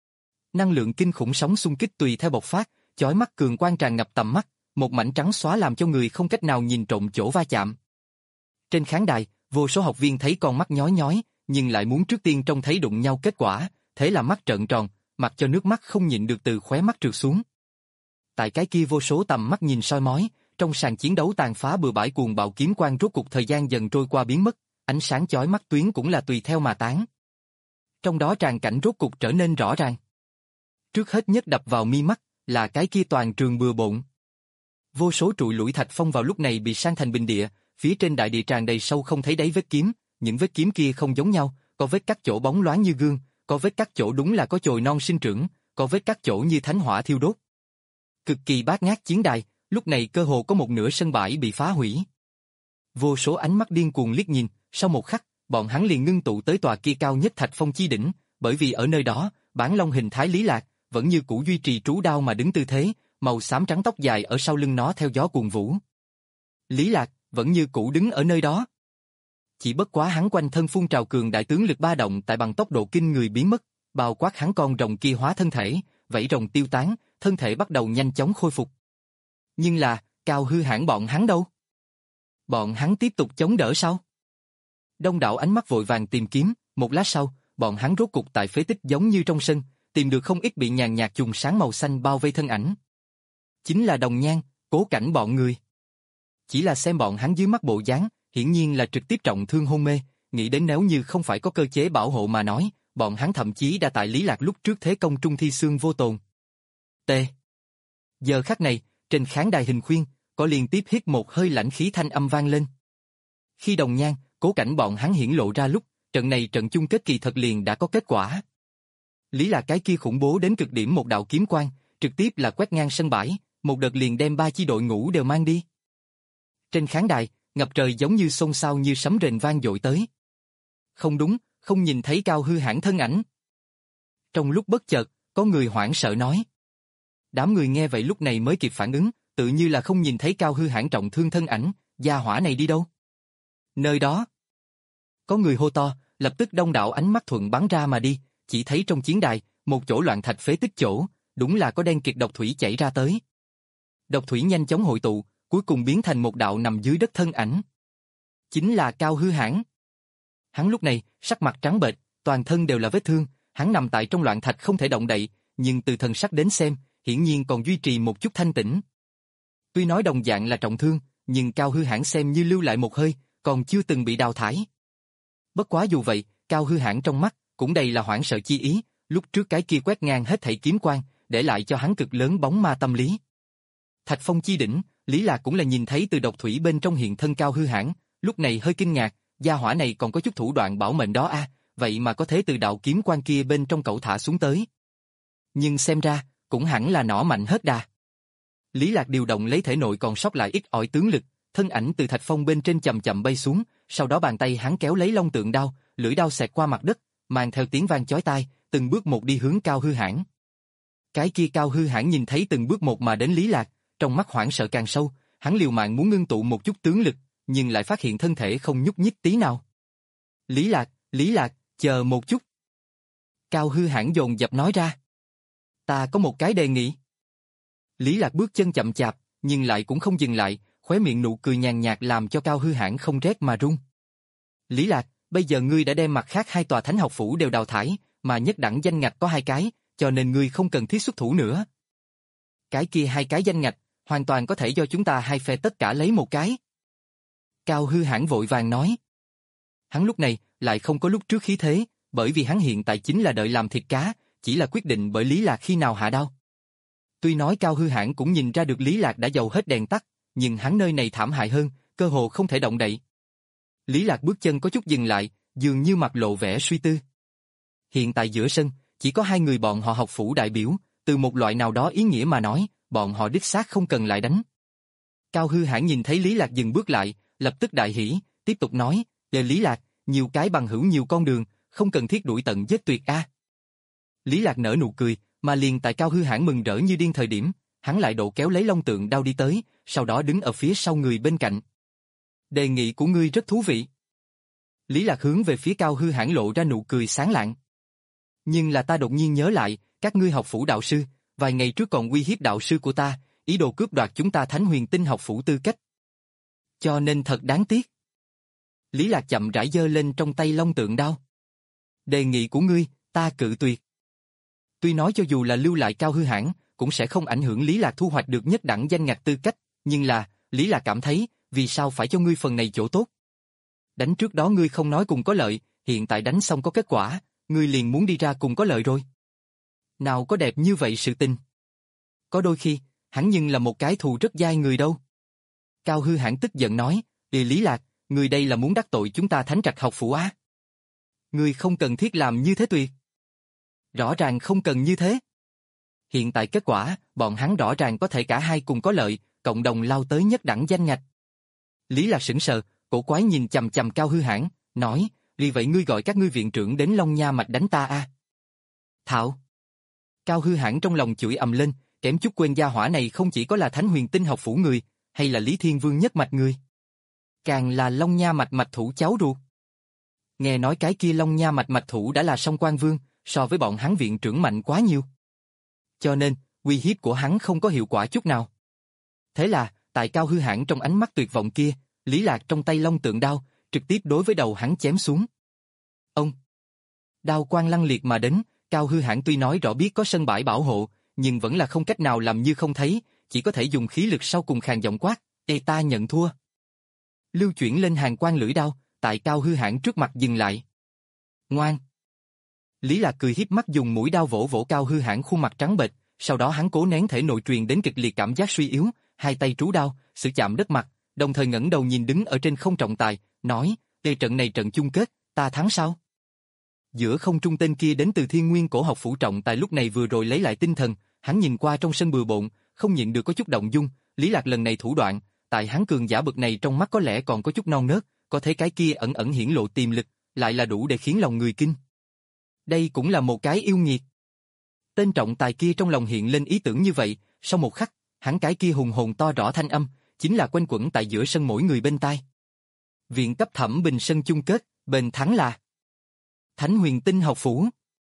Năng lượng kinh khủng sóng xung kích tùy theo bộc phát, chói mắt cường quang tràn ngập tầm mắt, một mảnh trắng xóa làm cho người không cách nào nhìn trộm chỗ va chạm. Trên khán đài, vô số học viên thấy con mắt nhói nhói, nhưng lại muốn trước tiên trông thấy đụng nhau kết quả, thế là mắt trợn tròn, mặc cho nước mắt không nhịn được từ khóe mắt trượt xuống. Tại cái kia vô số tầm mắt nhìn soi mói, trong sàn chiến đấu tàn phá bừa bãi cuồng bạo kiếm quang rốt cục thời gian dần trôi qua biến mất, ánh sáng chói mắt tuyến cũng là tùy theo mà tán. Trong đó tràn cảnh rốt cục trở nên rõ ràng. Trước hết nhất đập vào mi mắt là cái kia toàn trường bừa bộn. Vô số trụi lũi thạch phong vào lúc này bị san thành bình địa, phía trên đại địa tràn đầy sâu không thấy đáy vết kiếm, những vết kiếm kia không giống nhau, có vết cắt chỗ bóng loáng như gương, có vết cắt chỗ đúng là có chồi non sinh trưởng, có vết cắt chỗ như thánh hỏa thiêu đốt. Cực kỳ bát ngát chiến đài, lúc này cơ hồ có một nửa sân bãi bị phá hủy. Vô số ánh mắt điên cuồng liếc nhìn, sau một khắc, bọn hắn liền ngưng tụ tới tòa kia cao nhất thạch phong chi đỉnh, bởi vì ở nơi đó, bản long hình thái Lý Lạc vẫn như cũ duy trì trú đao mà đứng tư thế, màu xám trắng tóc dài ở sau lưng nó theo gió cuồng vũ. Lý Lạc vẫn như cũ đứng ở nơi đó. Chỉ bất quá hắn quanh thân phun trào cường đại tướng lực ba động tại bằng tốc độ kinh người biến mất, bao quát hắn con rồng kia hóa thân thể, vảy rồng tiêu tán, thân thể bắt đầu nhanh chóng khôi phục. Nhưng là, Cao Hư Hãn bọn hắn đâu? Bọn hắn tiếp tục chống đỡ sao? Đông đảo ánh mắt vội vàng tìm kiếm, một lát sau, bọn hắn rốt cục tại phế tích giống như trong sân, tìm được không ít bị nhàn nhạt chùm sáng màu xanh bao vây thân ảnh. Chính là Đồng Nhan, Cố Cảnh bọn người. Chỉ là xem bọn hắn dưới mắt bộ dáng, hiển nhiên là trực tiếp trọng thương hôn mê, nghĩ đến nếu như không phải có cơ chế bảo hộ mà nói, bọn hắn thậm chí đã tại Lý Lạc lúc trước thế công trung thi xương vô tồn. T. Giờ khắc này, trên khán đài hình khuyên, có liên tiếp hít một hơi lãnh khí thanh âm vang lên. Khi Đồng Nhan, Cố Cảnh bọn hắn hiển lộ ra lúc, trận này trận chung kết kỳ thật liền đã có kết quả. Lý Lạc cái kia khủng bố đến cực điểm một đạo kiếm quang, trực tiếp là quét ngang sân bãi, một đợt liền đem ba chi đội ngũ đều mang đi. Trên khán đài, ngập trời giống như xôn xao như sấm rền vang dội tới. Không đúng, không nhìn thấy Cao Hư Hãn thân ảnh. Trong lúc bất chợt, Có người hoảng sợ nói. Đám người nghe vậy lúc này mới kịp phản ứng, tự như là không nhìn thấy Cao Hư Hãn trọng thương thân ảnh, gia hỏa này đi đâu? Nơi đó. Có người hô to, lập tức đông đảo ánh mắt thuận bắn ra mà đi, chỉ thấy trong chiến đài, một chỗ loạn thạch phế tích chỗ, đúng là có đen kịt độc thủy chảy ra tới. Độc thủy nhanh chóng hội tụ, cuối cùng biến thành một đạo nằm dưới đất thân ảnh. Chính là Cao Hư Hãn. Hắn lúc này, sắc mặt trắng bệch, toàn thân đều là vết thương, hắn nằm tại trong loạn thạch không thể động đậy, nhưng từ thần sắc đến xem, hiển nhiên còn duy trì một chút thanh tĩnh. Tuy nói đồng dạng là trọng thương, nhưng Cao Hư Hãn xem như lưu lại một hơi, còn chưa từng bị đào thải. Bất quá dù vậy, Cao Hư Hãn trong mắt cũng đầy là hoảng sợ chi ý, lúc trước cái kia quét ngang hết thảy kiếm quang, để lại cho hắn cực lớn bóng ma tâm lý. Thạch Phong chi đỉnh, Lý Lạc cũng là nhìn thấy từ độc thủy bên trong hiện thân Cao Hư Hãn, lúc này hơi kinh ngạc, gia hỏa này còn có chút thủ đoạn bảo mệnh đó a, vậy mà có thể từ đạo kiếm quang kia bên trong cậu thả xuống tới. Nhưng xem ra, cũng hẳn là nỏ mạnh hết đà. Lý Lạc điều động lấy thể nội còn sót lại ít ỏi tướng lực, thân ảnh từ thạch phong bên trên chậm chậm bay xuống, sau đó bàn tay hắn kéo lấy long tượng đao, lưỡi đao xẹt qua mặt đất, mang theo tiếng vang chói tai, từng bước một đi hướng Cao Hư Hãn. Cái kia Cao Hư Hãn nhìn thấy từng bước một mà đến Lý Lạc, trong mắt hoảng sợ càng sâu, hắn liều mạng muốn ngưng tụ một chút tướng lực, nhưng lại phát hiện thân thể không nhúc nhích tí nào. Lý Lạc, Lý Lạc, chờ một chút. Cao Hư Hãn dồn dập nói ra. Ta có một cái đề nghị. Lý Lạc bước chân chậm chạp, nhưng lại cũng không dừng lại, khóe miệng nụ cười nhàn nhạt làm cho Cao Hư Hãn không rét mà run. Lý Lạc, bây giờ ngươi đã đem mặt khác hai tòa thánh học phủ đều đào thải, mà nhất đẳng danh ngạch có hai cái, cho nên ngươi không cần thiết xuất thủ nữa. Cái kia hai cái danh ngạch, hoàn toàn có thể do chúng ta hai phe tất cả lấy một cái. Cao Hư Hãn vội vàng nói. Hắn lúc này lại không có lúc trước khí thế, bởi vì hắn hiện tại chính là đợi làm thịt cá, chỉ là quyết định bởi Lý Lạc khi nào hạ đao. Tuy nói Cao Hư Hãn cũng nhìn ra được Lý Lạc đã dầu hết đèn tắt, nhưng hắn nơi này thảm hại hơn, cơ hồ không thể động đậy. Lý Lạc bước chân có chút dừng lại, dường như mặt lộ vẻ suy tư. Hiện tại giữa sân, chỉ có hai người bọn họ học phủ đại biểu, từ một loại nào đó ý nghĩa mà nói, bọn họ đích xác không cần lại đánh. Cao Hư Hãn nhìn thấy Lý Lạc dừng bước lại, lập tức đại hỉ, tiếp tục nói, "Để Lý Lạc, nhiều cái bằng hữu nhiều con đường, không cần thiết đuổi tận giết tuyệt a." Lý Lạc nở nụ cười, mà liền tại Cao Hư Hãn mừng rỡ như điên thời điểm, hắn lại độ kéo lấy long tượng đao đi tới, sau đó đứng ở phía sau người bên cạnh. "Đề nghị của ngươi rất thú vị." Lý Lạc hướng về phía Cao Hư Hãn lộ ra nụ cười sáng lạng. "Nhưng là ta đột nhiên nhớ lại, các ngươi học phủ đạo sư, vài ngày trước còn uy hiếp đạo sư của ta, ý đồ cướp đoạt chúng ta Thánh Huyền Tinh học phủ tư cách. Cho nên thật đáng tiếc." Lý Lạc chậm rãi giơ lên trong tay long tượng đao. "Đề nghị của ngươi, ta cự tuyệt." Tuy nói cho dù là lưu lại Cao Hư Hãn, cũng sẽ không ảnh hưởng Lý Lạc thu hoạch được nhất đẳng danh ngạch tư cách, nhưng là, Lý Lạc cảm thấy, vì sao phải cho ngươi phần này chỗ tốt? Đánh trước đó ngươi không nói cùng có lợi, hiện tại đánh xong có kết quả, ngươi liền muốn đi ra cùng có lợi rồi. Nào có đẹp như vậy sự tình. Có đôi khi, hắn nhưng là một cái thù rất dai người đâu. Cao Hư Hãn tức giận nói, "Địa Lý Lạc, ngươi đây là muốn đắc tội chúng ta Thánh Trạch học phủ á? Ngươi không cần thiết làm như thế tuyệt. Rõ ràng không cần như thế. Hiện tại kết quả, bọn hắn rõ ràng có thể cả hai cùng có lợi, cộng đồng lao tới nhất đẳng danh ngạch." Lý Lạc sững sờ, cổ quái nhìn chằm chằm Cao Hư Hãn, nói, "Vì vậy ngươi gọi các ngươi viện trưởng đến Long Nha Mạch đánh ta a?" Thảo. Cao Hư Hãn trong lòng chửi ầm lên, kém chút quên gia hỏa này không chỉ có là Thánh Huyền Tinh học phủ người, hay là Lý Thiên Vương nhất mạch người, càng là Long Nha Mạch mạch thủ cháu ruột. Nghe nói cái kia Long Nha Mạch mạch thủ đã là Song Quan Vương, so với bọn hắn viện trưởng mạnh quá nhiều. Cho nên, uy hiếp của hắn không có hiệu quả chút nào. Thế là, tại Cao Hư Hãn trong ánh mắt tuyệt vọng kia, Lý Lạc trong tay long tượng đao, trực tiếp đối với đầu hắn chém xuống. Ông! Đao quang lăng liệt mà đến, Cao Hư Hãn tuy nói rõ biết có sân bãi bảo hộ, nhưng vẫn là không cách nào làm như không thấy, chỉ có thể dùng khí lực sau cùng khàn giọng quát, "Ê ta nhận thua." Lưu chuyển lên hàng quang lưỡi đao, tại Cao Hư Hãn trước mặt dừng lại. "Ngoan!" Lý Lạc cười hiếp mắt dùng mũi đao vỗ vỗ Cao Hư Hãn khuôn mặt trắng bệch, sau đó hắn cố nén thể nội truyền đến kịch liệt cảm giác suy yếu, hai tay trú đao, sử chạm đất mặt, đồng thời ngẩng đầu nhìn đứng ở trên không trọng tài, nói, "Đây trận này trận chung kết, ta thắng sao?" Giữa không trung tên kia đến từ Thiên Nguyên Cổ học phủ trọng tài lúc này vừa rồi lấy lại tinh thần, hắn nhìn qua trong sân bừa bộn, không nhịn được có chút động dung, Lý Lạc lần này thủ đoạn, tại hắn cường giả bậc này trong mắt có lẽ còn có chút non nớt, có thể cái kia ẩn ẩn hiển lộ tiềm lực, lại là đủ để khiến lòng người kinh. Đây cũng là một cái yêu nghiệt. Tên trọng tài kia trong lòng hiện lên ý tưởng như vậy, sau một khắc, hắn cái kia hùng hồn to rõ thanh âm, chính là quanh quẩn tại giữa sân mỗi người bên tai. Viện cấp thẩm bình sân chung kết, bên thắng là Thánh Huyền Tinh học phủ.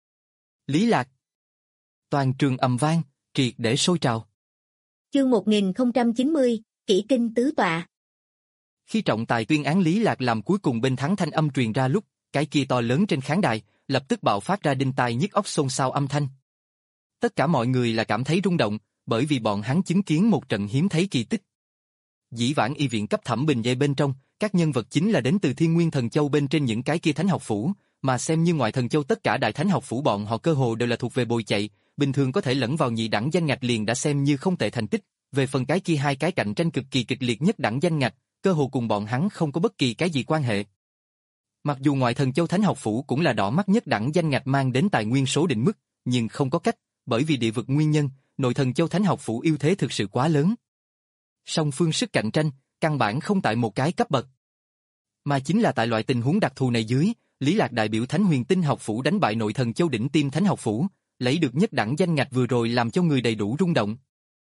Lý Lạc. Toàn trường ầm vang, triệt để sôi trào. Chương một nghìn không trăm chín mươi, Kỷ Kinh tứ tọa. Khi trọng tài tuyên án Lý Lạc làm cuối cùng bên thắng thanh âm truyền ra lúc, cái kia to lớn trên khán đài, lập tức bạo phát ra đinh tai nhức óc xôn xao âm thanh. Tất cả mọi người là cảm thấy rung động, bởi vì bọn hắn chứng kiến một trận hiếm thấy kỳ tích. Dĩ vãng y viện cấp thẩm bình dây bên trong, các nhân vật chính là đến từ Thiên Nguyên Thần Châu bên trên những cái kia thánh học phủ, mà xem như ngoại thần châu tất cả đại thánh học phủ bọn họ cơ hồ đều là thuộc về bồi chạy, bình thường có thể lẫn vào nhị đẳng danh ngạch liền đã xem như không tệ thành tích, về phần cái kia hai cái cạnh tranh cực kỳ kịch liệt nhất đẳng danh ngạch, cơ hồ cùng bọn hắn không có bất kỳ cái gì quan hệ. Mặc dù ngoại thần châu thánh học phủ cũng là đỏ mắt nhất đẳng danh ngạch mang đến tài nguyên số định mức, nhưng không có cách, bởi vì địa vực nguyên nhân, nội thần châu thánh học phủ ưu thế thực sự quá lớn. Song phương sức cạnh tranh, căn bản không tại một cái cấp bậc, mà chính là tại loại tình huống đặc thù này dưới, Lý Lạc đại biểu Thánh Huyền Tinh học phủ đánh bại nội thần châu đỉnh tiêm thánh học phủ, lấy được nhất đẳng danh ngạch vừa rồi làm cho người đầy đủ rung động.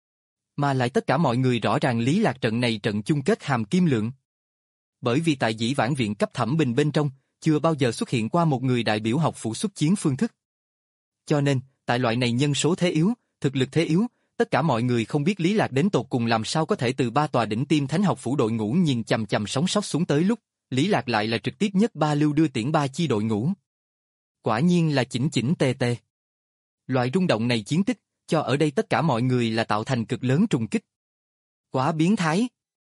Mà lại tất cả mọi người rõ ràng Lý Lạc trận này trận chung kết hàm kim lượng. Bởi vì tại dĩ vãng viện cấp thẩm bình bên trong, chưa bao giờ xuất hiện qua một người đại biểu học phủ xuất chiến phương thức. Cho nên, tại loại này nhân số thế yếu, thực lực thế yếu, tất cả mọi người không biết Lý Lạc đến tột cùng làm sao có thể từ ba tòa đỉnh tiêm thánh học phủ đội ngũ nhìn chằm chằm sóng sót xuống tới lúc, Lý Lạc lại là trực tiếp nhất ba lưu đưa tiễn ba chi đội ngũ. Quả nhiên là chỉnh chỉnh tề tề. Loại rung động này chiến tích, cho ở đây tất cả mọi người là tạo thành cực lớn trùng kích. Quá biến thái.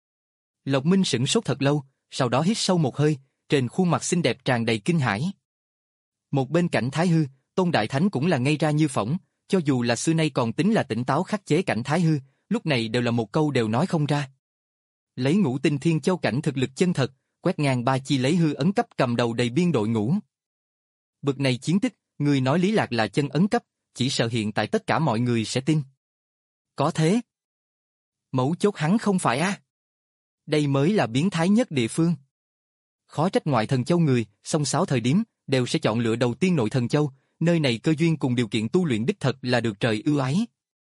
Lộc Minh sửng sốt thật lâu, sau đó hít sâu một hơi, trên khuôn mặt xinh đẹp tràn đầy kinh hãi. Một bên Cảnh Thái Hư, Tôn Đại Thánh cũng là ngây ra như phỏng, cho dù là xưa nay còn tính là tỉnh táo khắc chế Cảnh Thái Hư, lúc này đều là một câu đều nói không ra. Lấy Ngũ Tinh Thiên Châu cảnh thực lực chân thật, quét ngang ba chi lấy hư ấn cấp cầm đầu đầy biên đội ngũ. Bực này chiến tích, người nói Lý Lạc là chân ấn cấp, chỉ sợ hiện tại tất cả mọi người sẽ tin. Có thế. Mấu chốt hắn không phải a. À? Đây mới là biến thái nhất địa phương. Khó trách ngoại thần châu người, song sáo thời điểm, đều sẽ chọn lựa đầu tiên nội thần châu, nơi này cơ duyên cùng điều kiện tu luyện đích thật là được trời ưu ái.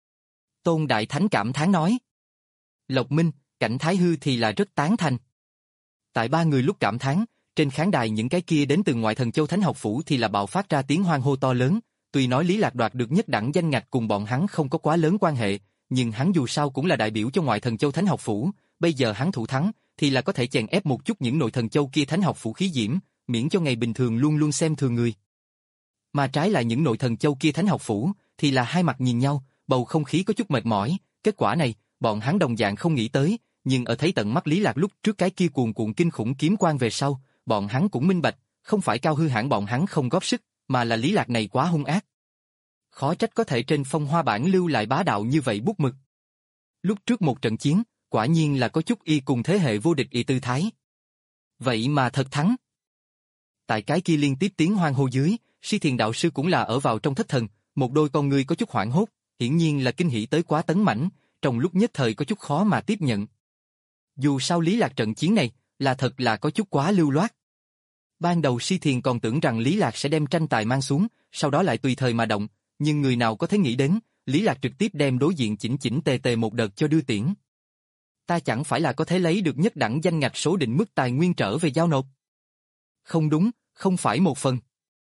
Tôn Đại Thánh cảm thán nói. Lộc Minh, Cảnh Thái Hư thì là rất tán thành. Tại ba người lúc cảm thán, trên khán đài những cái kia đến từ ngoại thần châu thánh học phủ thì là bạo phát ra tiếng hoan hô to lớn, tuy nói Lý Lạc đoạt được nhất đẳng danh ngạch cùng bọn hắn không có quá lớn quan hệ, nhưng hắn dù sao cũng là đại biểu cho ngoại thần châu thánh học phủ, bây giờ hắn thủ thắng thì là có thể chèn ép một chút những nội thần châu kia thánh học phủ khí diễm, miễn cho ngày bình thường luôn luôn xem thường người. Mà trái lại những nội thần châu kia thánh học phủ thì là hai mặt nhìn nhau, bầu không khí có chút mệt mỏi, kết quả này, bọn hắn đồng dạng không nghĩ tới, nhưng ở thấy tận mắt Lý Lạc lúc trước cái kia cuồn cuộn kinh khủng kiếm quang về sau, bọn hắn cũng minh bạch, không phải Cao Hư hãn bọn hắn không góp sức, mà là Lý Lạc này quá hung ác. Khó trách có thể trên phong hoa bản lưu lại bá đạo như vậy bút mực. Lúc trước một trận chiến, quả nhiên là có chút y cùng thế hệ vô địch y tư thái. Vậy mà thật thắng. Tại cái kia liên tiếp tiếng hoan hô dưới, Si Thiền đạo sư cũng là ở vào trong thất thần, một đôi con người có chút hoảng hốt, hiển nhiên là kinh hỉ tới quá tấn mãnh, trong lúc nhất thời có chút khó mà tiếp nhận. Dù sao Lý Lạc trận chiến này, là thật là có chút quá lưu loát. Ban đầu Si Thiền còn tưởng rằng Lý Lạc sẽ đem tranh tài mang xuống, sau đó lại tùy thời mà động, nhưng người nào có thể nghĩ đến, Lý Lạc trực tiếp đem đối diện chỉnh chỉnh tề tề một đợt cho đưa tiễn. Ta chẳng phải là có thể lấy được nhất đẳng danh ngạch số định mức tài nguyên trở về giao nộp. Không đúng, không phải một phần.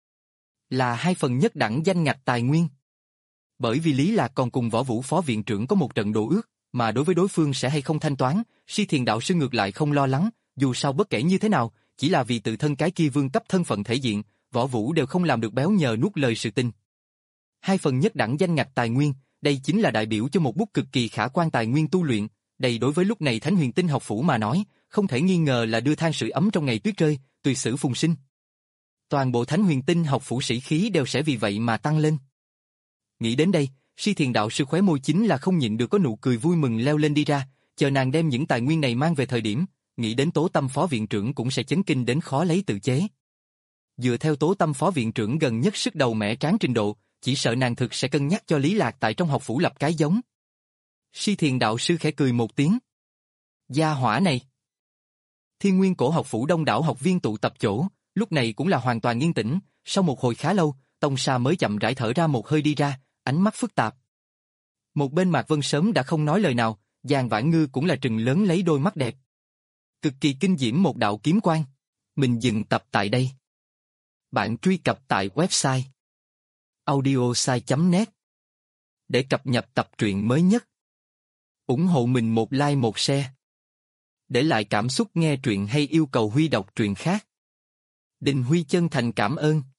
Là hai phần nhất đẳng danh ngạch tài nguyên. Bởi vì Lý Lạc còn cùng Võ Vũ phó viện trưởng có một trận đồ ước, mà đối với đối phương sẽ hay không thanh toán, Si Thiền đạo sư ngược lại không lo lắng, dù sao bất kể như thế nào, chỉ là vì tự thân cái kia vương cấp thân phận thể diện, Võ Vũ đều không làm được béo nhờ nuốt lời sự tình. Hai phần nhất đẳng danh ngạch tài nguyên, đây chính là đại biểu cho một bút cực kỳ khả quan tài nguyên tu luyện, đây đối với lúc này Thánh Huyền Tinh học phủ mà nói, không thể nghi ngờ là đưa than sưởi ấm trong ngày tuyết rơi, tùy sử phùng sinh. Toàn bộ Thánh Huyền Tinh học phủ sĩ khí đều sẽ vì vậy mà tăng lên. Nghĩ đến đây, Si Thiền đạo sư khóe môi chính là không nhịn được có nụ cười vui mừng leo lên đi ra, chờ nàng đem những tài nguyên này mang về thời điểm, nghĩ đến Tố Tâm phó viện trưởng cũng sẽ chấn kinh đến khó lấy tự chế. Dựa theo Tố Tâm phó viện trưởng gần nhất sức đầu mẻ tráng trình độ, chỉ sợ nàng thực sẽ cân nhắc cho Lý Lạc tại trong học phủ lập cái giống. Si Thiền đạo sư khẽ cười một tiếng. Gia hỏa này. Thiên Nguyên cổ học phủ đông đảo học viên tụ tập chỗ, lúc này cũng là hoàn toàn yên tĩnh, sau một hồi khá lâu, Tông Sa mới chậm rãi thở ra một hơi đi ra, ánh mắt phức tạp. Một bên Mạc Vân sớm đã không nói lời nào, Giang Vãn Ngư cũng là trừng lớn lấy đôi mắt đẹp. Cực kỳ kinh diễm một đạo kiếm quang. Mình dừng tập tại đây. Bạn truy cập tại website audiosai chấm net để cập nhật tập truyện mới nhất. Ủng hộ mình một like một share. Để lại cảm xúc nghe truyện hay yêu cầu Huy đọc truyện khác. Đình Huy chân thành cảm ơn.